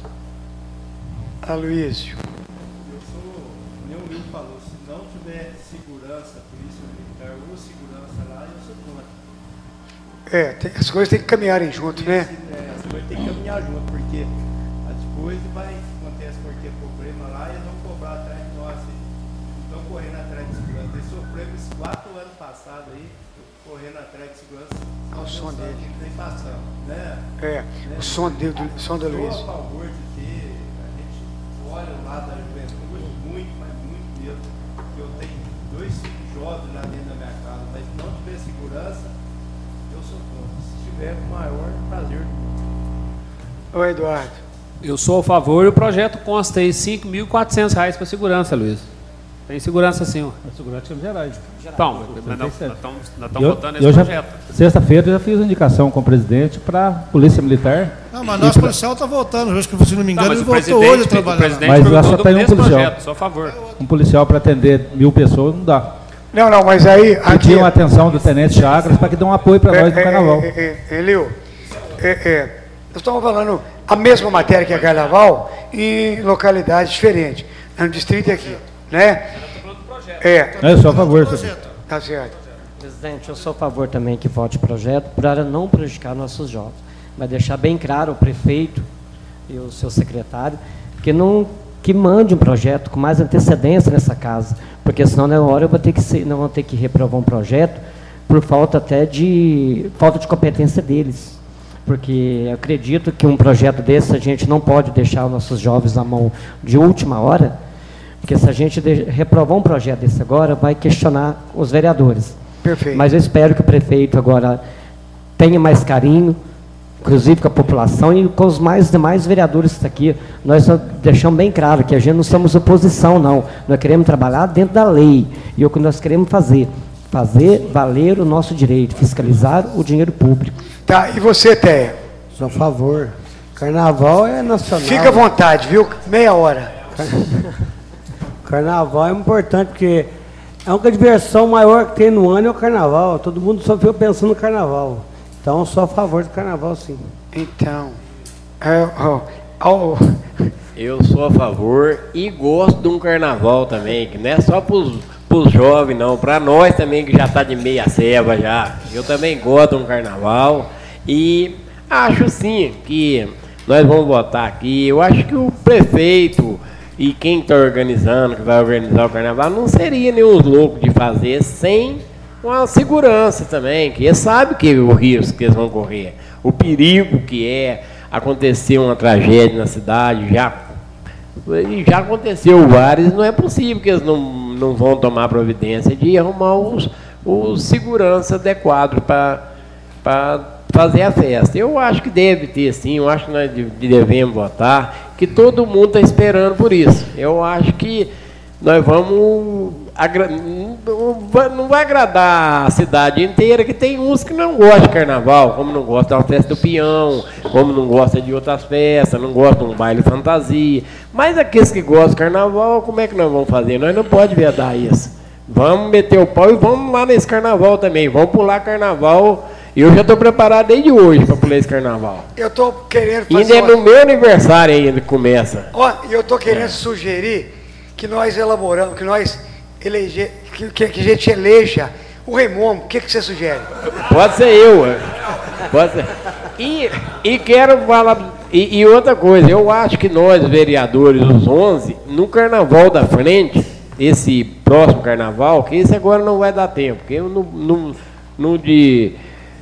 Aloysio. Eu sou, nem o Lio falou, se não tiver segurança, polícia militar ou segurança lá, eu sou contra. As coisas têm que caminharem junto, né? As coisas têm que caminhar junto, porque depois acontece qualquer problema lá e eles vão cobrar atrás de nós, estão correndo atrás de segurança. Eles sofreram esses 4 anos passados aí, correndo atrás de segurança. O som dele. Que vem passando, né? O som do Aloysio. Sou a favor de ter, a gente olha o lado da juventude muito, mas muito mesmo. Eu tenho 2 filhos jovens lá dentro da minha casa, mas se não tiver segurança, eu sou contra. Se tiver, com o maior prazer do mundo. Oi, Eduardo. Eu sou a favor e o projeto consta aí R$ 5.400 para segurança, Luiz. Tem segurança sim. A segurança geral. Então, nós estamos votando esse projeto. Sexta-feira eu já fiz indicação com o presidente para a Polícia Militar. Não, mas nosso policial está voltando. Eu acho que, se não me engano, ele voltou hoje a trabalhar. Mas lá só tem um policial. Projeto, só a favor. Um policial para atender 1.000 pessoas não dá. Não, mas aí... Pediu a atenção do Tenente Chagras para que dê um apoio para nós no carnaval. Lio, nós estamos falando a mesma matéria que a carnaval em localidades diferentes. No distrito aqui, né? Eu sou a favor. Tá certo. Presidente, eu sou a favor também que vote o projeto para não prejudicar nossos jovens. Mas deixar bem claro o prefeito e o seu secretário que mande um projeto com mais antecedência nessa casa, porque senão na hora não vão ter que reprovar um projeto por falta de competência deles. porque eu acredito que um projeto desse a gente não pode deixar os nossos jovens na mão de última hora, porque se a gente reprovar um projeto desse agora, vai questionar os vereadores. Perfeito. Mas eu espero que o prefeito agora tenha mais carinho, inclusive com a população e com os demais vereadores que estão aqui. Nós deixamos bem claro que a gente não somos oposição, não. Nós queremos trabalhar dentro da lei. E o que nós queremos fazer valer o nosso direito, fiscalizar o dinheiro público. Tá, e você, Teia? Sou a favor. Carnaval é nacional. Fica à vontade, viu? Meia hora. Carnaval é importante, porque a única diversão maior que tem no ano é o carnaval. Todo mundo só fica pensando no carnaval. Então, eu sou a favor do carnaval, sim. Então, eu sou a favor e gosto de um carnaval também, que não é só para os jovens, não. Para nós também, que já está de meia ceva já. Eu também gosto de um carnaval e acho, sim, que nós vamos votar aqui. Eu acho que o prefeito e quem está organizando, que vai organizar o carnaval, não seria nenhum louco de fazer sem uma segurança também, que eles sabem que o risco que eles vão correr, o perigo que é acontecer uma tragédia na cidade, já aconteceu vários, não é possível que eles não vão tomar providência de arrumar os segurança adequados para fazer a festa. Eu acho que deve ter, sim, eu acho que nós devemos votar, que todo mundo está esperando por isso. Eu acho que nós vamos... não vai agradar a cidade inteira, que tem uns que não gostam de carnaval, como não gostam da festa do peão, como não gostam de outras festas, não gostam de um baile fantasia. Mas aqueles que gostam de carnaval, como é que nós vamos fazer? Nós não podemos vedar isso. Vamos meter o pau e vamos lá nesse carnaval também. Vamos pular carnaval. Eu já estou preparado desde hoje para pular esse carnaval. Eu estou querendo fazer... Ainda é no meu aniversário ainda que começa. Ó, eu estou querendo sugerir que nós elaboramos, que nós que a gente eleja o Raimundo. O que você sugere? Pode ser eu. Pode ser. E quero falar... E outra coisa, eu acho que nós, vereadores, os 11, no carnaval da frente, esse próximo carnaval, que esse agora não vai dar tempo, porque no de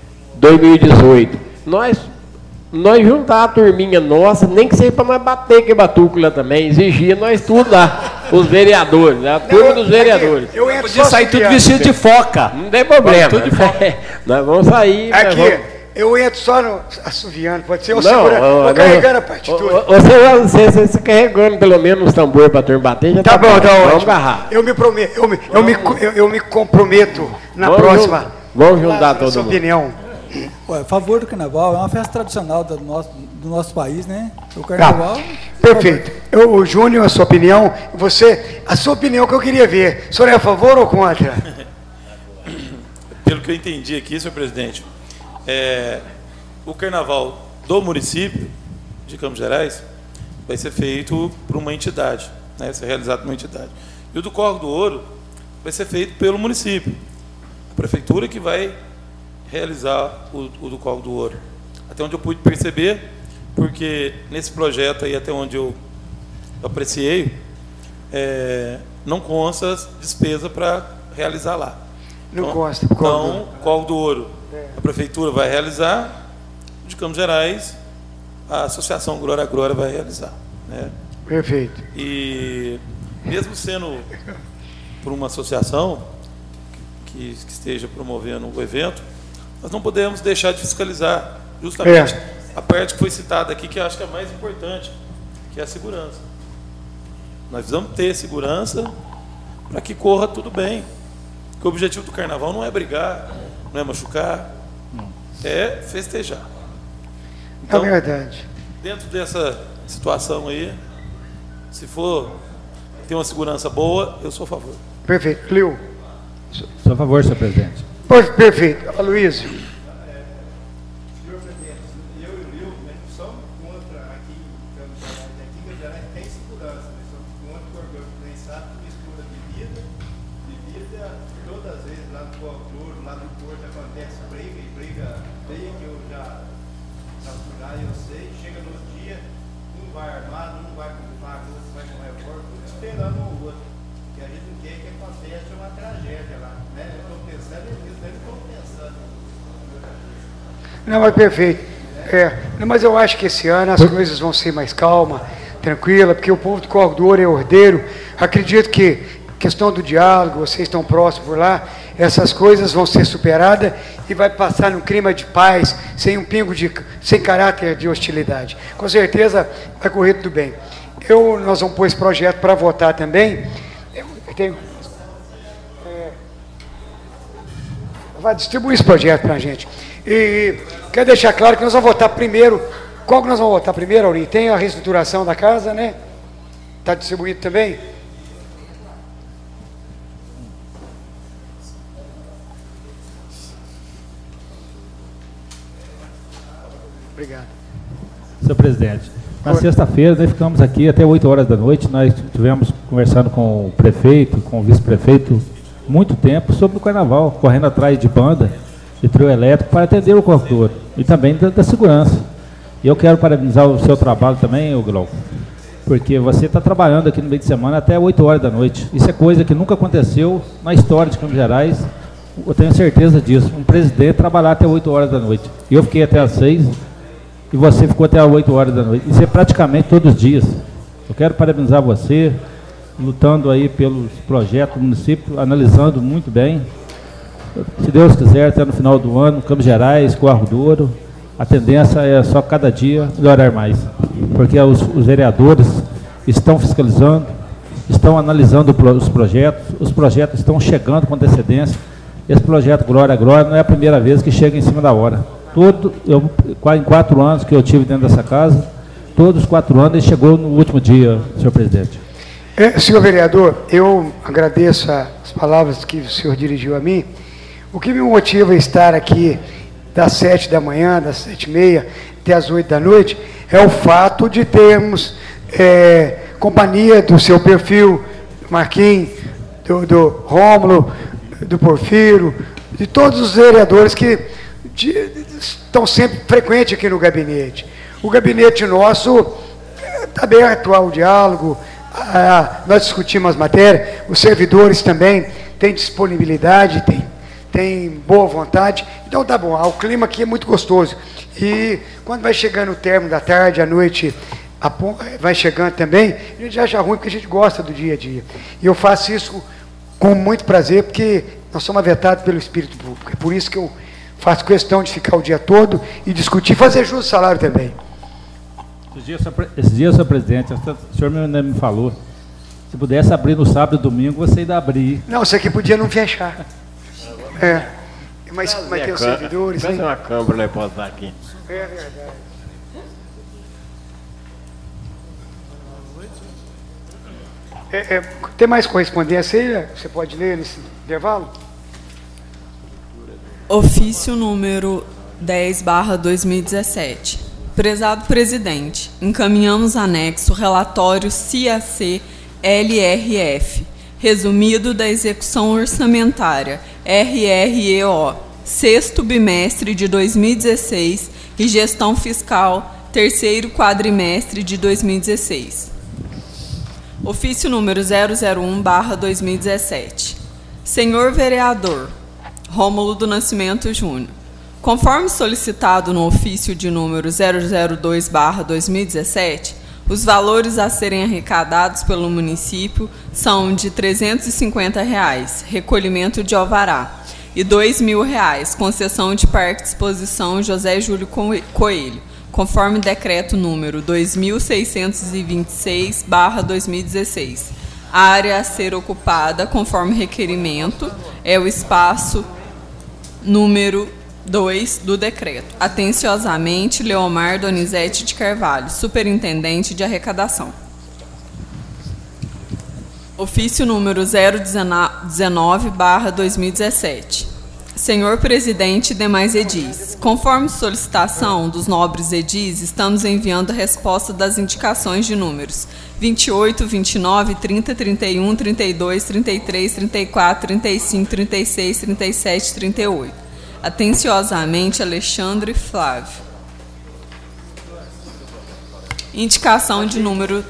2018, nós juntar a turminha nossa, nem que seja para nós bater que batúcula também, exigir nós tudo lá, os vereadores, a turma dos vereadores. Eu podia sair tudo vestido de foca. Não tem problema. Tudo de foca. Nós vamos sair. Aqui, eu entro só no assoviando, pode ser? Ou carregando a partitura. Você carregando pelo menos os tambores para a turma bater, já tá bom. Vamos agarrar. Eu me prometo, eu me comprometo na próxima. Vamos juntar todo mundo. Opinião. A favor do carnaval, é uma festa tradicional do nosso país, né? O carnaval... Perfeito. O Júnior, a sua opinião, a sua opinião que eu queria ver. O senhor é a favor ou contra? Pelo que eu entendi aqui, senhor presidente, o carnaval do município de Campos Gerais vai ser feito por uma entidade, né? Vai ser realizado por uma entidade. E o do Córrego do Ouro vai ser feito pelo município. A prefeitura que vai realizar o do Córrego do Ouro. Até onde eu pude perceber, porque nesse projeto aí, até onde eu apreciei, não consta despesa para realizar lá. Não consta. Então, Córrego do Ouro, a prefeitura vai realizar, de Campos Gerais, a Associação Glória a Glória vai realizar, né? Perfeito. E mesmo sendo por uma associação que esteja promovendo o evento, nós não podemos deixar de fiscalizar justamente a parte que foi citada aqui, que eu acho que é a mais importante, que é a segurança. Nós precisamos ter segurança para que corra tudo bem. Porque o objetivo do carnaval não é brigar, não é machucar, é festejar. Então, é verdade. Dentro dessa situação aí, se for ter uma segurança boa, eu sou a favor. Perfeito. Liu? Sou a favor, senhor presidente. Perfeito. Aloysio. Senhor presidente, eu e o Liu, nós não somos contra aqui em Campos Gerais, tem segurança, nós somos contra o organizado que mistura bebida, todas as vezes lá no Córrego, lá no Porto acontece briga feia que eu já eu sei, chega no dia, um vai armado, um vai com faca, outro vai com revólver, esperando o outro. Que a gente não quer que aconteça uma tragédia lá, né? Eu estou pensando nisso, eles estão pensando. Não, mas perfeito. Mas eu acho que esse ano as coisas vão ser mais calmas, tranquila, porque o povo do Corredor é ordeiro. Acredito que questão do diálogo, vocês estão próximos por lá, essas coisas vão ser superadas e vai passar num clima de paz, sem um pingo sem caráter de hostilidade. Com certeza vai correr tudo bem. Nós vamos pôr esse projeto para votar também. Vai distribuir esse projeto para a gente. E quero deixar claro que nós vamos votar primeiro. Qual que nós vamos votar primeiro, Aurinho? Tem a reestruturação da casa, né? Está distribuído também? Obrigado. Senhor presidente, na sexta-feira nós ficamos aqui até 8 horas da noite, nós estivemos conversando com o prefeito, com o vice-prefeito, muito tempo sobre o carnaval, correndo atrás de banda, de trio elétrico, para atender o corredor e também da segurança. E eu quero parabenizar o seu trabalho também, Glauco, porque você está trabalhando aqui no meio de semana até 8 horas da noite. Isso é coisa que nunca aconteceu na história de Campos Gerais, eu tenho certeza disso, um presidente trabalhar até 8 horas da noite. E eu fiquei até às 6 e você ficou até às 8 horas da noite. Isso é praticamente todos os dias. Eu quero parabenizar você, lutando aí pelos projetos do município, analisando muito bem. Se Deus quiser, até no final do ano, Campos Gerais, Corredor, a tendência é só cada dia melhorar mais. Porque os vereadores estão fiscalizando, estão analisando os projetos estão chegando com antecedência. Esse projeto Glória, Glória não é a primeira vez que chega em cima da hora. Em 4 anos que eu tive dentro dessa casa, todos os 4 anos ele chegou no último dia, senhor presidente. Senhor vereador, eu agradeço as palavras que o senhor dirigiu a mim. O que me motiva a estar aqui das 7 da manhã, das 7h30 até as 8 da noite, é o fato de termos companhia do seu perfil, do Marquinhos, do Rômulo, do Porfiro, de todos os vereadores que estão sempre frequentes aqui no gabinete. O gabinete nosso está aberto ao diálogo, nós discutimos as matérias, os servidores também têm disponibilidade, têm boa vontade, então tá bom, o clima aqui é muito gostoso. E quando vai chegando o término da tarde, à noite, vai chegando também, a gente acha ruim porque a gente gosta do dia a dia. E eu faço isso com muito prazer, porque nós somos avetados pelo espírito público. É por isso que eu faço questão de ficar o dia todo e discutir, fazer jus ao salário também. Esses dias, senhor presidente, o senhor me falou, se pudesse abrir no sábado e domingo, você ainda abrir. Não, isso aqui podia não fechar. Mas como é que é os servidores? Faz uma câmara, né, pode estar aqui. É verdade. Tem mais correspondência aí? Você pode ler nesse intervalo? Ofício número 10/2017. Prezado presidente, encaminhamos anexo relatório CAC-LRF, resumido da execução orçamentária, RREO, sexto bimestre de 2016 e gestão fiscal, terceiro quadrimestre de 2016. Ofício número 001/2017. Senhor vereador Rômulo do Nascimento Júnior, conforme solicitado no ofício de número 002/2017, os valores a serem arrecadados pelo município são de R$ 350, recolhimento de alvará, e R$ 2.000, concessão de parque de exposição José Júlio Coelho, conforme decreto número 2626/2016. A área a ser ocupada, conforme requerimento, é o espaço número 2 do decreto. Atenciosamente, Leomar Donizete de Carvalho, superintendente de arrecadação. Ofício número 019/2017. Senhor presidente e demais edis, conforme solicitação dos nobres edis, estamos enviando a resposta das indicações de números 28, 29, 30, 31, 32, 33, 34, 35, 36, 37, 38. Atenciosamente, Alexandre Flávio. Indicação de número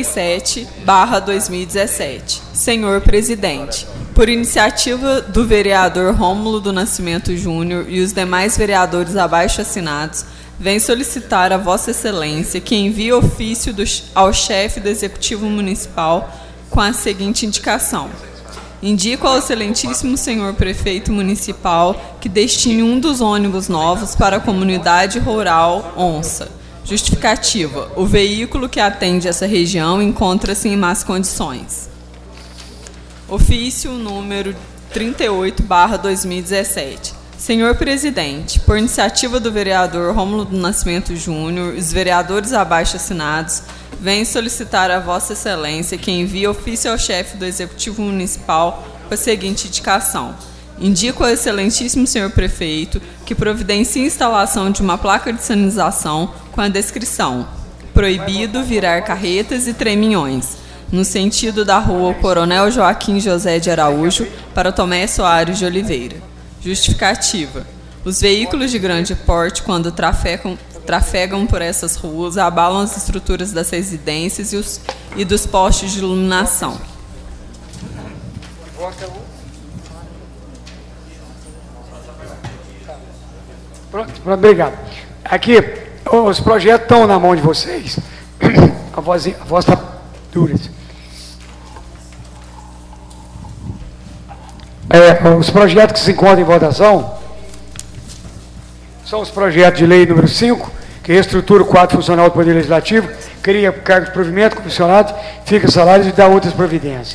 37/2017. Senhor presidente, por iniciativa do vereador Rômulo do Nascimento Júnior e os demais vereadores abaixo assinados, vem solicitar a Vossa Excelência que envie ofício ao chefe do Executivo Municipal com a seguinte indicação. Indico ao excelentíssimo senhor prefeito municipal que destine um dos ônibus novos para a comunidade rural Onça. Justificativa. O veículo que atende essa região encontra-se em más condições. Ofício número 38/2017. Senhor presidente, por iniciativa do vereador Rômulo do Nascimento Júnior, os vereadores abaixo assinados vêm solicitar a Vossa Excelência que envie ofício ao chefe do Executivo Municipal com a seguinte indicação. Indico ao excelentíssimo senhor prefeito que providencie a instalação de uma placa de sinalização com a descrição: proibido virar carretas e treminhões, no sentido da rua Coronel Joaquim José de Araújo para Tomé Soares de Oliveira. Justificativa. Os veículos de grande porte, quando trafegam por essas ruas, abalam as estruturas das residências e dos postes de iluminação. Pronto, obrigado. Aqui, os projetos estão na mão de vocês. A voz está dura. Os projetos que se encontram em votação são os projetos de lei número 5, que reestrutura o quadro funcional do Poder Legislativo, cria cargos de provimento, comissionados, fica salários e dá outras providências.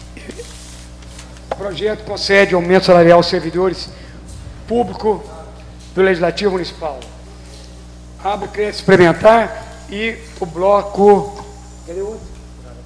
O projeto concede aumento salarial aos servidores públicos do Legislativo Municipal. Abre crédito experimentar e o bloco... Cadê o outro?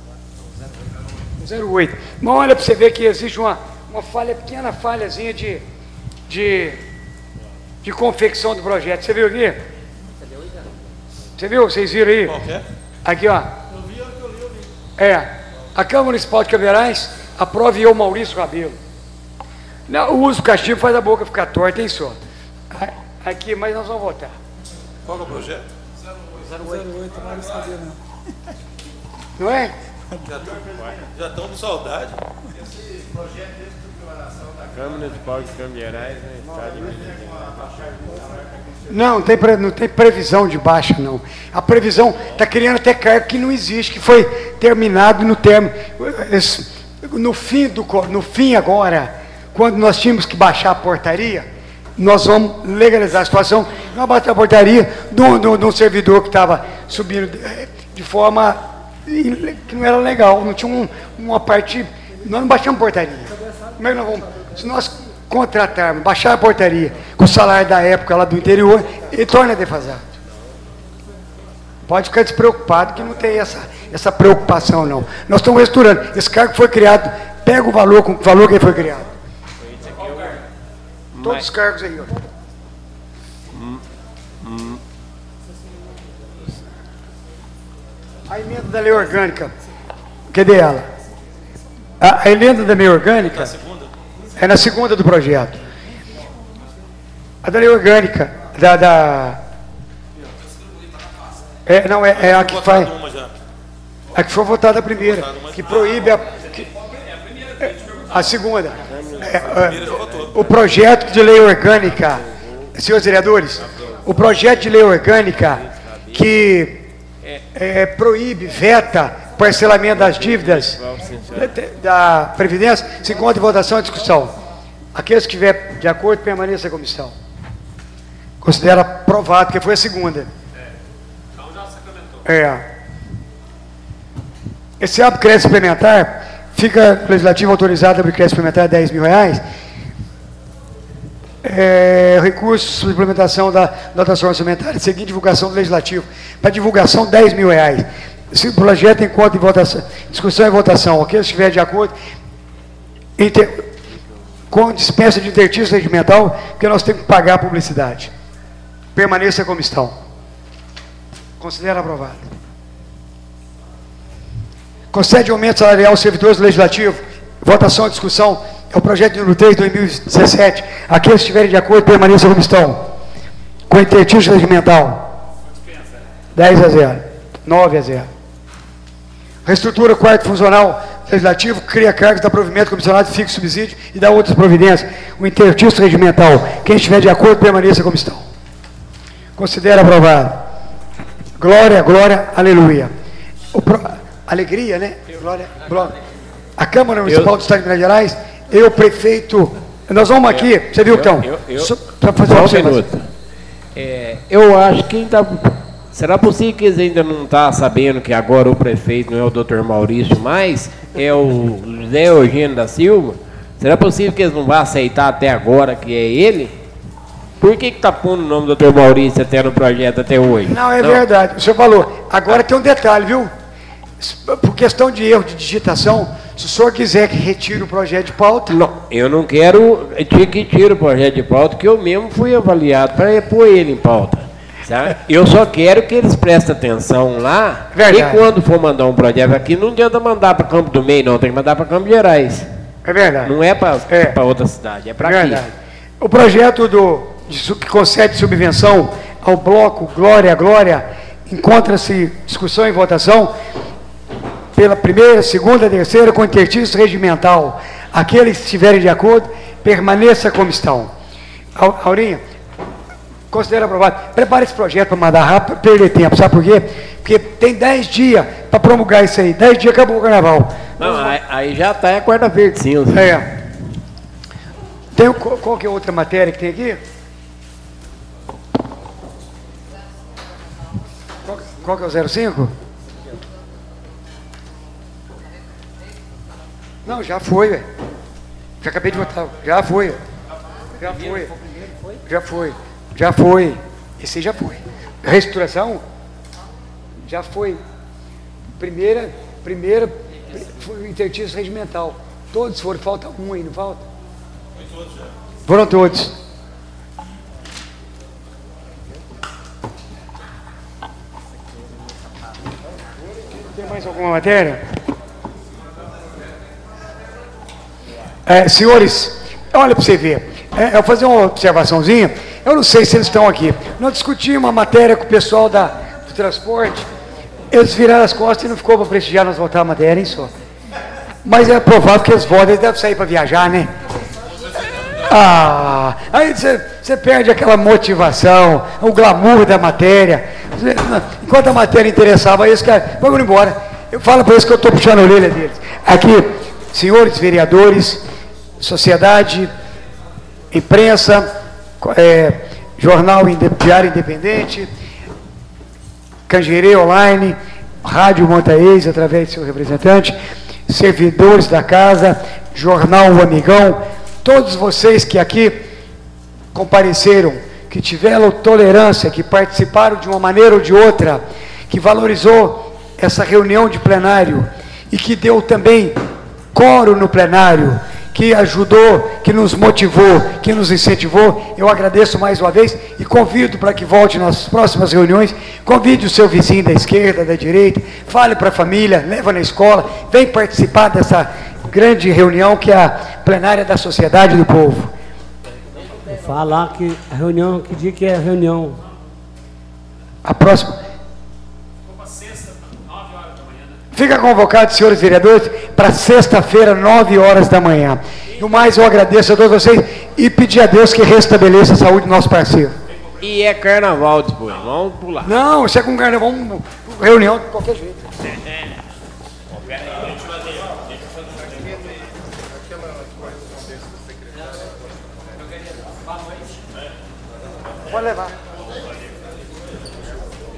08. Mas olha para você ver que existe uma falha, pequena falhazinha de confecção do projeto. Você viu aqui? Você viu? Vocês viram aí? Qual que é? Aqui, ó. Eu li. A Câmara Municipal de Caberais aprova eu, Maurício Rabelo. Não, o uso do castigo faz a boca ficar torta, hein, só? Aqui, mas nós vamos votar. Qual é o projeto? 08, Maurício Rabelo. Não é? Já estão com saudade. Esse projeto de estruturação da Câmara Municipal de Caberais está Não tem previsão de baixa, não. A previsão está criando até cargo que não existe, que foi terminado no termo. No fim agora, quando nós tínhamos que baixar a portaria, nós vamos legalizar a situação. Nós baixamos a portaria de um servidor que estava subindo de forma que não era legal, não tinha uma parte. Nós não baixamos portaria. Como é que nós vamos? Se nós contratarmos, baixar a portaria com o salário da época lá do interior, ele torna defasado. Pode ficar despreocupado que não tem essa preocupação, não. Nós estamos reestruturando. Esse cargo foi criado, pega o valor com o valor que ele foi criado. Todos os cargos aí, ó. A emenda da lei orgânica, cadê ela? A emenda da lei orgânica é na segunda do projeto. A da lei orgânica, é a que faz. A que foi votada a primeira, que proíbe a segunda. O projeto de lei orgânica, senhores vereadores, o projeto de lei orgânica que proíbe, veta parcelamento das dívidas da Previdência, se encontra em votação e discussão. Aqueles que estiverem de acordo, permaneça a comissão. Considera aprovado, porque foi a segunda. Então já sacramentou. Esse abre crédito suplementar, fica legislativo autorizado a abrir crédito suplementar de R$10.000. Recursos de implementação da dotação orçamentária, seguinte divulgação do legislativo. Para divulgação, R$10.000. Esse projeto encontra em votação, discussão e votação. Aqueles que estiverem de acordo, com dispensa de intertício regimental, porque nós temos que pagar a publicidade. Permaneça a comissão. Considera aprovado. Concede aumento salarial aos servidores do legislativo. Votação e discussão. É o projeto número 3 de 2017. Aqueles que estiverem de acordo, permaneçam a comissão. Com intertício regimental. 10-0. 9-0. Reestrutura o quarto funcional legislativo, cria cargos, dá provimento, comissionado, fixa subsídio e dá outras providências. O intertício regimental. Quem estiver de acordo, permaneça a comissão. Considero aprovado. Glória, glória, aleluia. Alegria, né? Glória, glória. A Câmara Municipal do Estado de Minas Gerais, eu, prefeito... Nós vamos aqui, você viu, então? Para fazer uma observação. Eu acho que ainda... Será possível que eles ainda não estão sabendo que agora o prefeito não é o Dr. Maurício mais, é o José Eugênio da Silva? Será possível que eles não vão aceitar até agora que é ele? Por que está pondo o nome do Dr. Maurício até no projeto até hoje? Não, é verdade. O senhor falou. Agora tem um detalhe, viu? Por questão de erro de digitação, se o senhor quiser que retire o projeto de pauta... Não, eu não quero que tire o projeto de pauta, que eu mesmo fui avaliado para pôr ele em pauta. Sabe? Eu só quero que eles prestem atenção lá, verdade. E quando for mandar um projeto aqui, não adianta mandar para Campo do Meio, não, tem que mandar para Campos Gerais. É verdade. Não é para outra cidade, é para aqui. O projeto que concede subvenção ao bloco Glória, Glória, encontra-se discussão e votação pela primeira, segunda, terceira, com exercício regimental. Aqueles que estiverem de acordo, permaneça como estão. Aurinha, considera aprovado. Prepare esse projeto para mandar rápido, perder tempo. Sabe por quê? Porque tem 10 dias para promulgar isso aí. 10 dias acabou o carnaval. Não, aí já está, é quarta-feira de cinza. Tem, qual que é a outra matéria que tem aqui? Qual que é o 05? Não, já foi, velho. Já acabei de votar. Já foi. Já foi. Já foi. Já foi. Esse já foi. Reestruturação? Já foi. Primeira foi exercício regimental. Todos foram, falta um aí, não falta? Foram todos. Tem mais alguma matéria? Senhores, olha para você ver. Eu vou fazer uma observaçãozinha. Eu não sei se eles estão aqui. Nós discutimos uma matéria com o pessoal do transporte. Eles viraram as costas e não ficou para prestigiar nós votar a matéria, hein, só. Mas é provável que eles votam, eles devem sair para viajar, né? Aí você perde aquela motivação, o glamour da matéria. Enquanto a matéria interessava, eles vamos embora. Eu falo para eles que eu estou puxando a orelha deles. Aqui, senhores vereadores, sociedade, imprensa, jornal Diário Independente, Cangerê Online, Rádio Montaês, através de seu representante, servidores da casa, jornal O Amigão, todos vocês que aqui compareceram, que tiveram tolerância, que participaram de uma maneira ou de outra, que valorizou essa reunião de plenário e que deu também coro no plenário, que ajudou, que nos motivou, que nos incentivou. Eu agradeço mais uma vez e convido para que volte nas próximas reuniões. Convide o seu vizinho da esquerda, da direita, fale para a família, leva na escola, vem participar dessa grande reunião que é a plenária da Sociedade do Povo. Vou falar que a reunião, que dia que é a reunião? A próxima. Fica convocado, senhores vereadores, para sexta-feira, 9 horas da manhã. No mais, eu agradeço a todos vocês e pedir a Deus que restabeleça a saúde do nosso parceiro. E é carnaval depois, vamos pular. Não, isso é com carnaval, reunião de qualquer jeito. Pode levar.